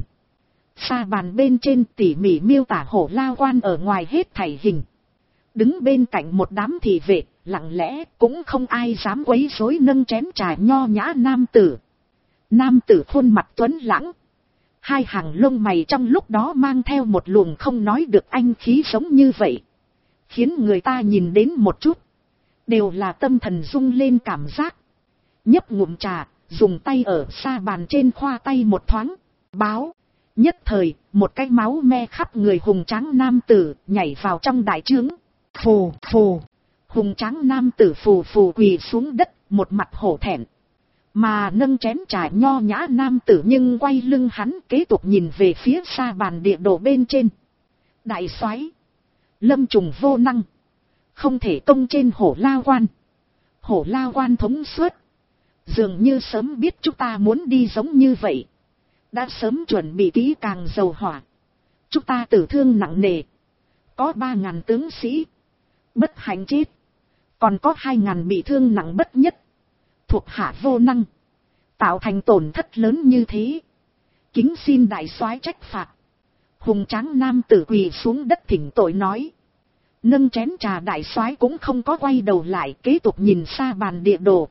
Sa bàn bên trên tỉ mỉ miêu tả Hổ Lao Quan ở ngoài hết thảy hình. Đứng bên cạnh một đám thị vệ, lặng lẽ cũng không ai dám quấy rối nâng chén trà nho nhã nam tử. Nam tử khuôn mặt tuấn lãng, hai hàng lông mày trong lúc đó mang theo một luồng không nói được anh khí giống như vậy, khiến người ta nhìn đến một chút, đều là tâm thần rung lên cảm giác. Nhấp ngụm trà, dùng tay ở sa bàn trên khoa tay một thoáng, báo. Nhất thời, một cái máu me khắp người hùng tráng nam tử nhảy vào trong đại trướng. Phù phù, hùng tráng nam tử phù phù quỳ xuống đất, một mặt hổ thẹn. Mà nâng chén trà nho nhã nam tử nhưng quay lưng hắn kế tục nhìn về phía xa bàn địa đồ bên trên. Đại soái, Lâm Trùng vô năng, không thể công trên Hổ Lao Quan. Hổ Lao Quan thống suất, dường như sớm biết chúng ta muốn đi giống như vậy, đã sớm chuẩn bị kỹ càng dầu hỏa. Chúng ta tử thương nặng nề, có 3.000 tướng sĩ bất hạnh chết, còn có 2.000 bị thương nặng bất nhất, thuộc hạ vô năng, tạo thành tổn thất lớn như thế, kính xin đại soái trách phạt. Hùng tráng nam tử quỳ xuống đất thỉnh tội nói. Nâng chén trà đại soái cũng không có quay đầu lại, kế tục nhìn xa bàn địa đồ.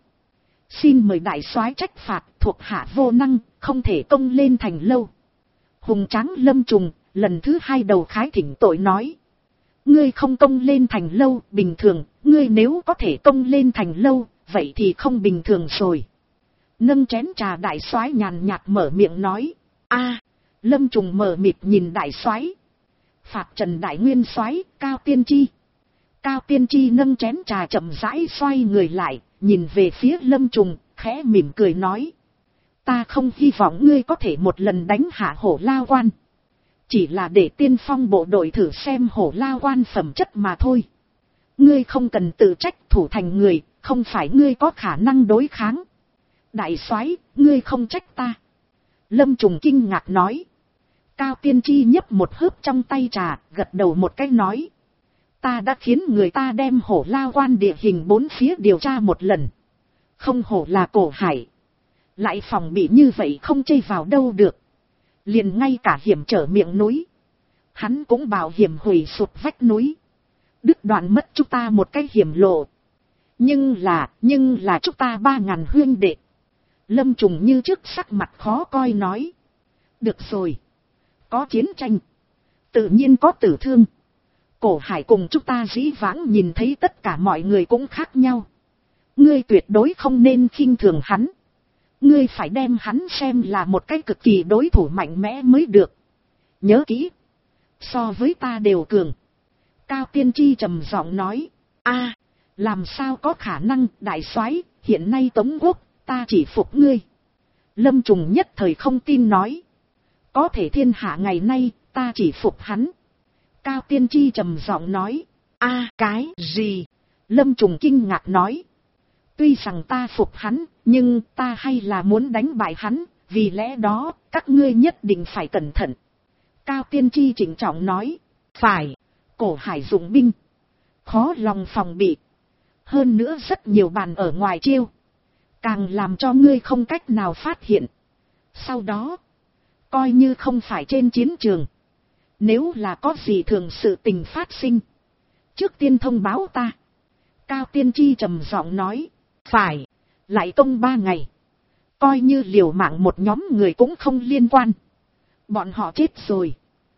Xin mời đại soái trách phạt, thuộc hạ vô năng, không thể công lên thành lâu. Hùng tráng Lâm Trùng lần thứ 2 đầu khái thỉnh tội nói. Ngươi không công lên thành lâu, bình thường, ngươi nếu có thể công lên thành lâu, vậy thì không bình thường rồi. Nâng chén trà đại soái nhàn nhạt mở miệng nói. A. Lâm Trùng mờ mịt nhìn đại soái. Phạt Trần Đại Nguyên soái, Cao Tiên Chi. Cao Tiên Chi nâng chén trà chậm rãi xoay người lại, nhìn về phía Lâm Trùng, khẽ mỉm cười nói. Ta không hy vọng ngươi có thể một lần đánh hạ Hổ Lao Quan. Chỉ là để tiên phong bộ đội thử xem Hổ Lao Quan phẩm chất mà thôi. Ngươi không cần tự trách, thủ thành người, không phải ngươi có khả năng đối kháng. Đại soái, ngươi không trách ta. Lâm Trùng kinh ngạc nói. Cao Tiên Chi nhấp một hớp trong tay trà, gật đầu một cái nói. Ta đã khiến người ta đem Hổ Lao Quan địa hình 4 phía điều tra một lần. Không hổ là cổ hải. Lại phòng bị như vậy không chây vào đâu được. Liền ngay cả hiểm trở miệng núi, hắn cũng bảo hiểm hủy sụp vách núi, đứt đoạn mất chúng ta một cái hiểm lộ. Nhưng là chúng ta 3.000 huynh đệ. Lâm Trùng như trước sắc mặt khó coi nói. Được rồi, có chiến tranh, tự nhiên có tử thương. Cổ hải cùng chúng ta dĩ vãng nhìn thấy tất cả mọi người cũng khác nhau. Ngươi tuyệt đối không nên khinh thường hắn. Ngươi phải đem hắn xem là một cái cực kỳ đối thủ mạnh mẽ mới được. Nhớ kỹ, so với ta đều cường. Cao Tiên Chi trầm giọng nói. A, làm sao có khả năng, đại soái, hiện nay Tống Quốc, ta chỉ phục ngươi. Lâm Trùng nhất thời không tin nói. Có thể thiên hạ ngày nay, ta chỉ phục hắn. Cao Tiên Chi trầm giọng nói. A, cái gì? Lâm Trùng kinh ngạc nói. Tuy rằng ta phục hắn, nhưng ta hay là muốn đánh bại hắn, vì lẽ đó, các ngươi nhất định phải cẩn thận. Cao Tiên Chi chỉnh trọng nói. Phải, cổ hải dụng binh, khó lòng phòng bị. Hơn nữa rất nhiều bàn ở ngoài chiêu, càng làm cho ngươi không cách nào phát hiện. Sau đó, coi như không phải trên chiến trường, nếu là có gì thường sự tình phát sinh, trước tiên thông báo ta. Cao Tiên Chi trầm giọng nói. Phải, lại công 3 ngày. Coi như liều mạng một nhóm người cũng không liên quan. Bọn họ chết rồi,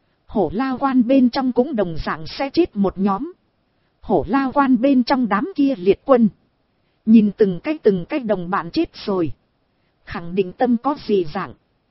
Hổ Lao Quan bên trong cũng đồng dạng sẽ chết một nhóm. Hổ Lao Quan bên trong đám kia liệt quân, nhìn từng cái đồng bạn chết rồi, khẳng định tâm có gì dạng.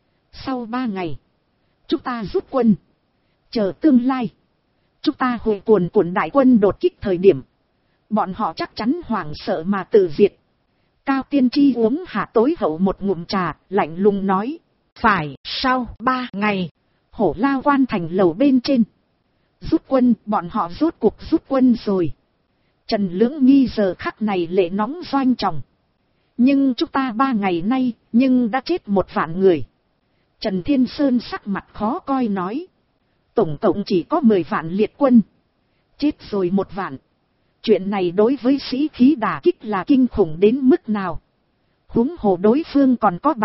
Sau 3 ngày, chúng ta rút quân. Chờ tương lai, chúng ta hội cuồn cuộn đại quân đột kích thời điểm, bọn họ chắc chắn hoảng sợ mà tự diệt. Cao Tiên Chi uống hạ tối hậu một ngụm trà, lạnh lùng nói. Phải, sau 3 ngày, Hổ Lao Quan thành lầu bên trên. Rút quân, bọn họ rốt cuộc rút quân rồi. Trần Lưỡng Nghi giờ khắc này lệ nóng doanh trọng. Nhưng chúng ta 3 ngày nay, nhưng đã chết 1 vạn người. Trần Thiên Sơn sắc mặt khó coi nói. Tổng cộng chỉ có 10 vạn liệt quân, chết rồi 1 vạn. Chuyện này đối với sĩ khí đả kích là kinh khủng đến mức nào. Huống hồ đối phương còn có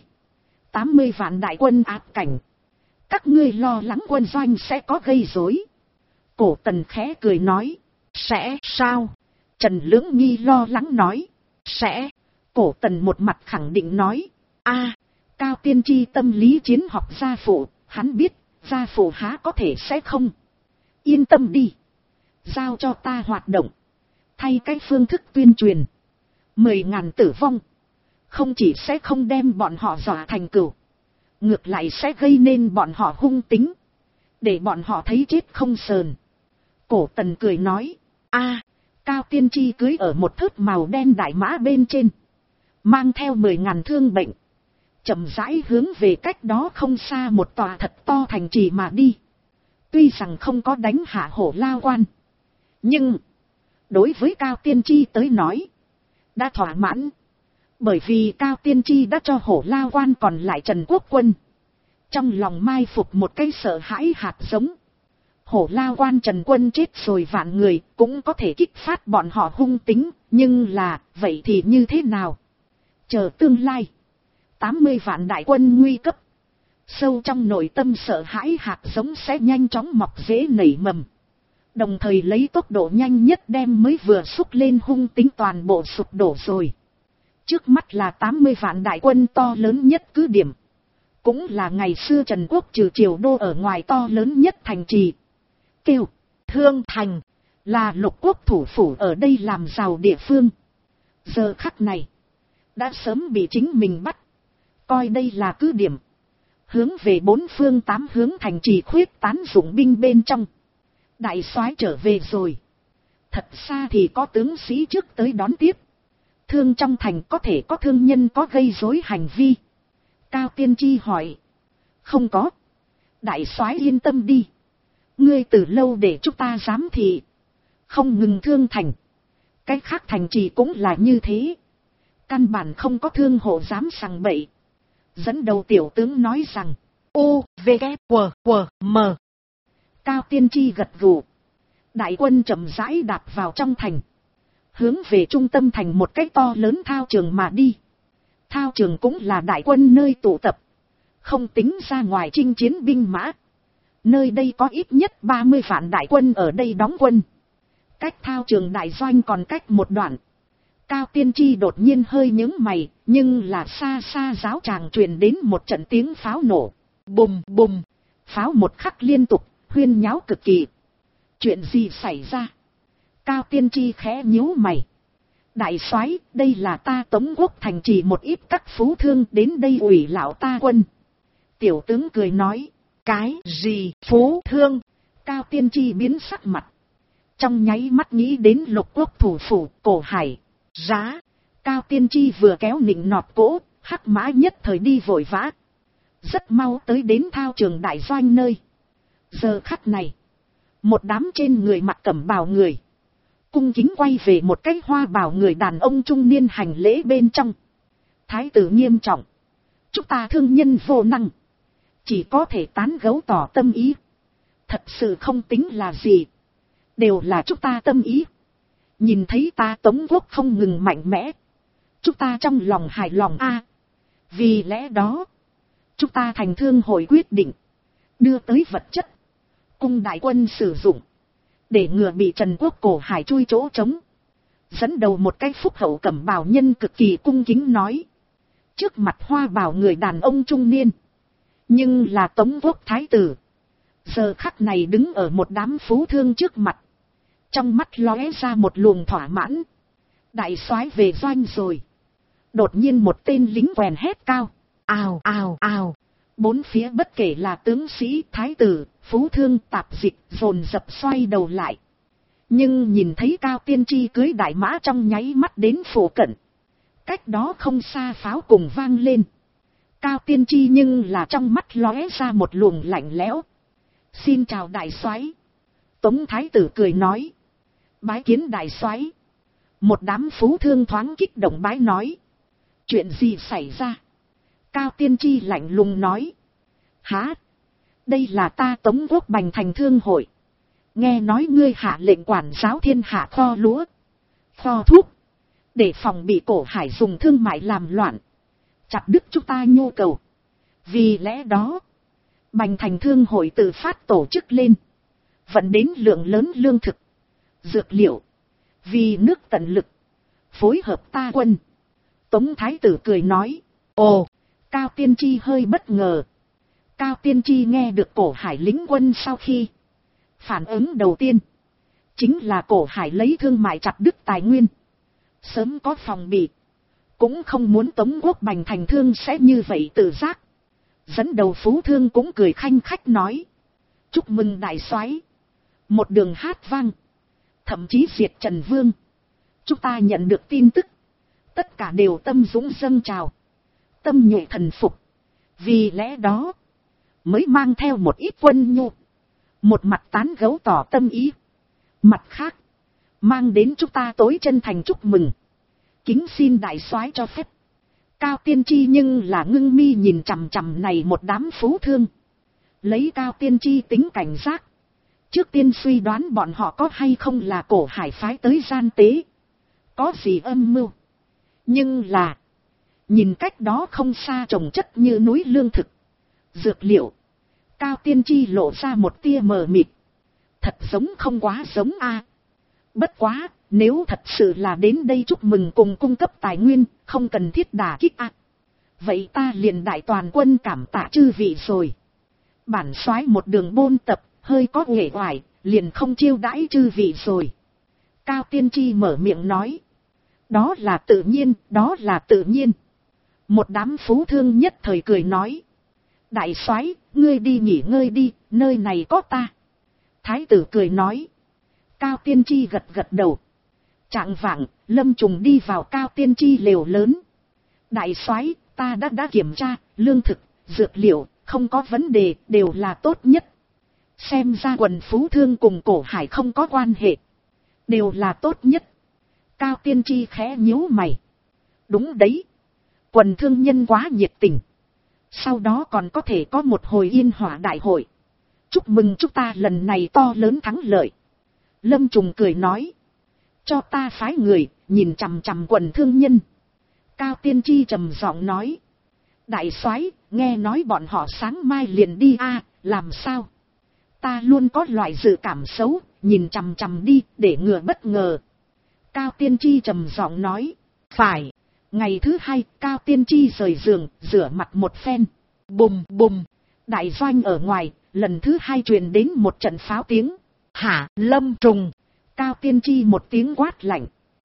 70-80 vạn đại quân áp cảnh. Các ngươi lo lắng quân doanh sẽ có gây rối. Cổ Tần khẽ cười nói. Sẽ sao? Trần Lưỡng Nghi lo lắng nói. Sẽ. Cổ Tần một mặt khẳng định nói. A, Cao Tiên Chi tâm lý chiến học gia phụ, hắn biết, gia phụ há có thể sẽ không. Yên tâm đi, giao cho ta hoạt động. Thay cái phương thức tuyên truyền, 10.000 tử vong, không chỉ sẽ không đem bọn họ dọa thành cừu, ngược lại sẽ gây nên bọn họ hung tính, để bọn họ thấy chết không sờn. Cổ Tần cười nói. A, Cao Tiên Chi cưới ở một thớt màu đen đại mã bên trên, mang theo 10.000 thương bệnh, chậm rãi hướng về cách đó không xa một tòa thật to thành trì mà đi. Tuy rằng không có đánh hạ Hổ Lao Quan, nhưng đối với Cao Tiên Tri tới nói đã thỏa mãn, bởi vì Cao Tiên Tri đã cho Hổ Lao Quan còn lại Trần Quốc quân trong lòng mai phục một cái sợ hãi hạt giống. Hổ Lao Quan Trần quân chết rồi vạn người cũng có thể kích phát bọn họ hung tính, nhưng là vậy thì như thế nào? Chờ tương lai 80 vạn đại quân nguy cấp, sâu trong nội tâm sợ hãi hạt giống sẽ nhanh chóng mọc rễ nảy mầm, đồng thời lấy tốc độ nhanh nhất đem mới vừa xúc lên hung tính toàn bộ sụp đổ rồi. Trước mắt là 80 vạn đại quân to lớn nhất cứ điểm, cũng là ngày xưa Trần Quốc trừ Triều Đô ở ngoài to lớn nhất thành trì. Kêu Thương Thành là lục quốc thủ phủ ở đây làm giàu địa phương. Giờ khắc này đã sớm bị chính mình bắt, coi đây là cứ điểm, hướng về 4 phương 8 hướng thành trì khuyết tán dụng binh bên trong. Đại soái trở về rồi. Thật xa thì có tướng sĩ trước tới đón tiếp. Thương trong thành có thể có thương nhân có gây rối hành vi? Cao Tiên Tri hỏi. Không có. Đại soái yên tâm đi. Ngươi từ lâu để chúng ta giám thị. Không ngừng Thương thành, cái khác thành trì cũng là như thế. Căn bản không có thương hộ dám sằng bậy. Dẫn đầu tiểu tướng nói rằng. U, V, K, W, W, M. Cao Tiên Tri gật gù. Đại quân chậm rãi đạp vào trong thành, hướng về trung tâm thành một cái to lớn thao trường mà đi. Thao trường cũng là đại quân nơi tụ tập, không tính ra ngoài chinh chiến binh mã. Nơi đây có ít nhất 30 vạn đại quân ở đây đóng quân. Cách thao trường đại doanh còn cách một đoạn. Cao Tiên Tri đột nhiên hơi nhướng mày, nhưng là xa xa giáo tràng truyền đến một trận tiếng pháo nổ. Bùm bùm, pháo một khắc liên tục, huyên nháo cực kỳ. Chuyện gì xảy ra? Cao Tiên Tri khẽ nhíu mày. Đại soái, đây là ta Tống Quốc thành trì một ít các phú thương đến đây ủy lão ta quân. Tiểu tướng cười nói. Cái gì phú thương? Cao Tiên Tri biến sắc mặt, trong nháy mắt nghĩ đến lục quốc thủ phủ Cổ Hải. Giá. Cao Tiên Tri vừa kéo nịnh nọt cỗ, hắc mã nhất thời đi vội vã, rất mau tới đến thao trường đại doanh nơi. Giờ khắc này, một đám trên người mặc cẩm bào người cung kính quay về một cái hoa bào người đàn ông trung niên hành lễ bên trong. Thái tử nghiêm trọng. Chúng ta thương nhân vô năng, chỉ có thể tán gẫu tỏ tâm ý. Thật sự không tính là gì, đều là chúng ta tâm ý. Nhìn thấy ta Tống Quốc không ngừng mạnh mẽ, chúng ta trong lòng hài lòng a. Vì lẽ đó, chúng ta thành thương hội quyết định đưa tới vật chất cung đại quân sử dụng, để ngừa bị Trần Quốc Cổ Hải chui chỗ trống. Dẫn đầu một cái phúc hậu cẩm bào nhân cực kỳ cung kính nói. Trước mặt hoa bào người đàn ông trung niên, nhưng là Tống Quốc thái tử, giờ khắc này đứng ở một đám phú thương trước mặt, trong mắt lóe ra một luồng thỏa mãn. Đại soái về doanh rồi. Đột nhiên một tên lính quèn hét cao. Ào ào ào. Bốn phía bất kể là tướng sĩ, thái tử, phú thương, tạp dịch dồn dập xoay đầu lại. Nhưng nhìn thấy Cao Tiên Tri cưới đại mã trong nháy mắt đến phủ cận. Cách đó không xa pháo cùng vang lên. Cao Tiên Tri nhưng là trong mắt lóe ra một luồng lạnh lẽo. Xin chào đại soái. Tống thái tử cười nói. Bái kiến đại soái. Một đám phú thương thoáng kích động bái nói. Chuyện gì xảy ra? Cao Tiên Tri lạnh lùng nói. Hả? Đây là ta Tống Quốc Bành Thành Thương Hội. Nghe nói ngươi hạ lệnh quản giáo thiên hạ kho lúa, kho thuốc, để phòng bị Cổ Hải dùng thương mại làm loạn, chặt đứt chúng ta nhu cầu. Vì lẽ đó, Bành Thành Thương Hội tự phát tổ chức lên, vận đến lượng lớn lương thực, dược liệu, vì nước tận lực, phối hợp ta quân. Tống thái tử cười nói. Ồ, Cao Tiên Tri hơi bất ngờ. Cao Tiên Tri nghe được Cổ Hải lính quân sau khi, phản ứng đầu tiên chính là Cổ Hải lấy thương mại chặt đứt tài nguyên, sớm có phòng bị, cũng không muốn Tống Quốc Bành Thành Thương sẽ như vậy tự giác. Dẫn đầu phú thương cũng cười khanh khách nói. Chúc mừng đại soái, một đường hát vang, thậm chí diệt Trần Vương. Chúng ta nhận được tin tức, tất cả đều tâm dũng dâng trào, tâm nhuệ thần phục. Vì lẽ đó, mới mang theo một ít quân nhu, một mặt tán gấu tỏ tâm ý, mặt khác, mang đến chúng ta tối chân thành chúc mừng, kính xin đại soái cho phép. Cao Tiên Tri nhưng là ngưng mi nhìn chằm chằm này một đám phú thương, lấy Cao Tiên Tri tính cảnh giác, trước tiên suy đoán bọn họ có hay không là Cổ Hải phái tới gian tế, có gì âm mưu. Nhưng là, nhìn cách đó không xa trồng chất như núi lương thực, dược liệu, Cao Tiên Tri lộ ra một tia mờ mịt, thật giống không quá giống a. Bất quá, nếu thật sự là đến đây chúc mừng cùng cung cấp tài nguyên, không cần thiết đả kích a. Vậy ta liền đại toàn quân cảm tạ chư vị rồi. Bản soái một đường bôn tập, hơi có uể oải, liền không chiêu đãi chư vị rồi. Cao Tiên Tri mở miệng nói. Đó là tự nhiên, đó là tự nhiên. Một đám phú thương nhất thời cười nói. Đại soái, ngươi đi nghỉ ngơi đi, nơi này có ta. Thái tử cười nói. Cao Tiên Tri gật gật đầu. Trạng vạng, Lâm Trùng đi vào Cao Tiên Tri lều lớn. Đại soái, ta đã kiểm tra, lương thực, dược liệu, không có vấn đề, đều là tốt nhất. Xem ra quần phú thương cùng Cổ Hải không có quan hệ, đều là tốt nhất. Cao Tiên Tri khẽ nhíu mày. Đúng đấy, quần thương nhân quá nhiệt tình. Sau đó còn có thể có một hồi yên hỏa đại hội. Chúc mừng chúng ta lần này to lớn thắng lợi. Lâm Trùng cười nói. Cho ta phái người, nhìn chằm chằm quần thương nhân. Cao Tiên Tri trầm giọng nói. Đại soái, nghe nói bọn họ sáng mai liền đi a, làm sao? Ta luôn có loại dự cảm xấu, nhìn chằm chằm đi, để ngừa bất ngờ. Cao Tiên Tri trầm giọng nói. Phải. Ngày thứ hai, Cao Tiên Tri rời giường, rửa mặt một phen. Bùm bùm. Đại doanh ở ngoài, lần thứ hai truyền đến một trận pháo tiếng. Hả, Lâm Trùng. Cao Tiên Tri một tiếng quát lạnh.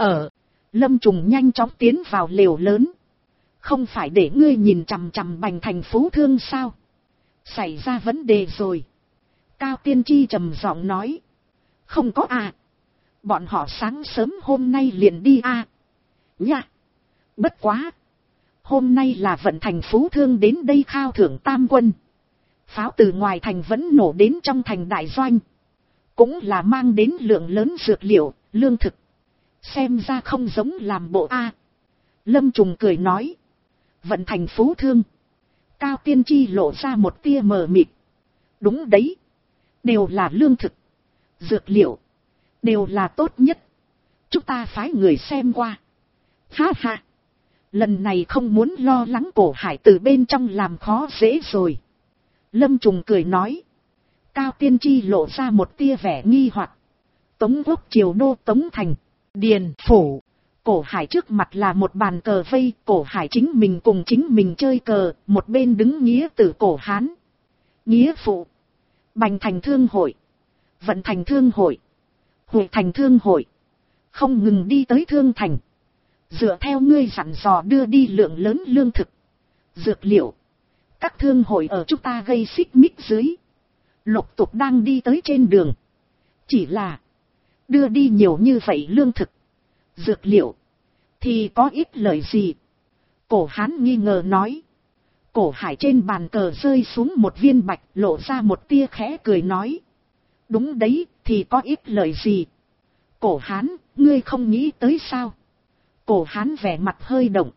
Lâm Trùng nhanh chóng tiến vào lều lớn. Không phải để ngươi nhìn chằm chằm Bành Thành phú thương sao? Xảy ra vấn đề rồi. Cao Tiên Tri trầm giọng nói. Không có à. Bọn họ sáng sớm hôm nay liền đi à. Nha. Bất quá. Hôm nay là vận thành phú thương đến đây khao thưởng tam quân. Pháo từ ngoài thành vẫn nổ đến trong thành đại doanh. Cũng là mang đến lượng lớn dược liệu, lương thực. Xem ra không giống làm bộ a. Lâm Trùng cười nói. Vận thành phú thương. Cao Tiên Tri lộ ra một tia mờ mịt. Đúng đấy. Đều là lương thực. Dược liệu. Đều là tốt nhất. Chúng ta phái người xem qua. Ha ha. Lần này không muốn lo lắng Cổ Hải từ bên trong làm khó dễ rồi. Lâm Trùng cười nói. Cao Tiên Tri lộ ra một tia vẻ nghi hoặc. Tống Quốc triều đô Tống Thành, Điền Phủ. Cổ Hải trước mặt là một bàn cờ vây. Cổ Hải chính mình cùng chính mình chơi cờ. Một bên đứng nghĩa tử Cổ Hán, nghĩa phụ, Bành Thành Thương Hội, Vận Thành Thương Hội, Hội Thành Thương Hội. Không ngừng đi tới Thương Thành. Dựa theo ngươi dặn dò đưa đi lượng lớn lương thực, dược liệu. Các thương hội ở chúng ta gây xích mích dưới, lục tục đang đi tới trên đường. Chỉ là đưa đi nhiều như vậy lương thực, dược liệu, thì có ít lợi gì? Cổ Hán nghi ngờ nói. Cổ Hải trên bàn cờ rơi xuống một viên bạch, lộ ra một tia khẽ cười nói. Đúng đấy, thì có ít lợi gì? Cổ Hán, ngươi không nghĩ tới sao? Cổ Hán vẻ mặt hơi động.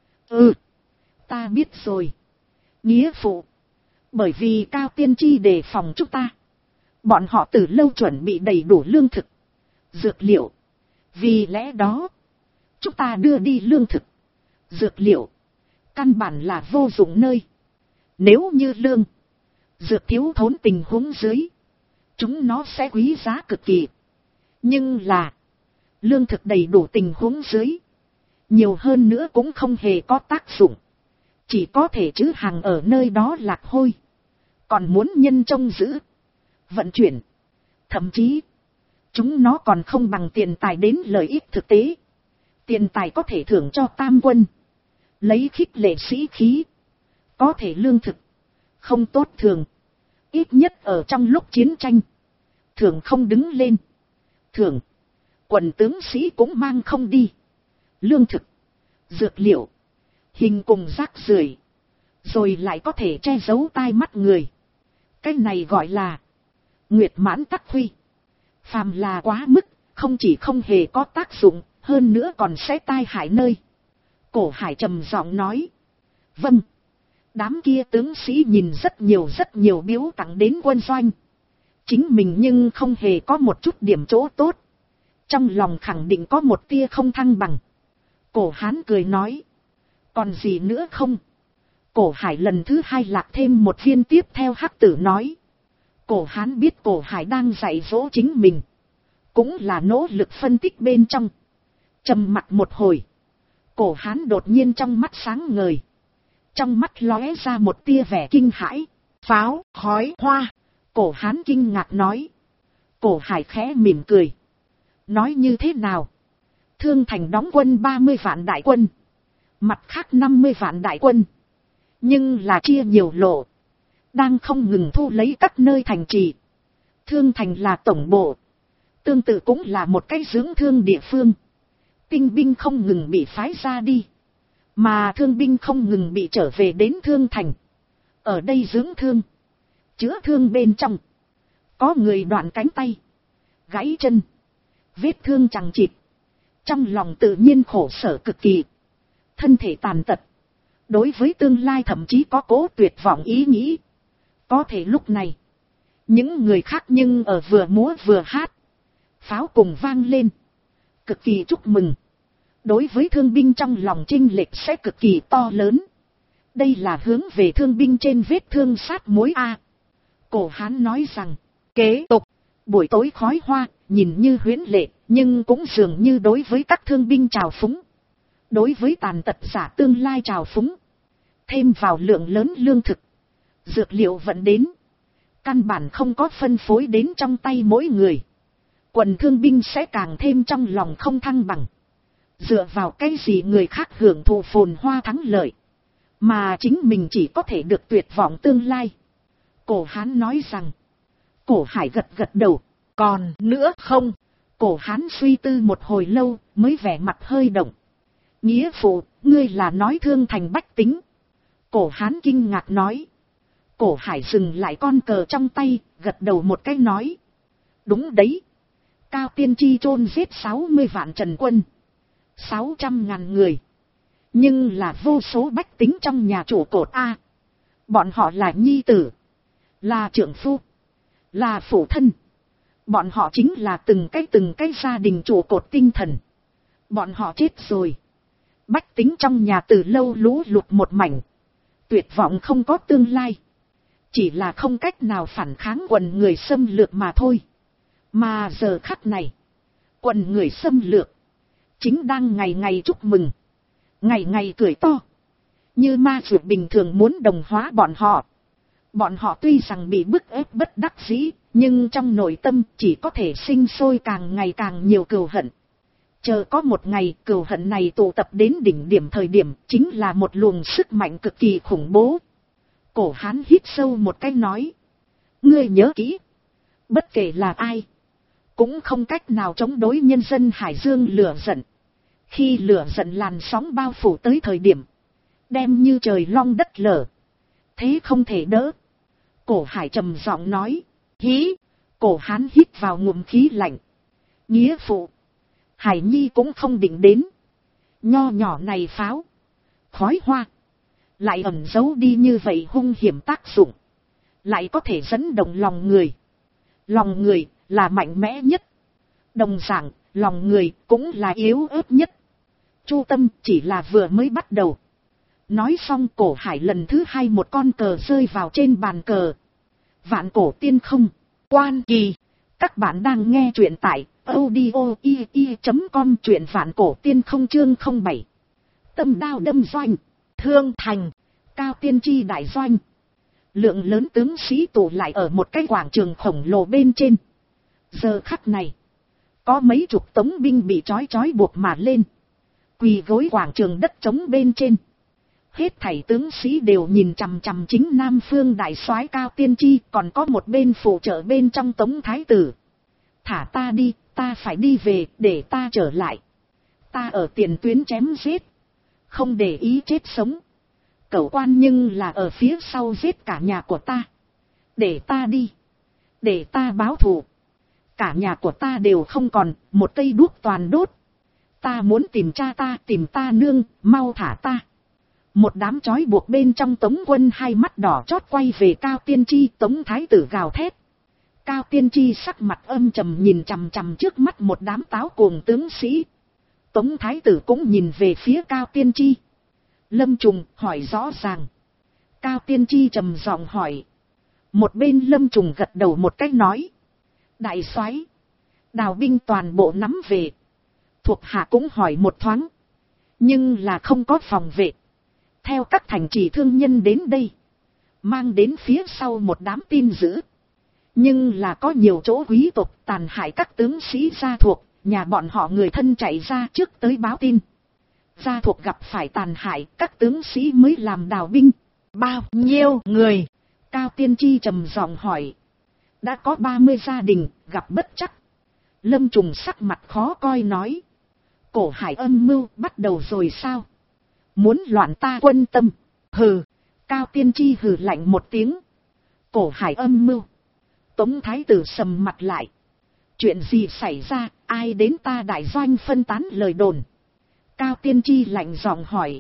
Ta biết rồi. Nghĩa phụ. Bởi vì Cao Tiên Tri đề phòng chúng ta. Bọn họ từ lâu chuẩn bị đầy đủ lương thực, dược liệu. Vì lẽ đó, chúng ta đưa đi lương thực, dược liệu, căn bản là vô dụng nơi. Nếu như lương, dược thiếu thốn tình huống dưới, chúng nó sẽ quý giá cực kỳ. Nhưng là, lương thực đầy đủ tình huống dưới, nhiều hơn nữa cũng không hề có tác dụng. Chỉ có thể trữ hàng ở nơi đó lạc hôi. Còn muốn nhân trông giữ, vận chuyển. Thậm chí, chúng nó còn không bằng tiền tài đến lợi ích thực tế. Tiền tài có thể thưởng cho tam quân, lấy khích lệ sĩ khí. Có thể lương thực, không tốt thường. Ít nhất ở trong lúc chiến tranh, thường không đứng lên. Thường, quần tướng sĩ cũng mang không đi. Lương thực, dược liệu, hình cùng rác rưởi, rồi lại có thể che giấu tai mắt người. Cái này gọi là nguyệt mãn tắc huy. Phàm là quá mức, không chỉ không hề có tác dụng, hơn nữa còn sẽ tai hại nơi. Cổ Hải trầm giọng nói. Vâng. Đám kia tướng sĩ nhìn rất nhiều biếu tặng đến quân doanh. Chính mình nhưng không hề có một chút điểm chỗ tốt. Trong lòng khẳng định có một tia không thăng bằng. Cổ Hán cười nói. Còn gì nữa không? Cổ Hải lần thứ hai lạc thêm một viên tiếp theo hắc tử nói. Cổ Hán biết Cổ Hải đang dạy dỗ chính mình. Cũng là nỗ lực phân tích bên trong. Trầm mặt một hồi. Cổ Hán đột nhiên trong mắt sáng ngời. Trong mắt lóe ra một tia vẻ kinh hãi. Pháo, khói, hoa. Cổ Hán kinh ngạc nói. Cổ Hải khẽ mỉm cười. Nói như thế nào? Thương Thành đóng quân 30 vạn đại quân. Mặt khác 50 vạn đại quân. Nhưng là chia nhiều lộ. Đang không ngừng thu lấy các nơi thành trì. Thương Thành là tổng bộ. Tương tự cũng là một cái dưỡng thương địa phương. Tinh binh không ngừng bị phái ra đi. Mà thương binh không ngừng bị trở về đến Thương Thành. Ở đây dưỡng thương. Chữa thương bên trong. Có người đoạn cánh tay. Gãy chân. Vết thương chằng chịt. Trong lòng tự nhiên khổ sở cực kỳ. Thân thể tàn tật. Đối với tương lai thậm chí có cố tuyệt vọng ý nghĩ. Có thể lúc này. Những người khác nhưng ở vừa múa vừa hát. Pháo cùng vang lên. Cực kỳ chúc mừng. Đối với thương binh trong lòng chênh lệch sẽ cực kỳ to lớn. Đây là hướng về thương binh trên vết thương sát mối A. Cổ Hán nói rằng. Kế tục. Buổi tối khói hoa. Nhìn như huyễn lệ. Nhưng cũng dường như đối với các thương binh trào phúng. Đối với tàn tật giả tương lai trào phúng. Thêm vào lượng lớn lương thực. Dược liệu vẫn đến. Căn bản không có phân phối đến trong tay mỗi người. Quần thương binh sẽ càng thêm trong lòng không thăng bằng. Dựa vào cái gì người khác hưởng thụ phồn hoa thắng lợi. Mà chính mình chỉ có thể được tuyệt vọng tương lai. Cổ Hán nói rằng. Cổ Hải gật gật đầu. Còn nữa không? Cổ Hán suy tư một hồi lâu mới vẻ mặt hơi động. Nghĩa phụ, ngươi là nói Thương Thành bách tính. Cổ Hán kinh ngạc nói. Cổ Hải dừng lại con cờ trong tay, gật đầu một cái nói. Đúng đấy. Cao Tiên Chi chôn giết 60 vạn trần quân. 600.000 người. Nhưng là vô số bách tính trong nhà chủ cột A. Bọn họ là nhi tử. Là trưởng phu. Là phụ thân. Bọn họ chính là từng cái gia đình trụ cột tinh thần. Bọn họ chết rồi. Bách tính trong nhà từ lâu lũ lụt một mảnh. Tuyệt vọng không có tương lai. Chỉ là không cách nào phản kháng quần người xâm lược mà thôi. Mà giờ khắc này. Quần người xâm lược. Chính đang ngày ngày chúc mừng. Ngày ngày cười to. Như ma dược bình thường muốn đồng hóa bọn họ. Bọn họ tuy rằng bị bức ép bất đắc dĩ. Nhưng trong nội tâm chỉ có thể sinh sôi càng ngày càng nhiều cừu hận. Chờ có một ngày cừu hận này tụ tập đến đỉnh điểm thời điểm chính là một luồng sức mạnh cực kỳ khủng bố. Cổ Hán hít sâu một cái nói. Ngươi nhớ kỹ. Bất kể là ai. Cũng không cách nào chống đối nhân dân Hải Dương lửa giận. Khi lửa giận làn sóng bao phủ tới thời điểm. Đem như trời long đất lở. Thế không thể đỡ. Cổ Hải trầm giọng nói. Hí. Cổ Hán hít vào ngụm khí lạnh. Nghĩa phụ. Hải Nhi cũng không định đến. Nho nhỏ này pháo. Khói hoa. Lại ẩn giấu đi như vậy hung hiểm tác dụng. Lại có thể dẫn động lòng người. Lòng người là mạnh mẽ nhất. Đồng dạng, lòng người cũng là yếu ớt nhất. Chu tâm chỉ là vừa mới bắt đầu. Nói xong Cổ Hải lần thứ hai một con cờ rơi vào trên bàn cờ. Vạn cổ tiên không. Quan kỳ. Các bạn đang nghe truyện tại audio.com truyện vạn cổ tiên không chương 07. Tâm đao đâm doanh. Thương Thành. Cao Tiên Chi đại doanh. Lượng lớn tướng sĩ tụ lại ở một cái quảng trường khổng lồ bên trên. Giờ khắc này. Có mấy chục tống binh bị trói buộc mà lên. Quỳ gối quảng trường đất trống bên trên. Hết thảy tướng sĩ đều nhìn chằm chằm chính Nam Phương đại soái Cao Tiên Chi, còn có một bên phụ trợ bên trong tống thái tử. Thả ta đi, ta phải đi về, để ta trở lại. Ta ở tiền tuyến chém giết. không để ý chết sống. Cẩu quan nhưng là ở phía sau giết cả nhà của ta. Để ta đi. Để ta báo thù. Cả nhà của ta đều không còn, một cây đuốc toàn đốt. Ta muốn tìm cha ta, tìm ta nương, mau thả ta. Một đám trói buộc bên trong Tống Quân hai mắt đỏ chót quay về Cao Tiên Tri. Tống Thái tử gào thét. Cao Tiên Tri sắc mặt âm trầm nhìn chằm chằm trước mắt một đám táo cuồng tướng sĩ. Tống Thái tử cũng nhìn về phía Cao Tiên Tri. Lâm Trùng hỏi rõ ràng. Cao Tiên Tri trầm giọng hỏi. Một bên Lâm Trùng gật đầu một cách nói. Đại soái, đào binh toàn bộ nắm về. Thuộc hạ cũng hỏi một thoáng. Nhưng là không có phòng vệ. Theo các thành trì thương nhân đến đây. Mang đến phía sau một đám tin dữ. Nhưng là có nhiều chỗ quý tộc tàn hại các tướng sĩ gia thuộc. Nhà bọn họ người thân chạy ra trước tới báo tin. Gia thuộc gặp phải tàn hại, các tướng sĩ mới làm đào binh. Bao nhiêu người? Cao Tiên Tri trầm giọng hỏi. Đã có 30 gia đình, gặp bất trắc. Lâm Trùng sắc mặt khó coi nói. Cổ hải âm mưu bắt đầu rồi sao? Muốn loạn ta quân tâm. Hừ. Cao Tiên Tri hừ lạnh một tiếng. Cổ hải âm mưu. Tống Thái tử sầm mặt lại. Chuyện gì xảy ra, ai đến ta đại doanh phân tán lời đồn? Cao Tiên Tri lạnh giọng hỏi.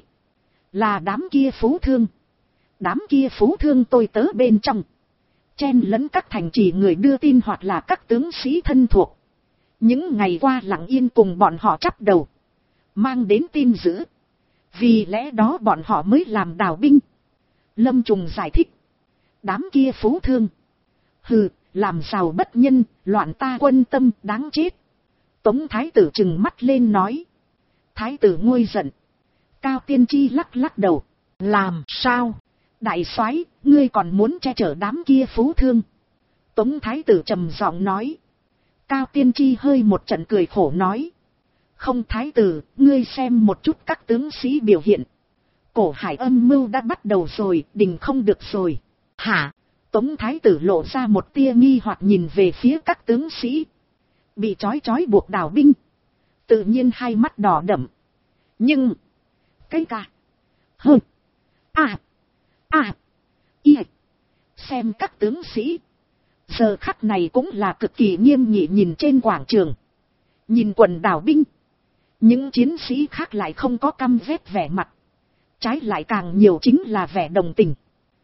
Là đám kia phú thương. Đám kia phú thương tôi tớ bên trong. Chen lẫn các thành trì người đưa tin hoặc là các tướng sĩ thân thuộc. Những ngày qua lặng yên cùng bọn họ chắp đầu. Mang đến tin dữ. Vì lẽ đó bọn họ mới làm đào binh. Lâm Trùng giải thích. Đám kia phú thương. Hừ, làm sao bất nhân, loạn ta quân tâm, đáng chết. Tống Thái tử trừng mắt lên nói. Thái tử nguôi giận. Cao Tiên Tri lắc lắc đầu. Làm sao? Đại soái, ngươi còn muốn che chở đám kia phú thương? Tống Thái tử trầm giọng nói. Cao Tiên Tri hơi một trận cười khổ nói. Không Thái tử, ngươi xem một chút các tướng sĩ biểu hiện. Cổ hải âm mưu đã bắt đầu rồi, đình không được rồi. Hả? Tống Thái tử lộ ra một tia nghi hoặc nhìn về phía các tướng sĩ. Bị trói buộc đào binh. Tự nhiên hai mắt đỏ đậm. Nhưng. Cái ca. Hơ. Y. Xem các tướng sĩ. Giờ khắc này cũng là cực kỳ nghiêm nghị nhìn trên quảng trường. Nhìn quần đào binh. Những chiến sĩ khác lại không có căm ghét vẻ mặt. Trái lại càng nhiều chính là vẻ đồng tình.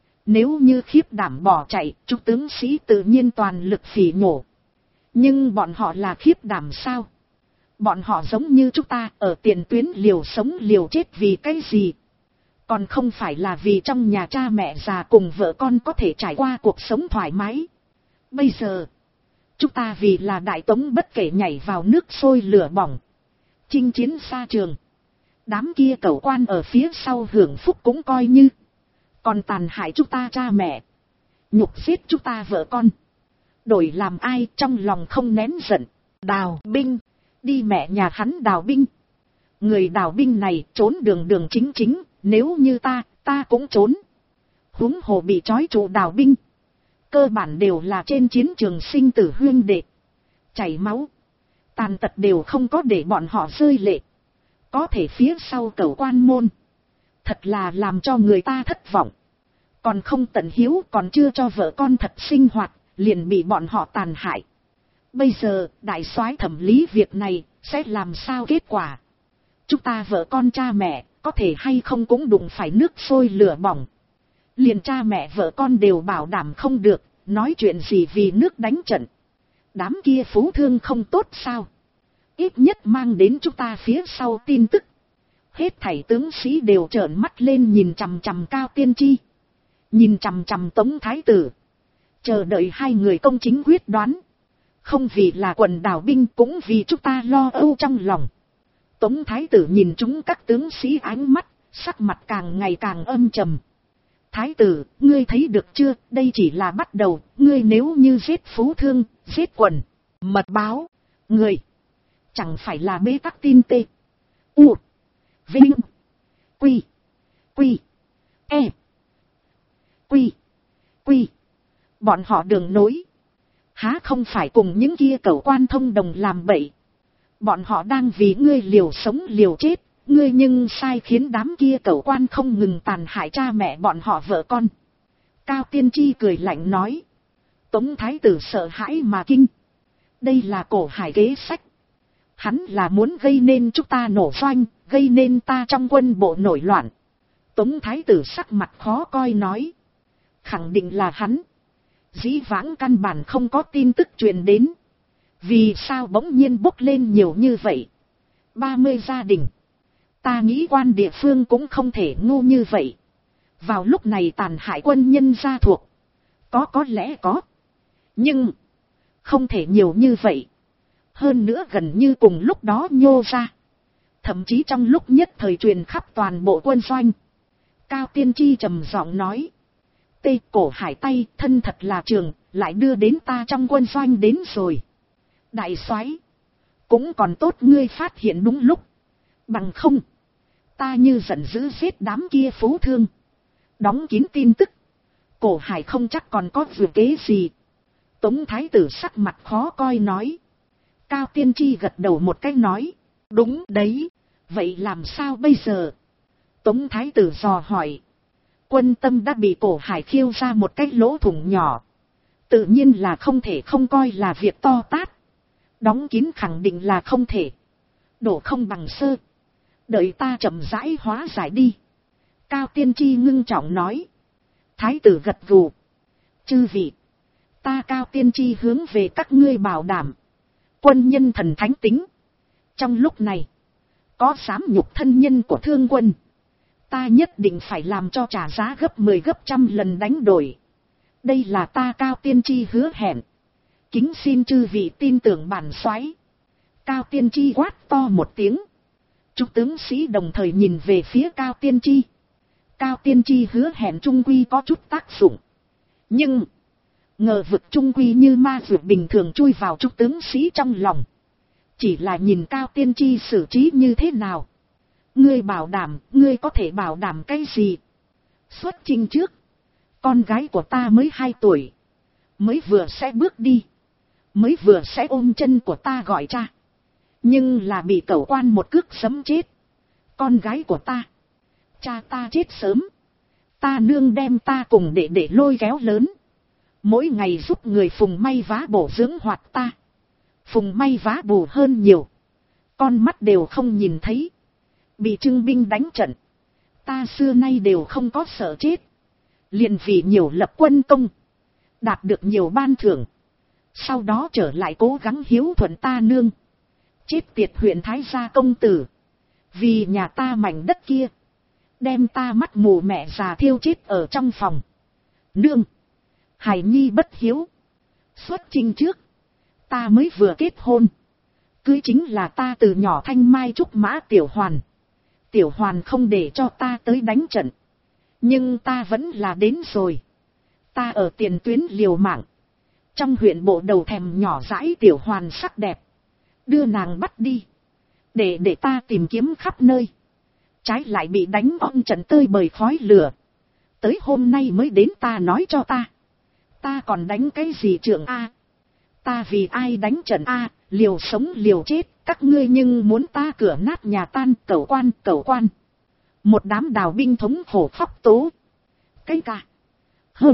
Nếu như khiếp đảm bỏ chạy, chúng tướng sĩ tự nhiên toàn lực phỉ nhổ. Nhưng bọn họ là khiếp đảm sao? Bọn họ giống như chúng ta ở tiền tuyến liều sống liều chết vì cái gì? Còn không phải là vì trong nhà cha mẹ già cùng vợ con có thể trải qua cuộc sống thoải mái. Bây giờ, chúng ta vì là Đại Tống bất kể nhảy vào nước sôi lửa bỏng. Chinh chiến xa trường. Đám kia cẩu quan ở phía sau hưởng phúc cũng coi như. Còn tàn hại chúng ta cha mẹ. Nhục giết chúng ta vợ con. Đổi làm ai trong lòng không nén giận. Đào binh. Đi mẹ nhà hắn đào binh. Người đào binh này trốn đường chính. Nếu như ta cũng trốn. Huống hồ bị trói trụ đào binh. Cơ bản đều là trên chiến trường sinh tử huyên đệ. Chảy máu. Tàn tật đều không có để bọn họ rơi lệ. Có thể phía sau cẩu quan môn. Thật là làm cho người ta thất vọng. Còn không tận hiếu, còn chưa cho vợ con thật sinh hoạt, liền bị bọn họ tàn hại. Bây giờ, đại soái thẩm lý việc này, sẽ làm sao kết quả? Chúng ta vợ con cha mẹ, có thể hay không cũng đụng phải nước sôi lửa bỏng. Liền cha mẹ vợ con đều bảo đảm không được, nói chuyện gì vì nước đánh trận. Đám kia phú thương không tốt sao? Ít nhất mang đến chúng ta phía sau tin tức. Hết thảy tướng sĩ đều trợn mắt lên nhìn chằm chằm Cao Tiên Tri. Nhìn chằm chằm Tống Thái tử. Chờ đợi hai người công chính quyết đoán. Không vì là quần đào binh cũng vì chúng ta lo âu trong lòng. Tống Thái tử nhìn chúng các tướng sĩ ánh mắt, sắc mặt càng ngày càng âm trầm. Thái tử, ngươi thấy được chưa, đây chỉ là bắt đầu, ngươi nếu như giết phú thương, giết quần, mật báo, người. Chẳng phải là bế tắc tin tê. U. Vinh. Quy. Quy. E. Quy. Quy. Bọn họ đường nối. Há không phải cùng những kia cẩu quan thông đồng làm bậy. Bọn họ đang vì ngươi liều sống liều chết, Ngươi nhưng sai khiến đám kia cẩu quan không ngừng tàn hại cha mẹ bọn họ vợ con. Cao Tiên Tri cười lạnh nói. Tống thái tử sợ hãi mà kinh. Đây là Cổ Hải kế sách. Hắn là muốn gây nên chúng ta nổ doanh, gây nên ta trong quân bộ nổi loạn. Tống thái tử sắc mặt khó coi nói. Khẳng định là hắn. Dĩ vãng căn bản không có tin tức truyền đến. Vì sao bỗng nhiên bốc lên nhiều như vậy? 30 gia đình. Ta nghĩ quan địa phương cũng không thể ngu như vậy. Vào lúc này tàn hại quân nhân gia thuộc. Có lẽ có. Nhưng không thể nhiều như vậy. Hơn nữa gần như cùng lúc đó nhô ra. Thậm chí trong lúc nhất thời truyền khắp toàn bộ quân doanh. Cao Tiên Tri trầm giọng nói. Cổ Hải tay thân thật là trường, lại đưa đến ta trong quân doanh đến rồi. Đại soái, cũng còn tốt ngươi phát hiện đúng lúc. Bằng không, ta như giận dữ giết đám kia phú thương. Đóng kín tin tức. Cổ Hải không chắc còn có vừa kế gì. Tống thái tử sắc mặt khó coi nói. Cao Tiên Tri gật đầu một cái nói. Đúng đấy, vậy làm sao bây giờ? Tống thái tử dò hỏi. Quân tâm đã bị Cổ Hải khiêu ra một cái lỗ thủng nhỏ. Tự nhiên là không thể không coi là việc to tát. Đóng kín khẳng định là không thể. Đổ không bằng sơ. Đợi ta chậm rãi hóa giải đi. Cao Tiên Tri ngưng trọng nói. Thái tử gật gù. Chư vị, ta Cao Tiên Tri hướng về các ngươi bảo đảm. Quân nhân thần thánh tính. Trong lúc này, có dám nhục thân nhân của thương quân, ta nhất định phải làm cho trả giá gấp 10 gấp trăm lần đánh đổi. Đây là ta Cao Tiên Tri hứa hẹn. Kính xin chư vị tin tưởng bản soái. Cao Tiên Tri quát to một tiếng. Chúng tướng sĩ đồng thời nhìn về phía Cao Tiên Tri. Cao Tiên Tri hứa hẹn trung quy có chút tác dụng. Nhưng ngờ vực trung quy như ma dược bình thường chui vào chúng tướng sĩ trong lòng. Chỉ là nhìn Cao Tiên Tri xử trí như thế nào. Ngươi bảo đảm, ngươi có thể bảo đảm cái gì? Xuất chinh trước, con gái của ta mới 2 tuổi. Mới vừa sẽ bước đi. Mới vừa sẽ ôm chân của ta gọi cha. Nhưng là bị cẩu quan một cước giẫm chết. Con gái của ta, cha ta chết sớm. Ta nương đem ta cùng để lôi kéo lớn. Mỗi ngày giúp người phùng may vá bổ dưỡng hoạt ta. Phùng may vá bù hơn nhiều. Con mắt đều không nhìn thấy. Bị trưng binh đánh trận. Ta xưa nay đều không có sợ chết. Liền vì nhiều lập quân công. Đạt được nhiều ban thưởng. Sau đó trở lại cố gắng hiếu thuận ta nương. Chết tiệt huyện Thái Gia công tử. Vì nhà ta mảnh đất kia. Đem ta mắt mù mẹ già thiêu chết ở trong phòng. Nương, hài nhi bất hiếu. Xuất chinh trước, ta mới vừa kết hôn. Cưới chính là ta từ nhỏ thanh mai trúc mã Tiểu Hoàn. Tiểu Hoàn không để cho ta tới đánh trận. Nhưng ta vẫn là đến rồi. Ta ở tiền tuyến liều mạng. Trong huyện bộ đầu thèm nhỏ dãi Tiểu Hoàn sắc đẹp. Đưa nàng bắt đi. Để ta tìm kiếm khắp nơi. Trái lại bị đánh on trận tơi bời khói lửa. Tới hôm nay mới đến ta nói cho ta. Ta còn đánh cái gì trưởng A? Ta vì ai đánh trận A, liều sống liều chết. Các ngươi nhưng muốn ta cửa nát nhà tan. Cẩu quan. Một đám đào binh thống khổ khóc tố. Cái ca. Hơ.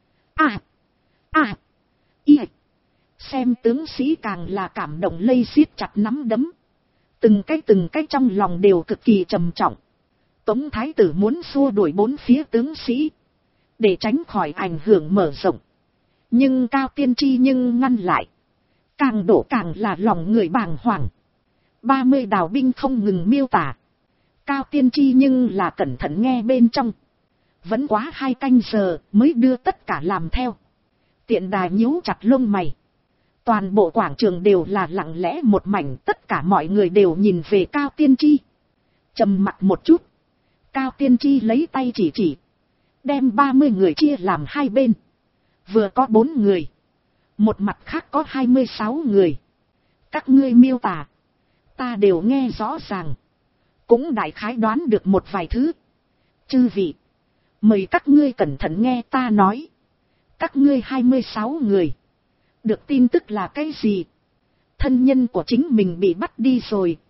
Y. Xem tướng sĩ càng là cảm động lây siết chặt nắm đấm. Từng cái trong lòng đều cực kỳ trầm trọng. Tống thái tử muốn xua đuổi 4 phía tướng sĩ. Để tránh khỏi ảnh hưởng mở rộng. Nhưng Cao Tiên Tri nhưng ngăn lại. Càng đổ càng là lòng người bàng hoàng. 30 đào binh không ngừng miêu tả. Cao Tiên Tri nhưng là cẩn thận nghe bên trong. Vẫn quá 2 canh giờ mới đưa tất cả làm theo. Tiện đà nhíu chặt lông mày. Toàn bộ quảng trường đều là lặng lẽ một mảnh. Tất cả mọi người đều nhìn về Cao Tiên Tri. Trầm mặc một chút. Cao Tiên Tri lấy tay chỉ. Đem 30 người chia làm 2 bên. Vừa có 4 người. Một mặt khác có 26 người. Các ngươi miêu tả. Ta đều nghe rõ ràng. Cũng đại khái đoán được một vài thứ. Chư vị. Mời các ngươi cẩn thận nghe ta nói. Các ngươi 26 người. Được tin tức là cái gì? Thân nhân của chính mình bị bắt đi rồi.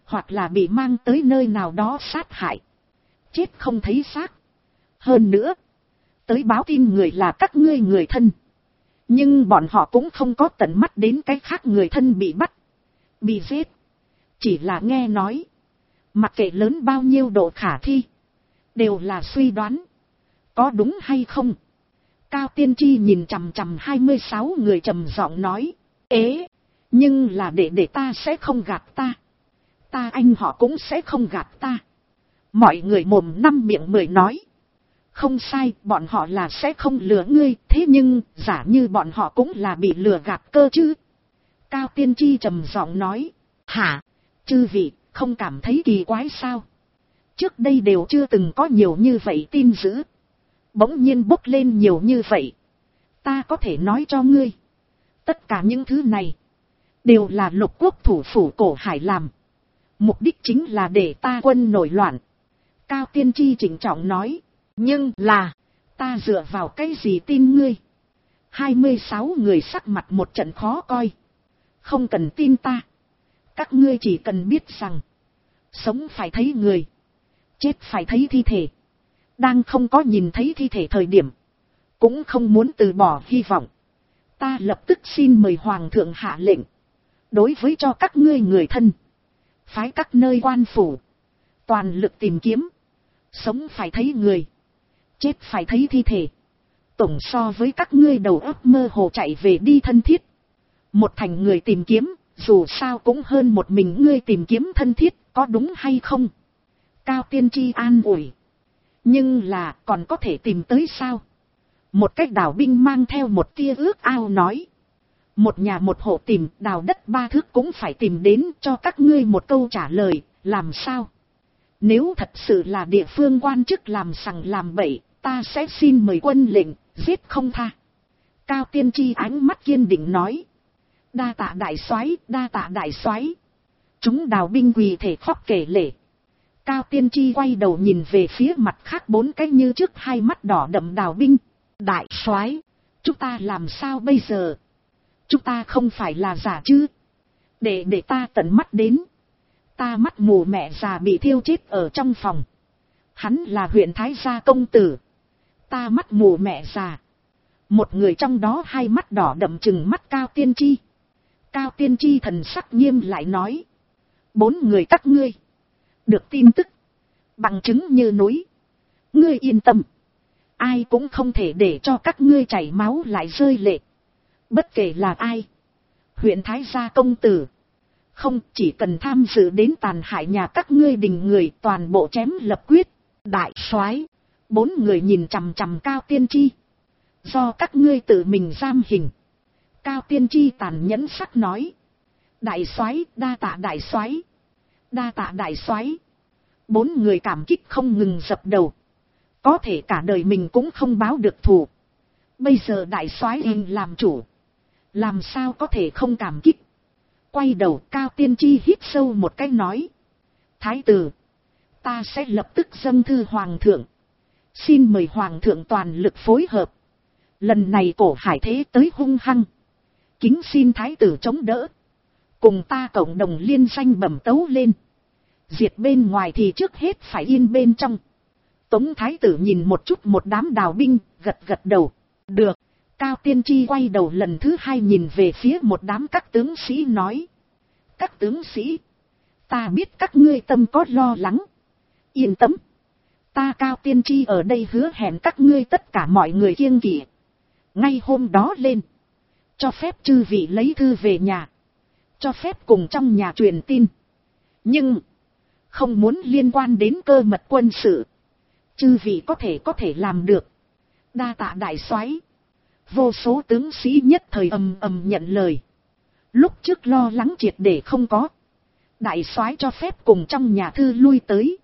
hoặc là bị mang tới nơi nào đó sát hại, chết không thấy xác. Hơn nữa, tới báo tin người là các ngươi người thân, nhưng bọn họ cũng không có tận mắt đến cái khác người thân bị bắt, bị giết, chỉ là nghe nói, mặc kệ lớn bao nhiêu độ khả thi, đều là suy đoán, có đúng hay không. Cao Tiên Tri nhìn chằm chằm 26 người trầm giọng nói, ế, nhưng là để ta sẽ không gạt ta, ta anh họ cũng sẽ không gạt ta. Mọi người mồm năm miệng mười nói, không sai, bọn họ là sẽ không lừa ngươi, thế nhưng giả như bọn họ cũng là bị lừa gạt cơ chứ. Cao Tiên Tri trầm giọng nói, hả, chư vị không cảm thấy kỳ quái sao? Trước đây đều chưa từng có nhiều như vậy tin dữ, bỗng nhiên bốc lên nhiều như vậy. Ta có thể nói cho ngươi, tất cả những thứ này đều là Lục quốc thủ phủ Cổ Hải làm, mục đích chính là để ta quân nổi loạn. Cao Tiên Tri trịnh trọng nói, nhưng là, ta dựa vào cái gì tin ngươi? 26 người sắc mặt một trận khó coi. Không cần tin ta, các ngươi chỉ cần biết rằng, sống phải thấy người, chết phải thấy thi thể. Đang không có nhìn thấy thi thể thời điểm, cũng không muốn từ bỏ hy vọng. Ta lập tức xin mời Hoàng thượng hạ lệnh, đối với cho các ngươi người thân, phái các nơi quan phủ, toàn lực tìm kiếm, sống phải thấy người, chết phải thấy thi thể. Tổng so với các ngươi đầu óc mơ hồ chạy về đi thân thiết. Một thành người tìm kiếm, dù sao cũng hơn một mình ngươi tìm kiếm thân thiết, có đúng hay không? Cao Tiên Tri an ủi. Nhưng là còn có thể tìm tới sao? Một cách đào binh mang theo một tia ước ao nói. Một nhà một hộ tìm, đào đất 3 thước cũng phải tìm đến, cho các ngươi một câu trả lời, làm sao? Nếu thật sự là địa phương quan chức làm sằng làm bậy, ta sẽ xin mời quân lệnh, giết không tha. Cao Tiên Tri ánh mắt kiên định nói. Đa tạ đại soái, đa tạ đại soái. Chúng đào binh quỳ thể khóc kể lể. Cao Tiên Tri quay đầu nhìn về phía mặt khác 4 cái như trước hai mắt đỏ đậm đào binh. Đại soái, chúng ta làm sao bây giờ? Chúng ta không phải là giả chứ? Để ta tận mắt đến. Ta mắt mù mẹ già bị thiêu chết ở trong phòng. Hắn là huyện Thái Gia công tử. Ta mắt mù mẹ già. Một người trong đó hai mắt đỏ đậm trừng mắt Cao Tiên Tri. Cao Tiên Tri thần sắc nghiêm lại nói. 4 người các ngươi. Được tin tức. Bằng chứng như núi. Ngươi yên tâm. Ai cũng không thể để cho các ngươi chảy máu lại rơi lệ. Bất kể là ai. Huyện Thái Gia công tử. Không, chỉ cần tham dự đến tàn hại nhà các ngươi đình người, toàn bộ chém lập quyết. Đại soái, 4 người nhìn chằm chằm Cao Tiên Tri. Do các ngươi tự mình giam hình. Cao Tiên Tri tàn nhẫn sắc nói. Đại soái, đa tạ đại soái. Đa tạ đại soái. 4 người cảm kích không ngừng dập đầu. Có thể cả đời mình cũng không báo được thù. Bây giờ đại soái anh làm chủ. Làm sao có thể không cảm kích. Quay đầu Cao Tiên Tri hít sâu một cái nói. Thái tử, ta sẽ lập tức dâng thư Hoàng thượng. Xin mời Hoàng thượng toàn lực phối hợp. Lần này Cổ Hải thế tới hung hăng. Kính xin Thái tử chống đỡ. Cùng ta cộng đồng liên danh bẩm tấu lên. Diệt bên ngoài thì trước hết phải yên bên trong. Tống Thái tử nhìn một chút một đám đào binh, gật gật đầu. Được. Cao Tiên Tri quay đầu lần thứ 2 nhìn về phía một đám các tướng sĩ nói. Các tướng sĩ, ta biết các ngươi tâm có lo lắng. Yên tâm. Ta Cao Tiên Tri ở đây hứa hẹn các ngươi tất cả mọi người kiêng kỵ. Ngay hôm đó lên. Cho phép chư vị lấy thư về nhà. Cho phép cùng trong nhà truyền tin. Nhưng không muốn liên quan đến cơ mật quân sự. Chư vị có thể làm được. Đa tạ đại soái. Vô số tướng sĩ nhất thời ầm ầm nhận lời. Lúc trước lo lắng triệt để không có. Đại soái cho phép cùng trong nhà thư lui tới.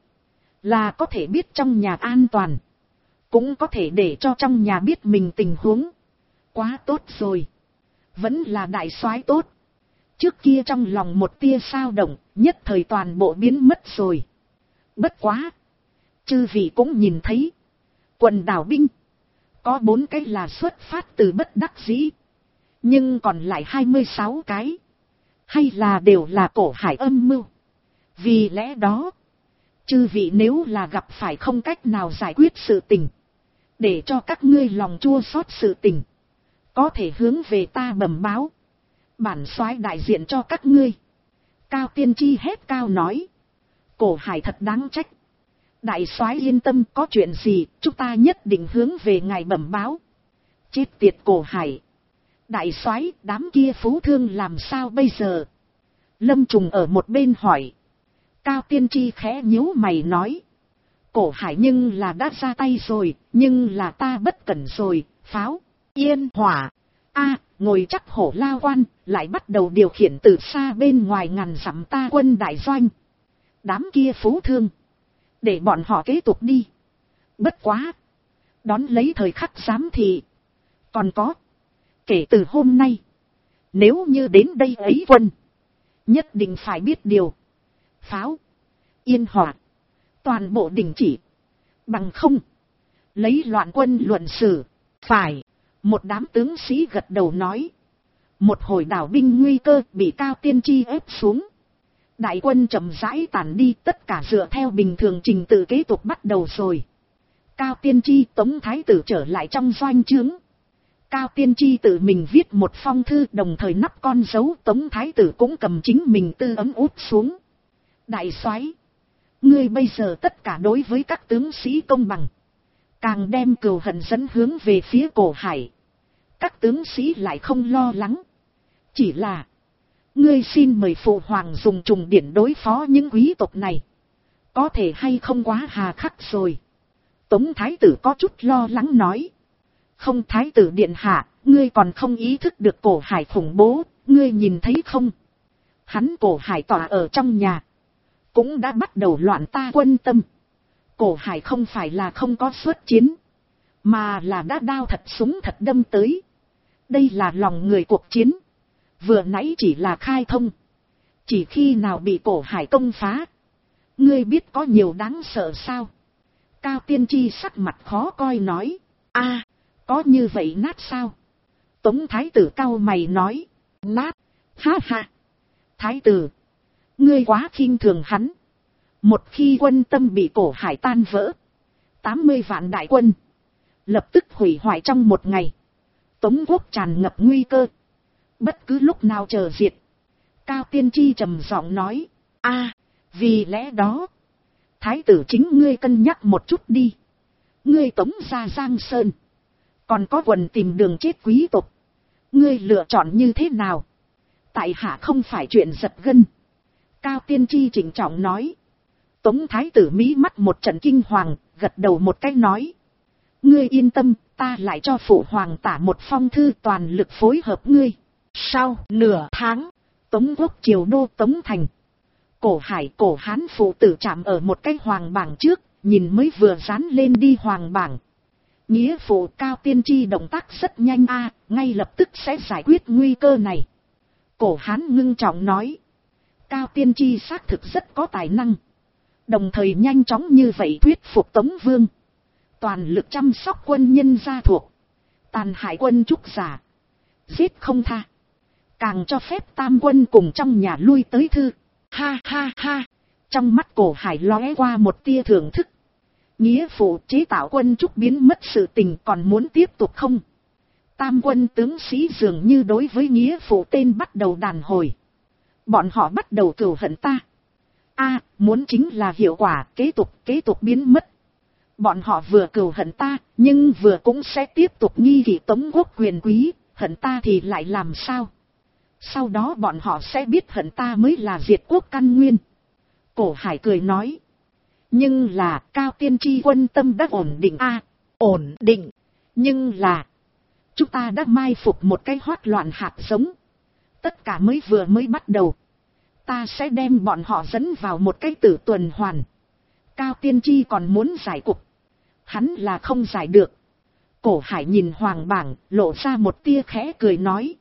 Là có thể biết trong nhà an toàn. Cũng có thể để cho trong nhà biết mình tình huống. Quá tốt rồi. Vẫn là đại soái tốt. Trước kia trong lòng một tia sao động, nhất thời toàn bộ biến mất rồi. Bất quá. Chư vị cũng nhìn thấy. Quần đảo binh. Có 4 cái là xuất phát từ bất đắc dĩ. Nhưng còn lại 26 cái. Hay là đều là Cổ Hải âm mưu. Vì lẽ đó, chư vị nếu là gặp phải không cách nào giải quyết sự tình, để cho các ngươi lòng chua xót sự tình, có thể hướng về ta bẩm báo. Bản soái đại diện cho các ngươi. Cao Tiên Tri hét cao nói. Cổ Hải thật đáng trách. Đại soái yên tâm, có chuyện gì chúng ta nhất định hướng về ngài bẩm báo. Chết tiệt Cổ Hải. Đại soái, đám kia phú thương làm sao bây giờ? Lâm Trùng ở một bên hỏi. Cao Tiên Tri khẽ nhíu mày nói. Cổ Hải nhưng là đã ra tay rồi, nhưng là ta bất cẩn rồi. Pháo, yên, hỏa. Ngồi chắc hổ lao quan, lại bắt đầu điều khiển từ xa bên ngoài ngàn dặm ta quân đại doanh. Đám kia phú thương, để bọn họ kế tục đi. Bất quá, đón lấy thời khắc giám thị. Còn có, kể từ hôm nay, nếu như đến đây ấy quân, nhất định phải biết điều. Pháo, yên hỏa, toàn bộ đình chỉ. Bằng không, lấy loạn quân luận xử. Phải. Một đám tướng sĩ gật đầu nói. Một hồi đảo binh nguy cơ bị Cao Tiên Tri ép xuống. Đại quân chậm rãi tản đi, tất cả dựa theo bình thường trình tự kế tục bắt đầu rồi. Cao Tiên Tri Tống Thái Tử trở lại trong doanh trướng. Cao Tiên Tri tự mình viết một phong thư, đồng thời nắp con dấu. Tống Thái Tử cũng cầm chính mình tư ấm út xuống. Đại soái, ngươi bây giờ tất cả đối với các tướng sĩ công bằng, càng đem cừu hận dẫn hướng về phía Cổ Hải. Các tướng sĩ lại không lo lắng. Chỉ là, ngươi xin mời phụ hoàng dùng trùng điển đối phó những quý tộc này. Có thể hay không quá hà khắc rồi. Tống Thái Tử có chút lo lắng nói. Không, Thái Tử điện hạ, ngươi còn không ý thức được Cổ Hải khủng bố, ngươi nhìn thấy không? Hắn Cổ Hải tỏa ở trong nhà, cũng đã bắt đầu loạn ta quân tâm. Cổ Hải không phải là không có xuất chiến, mà là đã đao thật súng thật đâm tới. Đây là lòng người cuộc chiến. Vừa nãy chỉ là khai thông. Chỉ khi nào bị Cổ Hải công phá, ngươi biết có nhiều đáng sợ sao? Cao Tiên Tri sắc mặt khó coi nói. Có như vậy nát sao? Tống Thái Tử cau mày nói. Nát, ha ha. Thái Tử, ngươi quá khinh thường hắn. Một khi quân tâm bị Cổ Hải tan vỡ, 80 vạn đại quân lập tức hủy hoại trong một ngày. Tống quốc tràn ngập nguy cơ, bất cứ lúc nào chờ diệt. Cao Tiên Tri trầm giọng nói. Vì lẽ đó, Thái Tử chính ngươi cân nhắc một chút đi. Ngươi Tống ra Giang Sơn, còn có quần tìm đường chết quý tộc, ngươi lựa chọn như thế nào? Tại hạ không phải chuyện giật gân. Cao Tiên Tri trịnh trọng nói. Tống Thái Tử mí mắt một trận kinh hoàng, gật đầu một cái nói. Ngươi yên tâm, ta lại cho phụ hoàng tả một phong thư, toàn lực phối hợp ngươi. Sau nửa tháng, Tống quốc triều đô Tống thành. Cổ Hải Cổ Hán phụ tử chạm ở một cái hoàng bảng trước, nhìn mới vừa dán lên đi hoàng bảng. Nghĩa phụ Cao Tiên Tri động tác rất nhanh ngay lập tức sẽ giải quyết nguy cơ này. Cổ Hán ngưng trọng nói. Cao Tiên Tri xác thực rất có tài năng, đồng thời nhanh chóng như vậy thuyết phục Tống Vương. Toàn lực chăm sóc quân nhân gia thuộc, tàn hại quân trúc giả, giết không tha. Càng cho phép tam quân cùng trong nhà lui tới thư. Ha ha ha. Trong mắt Cổ Hải lóe qua một tia thưởng thức. Nghĩa phụ chế tạo quân trúc biến mất sự tình còn muốn tiếp tục không? Tam quân tướng sĩ dường như đối với nghĩa phụ tên bắt đầu đàn hồi. Bọn họ bắt đầu cừu hận ta. Muốn chính là hiệu quả kế tục biến mất. Bọn họ vừa cừu hận ta, nhưng vừa cũng sẽ tiếp tục nghi kỵ Tống quốc quyền quý, hận ta thì lại làm sao? Sau đó bọn họ sẽ biết hận ta mới là diệt quốc căn nguyên. Cổ Hải cười nói. Nhưng là Cao Tiên Tri quân tâm đã ổn định ổn định. Nhưng là chúng ta đã mai phục một cái hoát loạn hạt giống. Tất cả mới bắt đầu. Ta sẽ đem bọn họ dẫn vào một cái tử tuần hoàn. Cao Tiên Tri còn muốn giải cục, hắn là không giải được. Cổ Hải nhìn hoàng bảng, lộ ra một tia khẽ cười nói.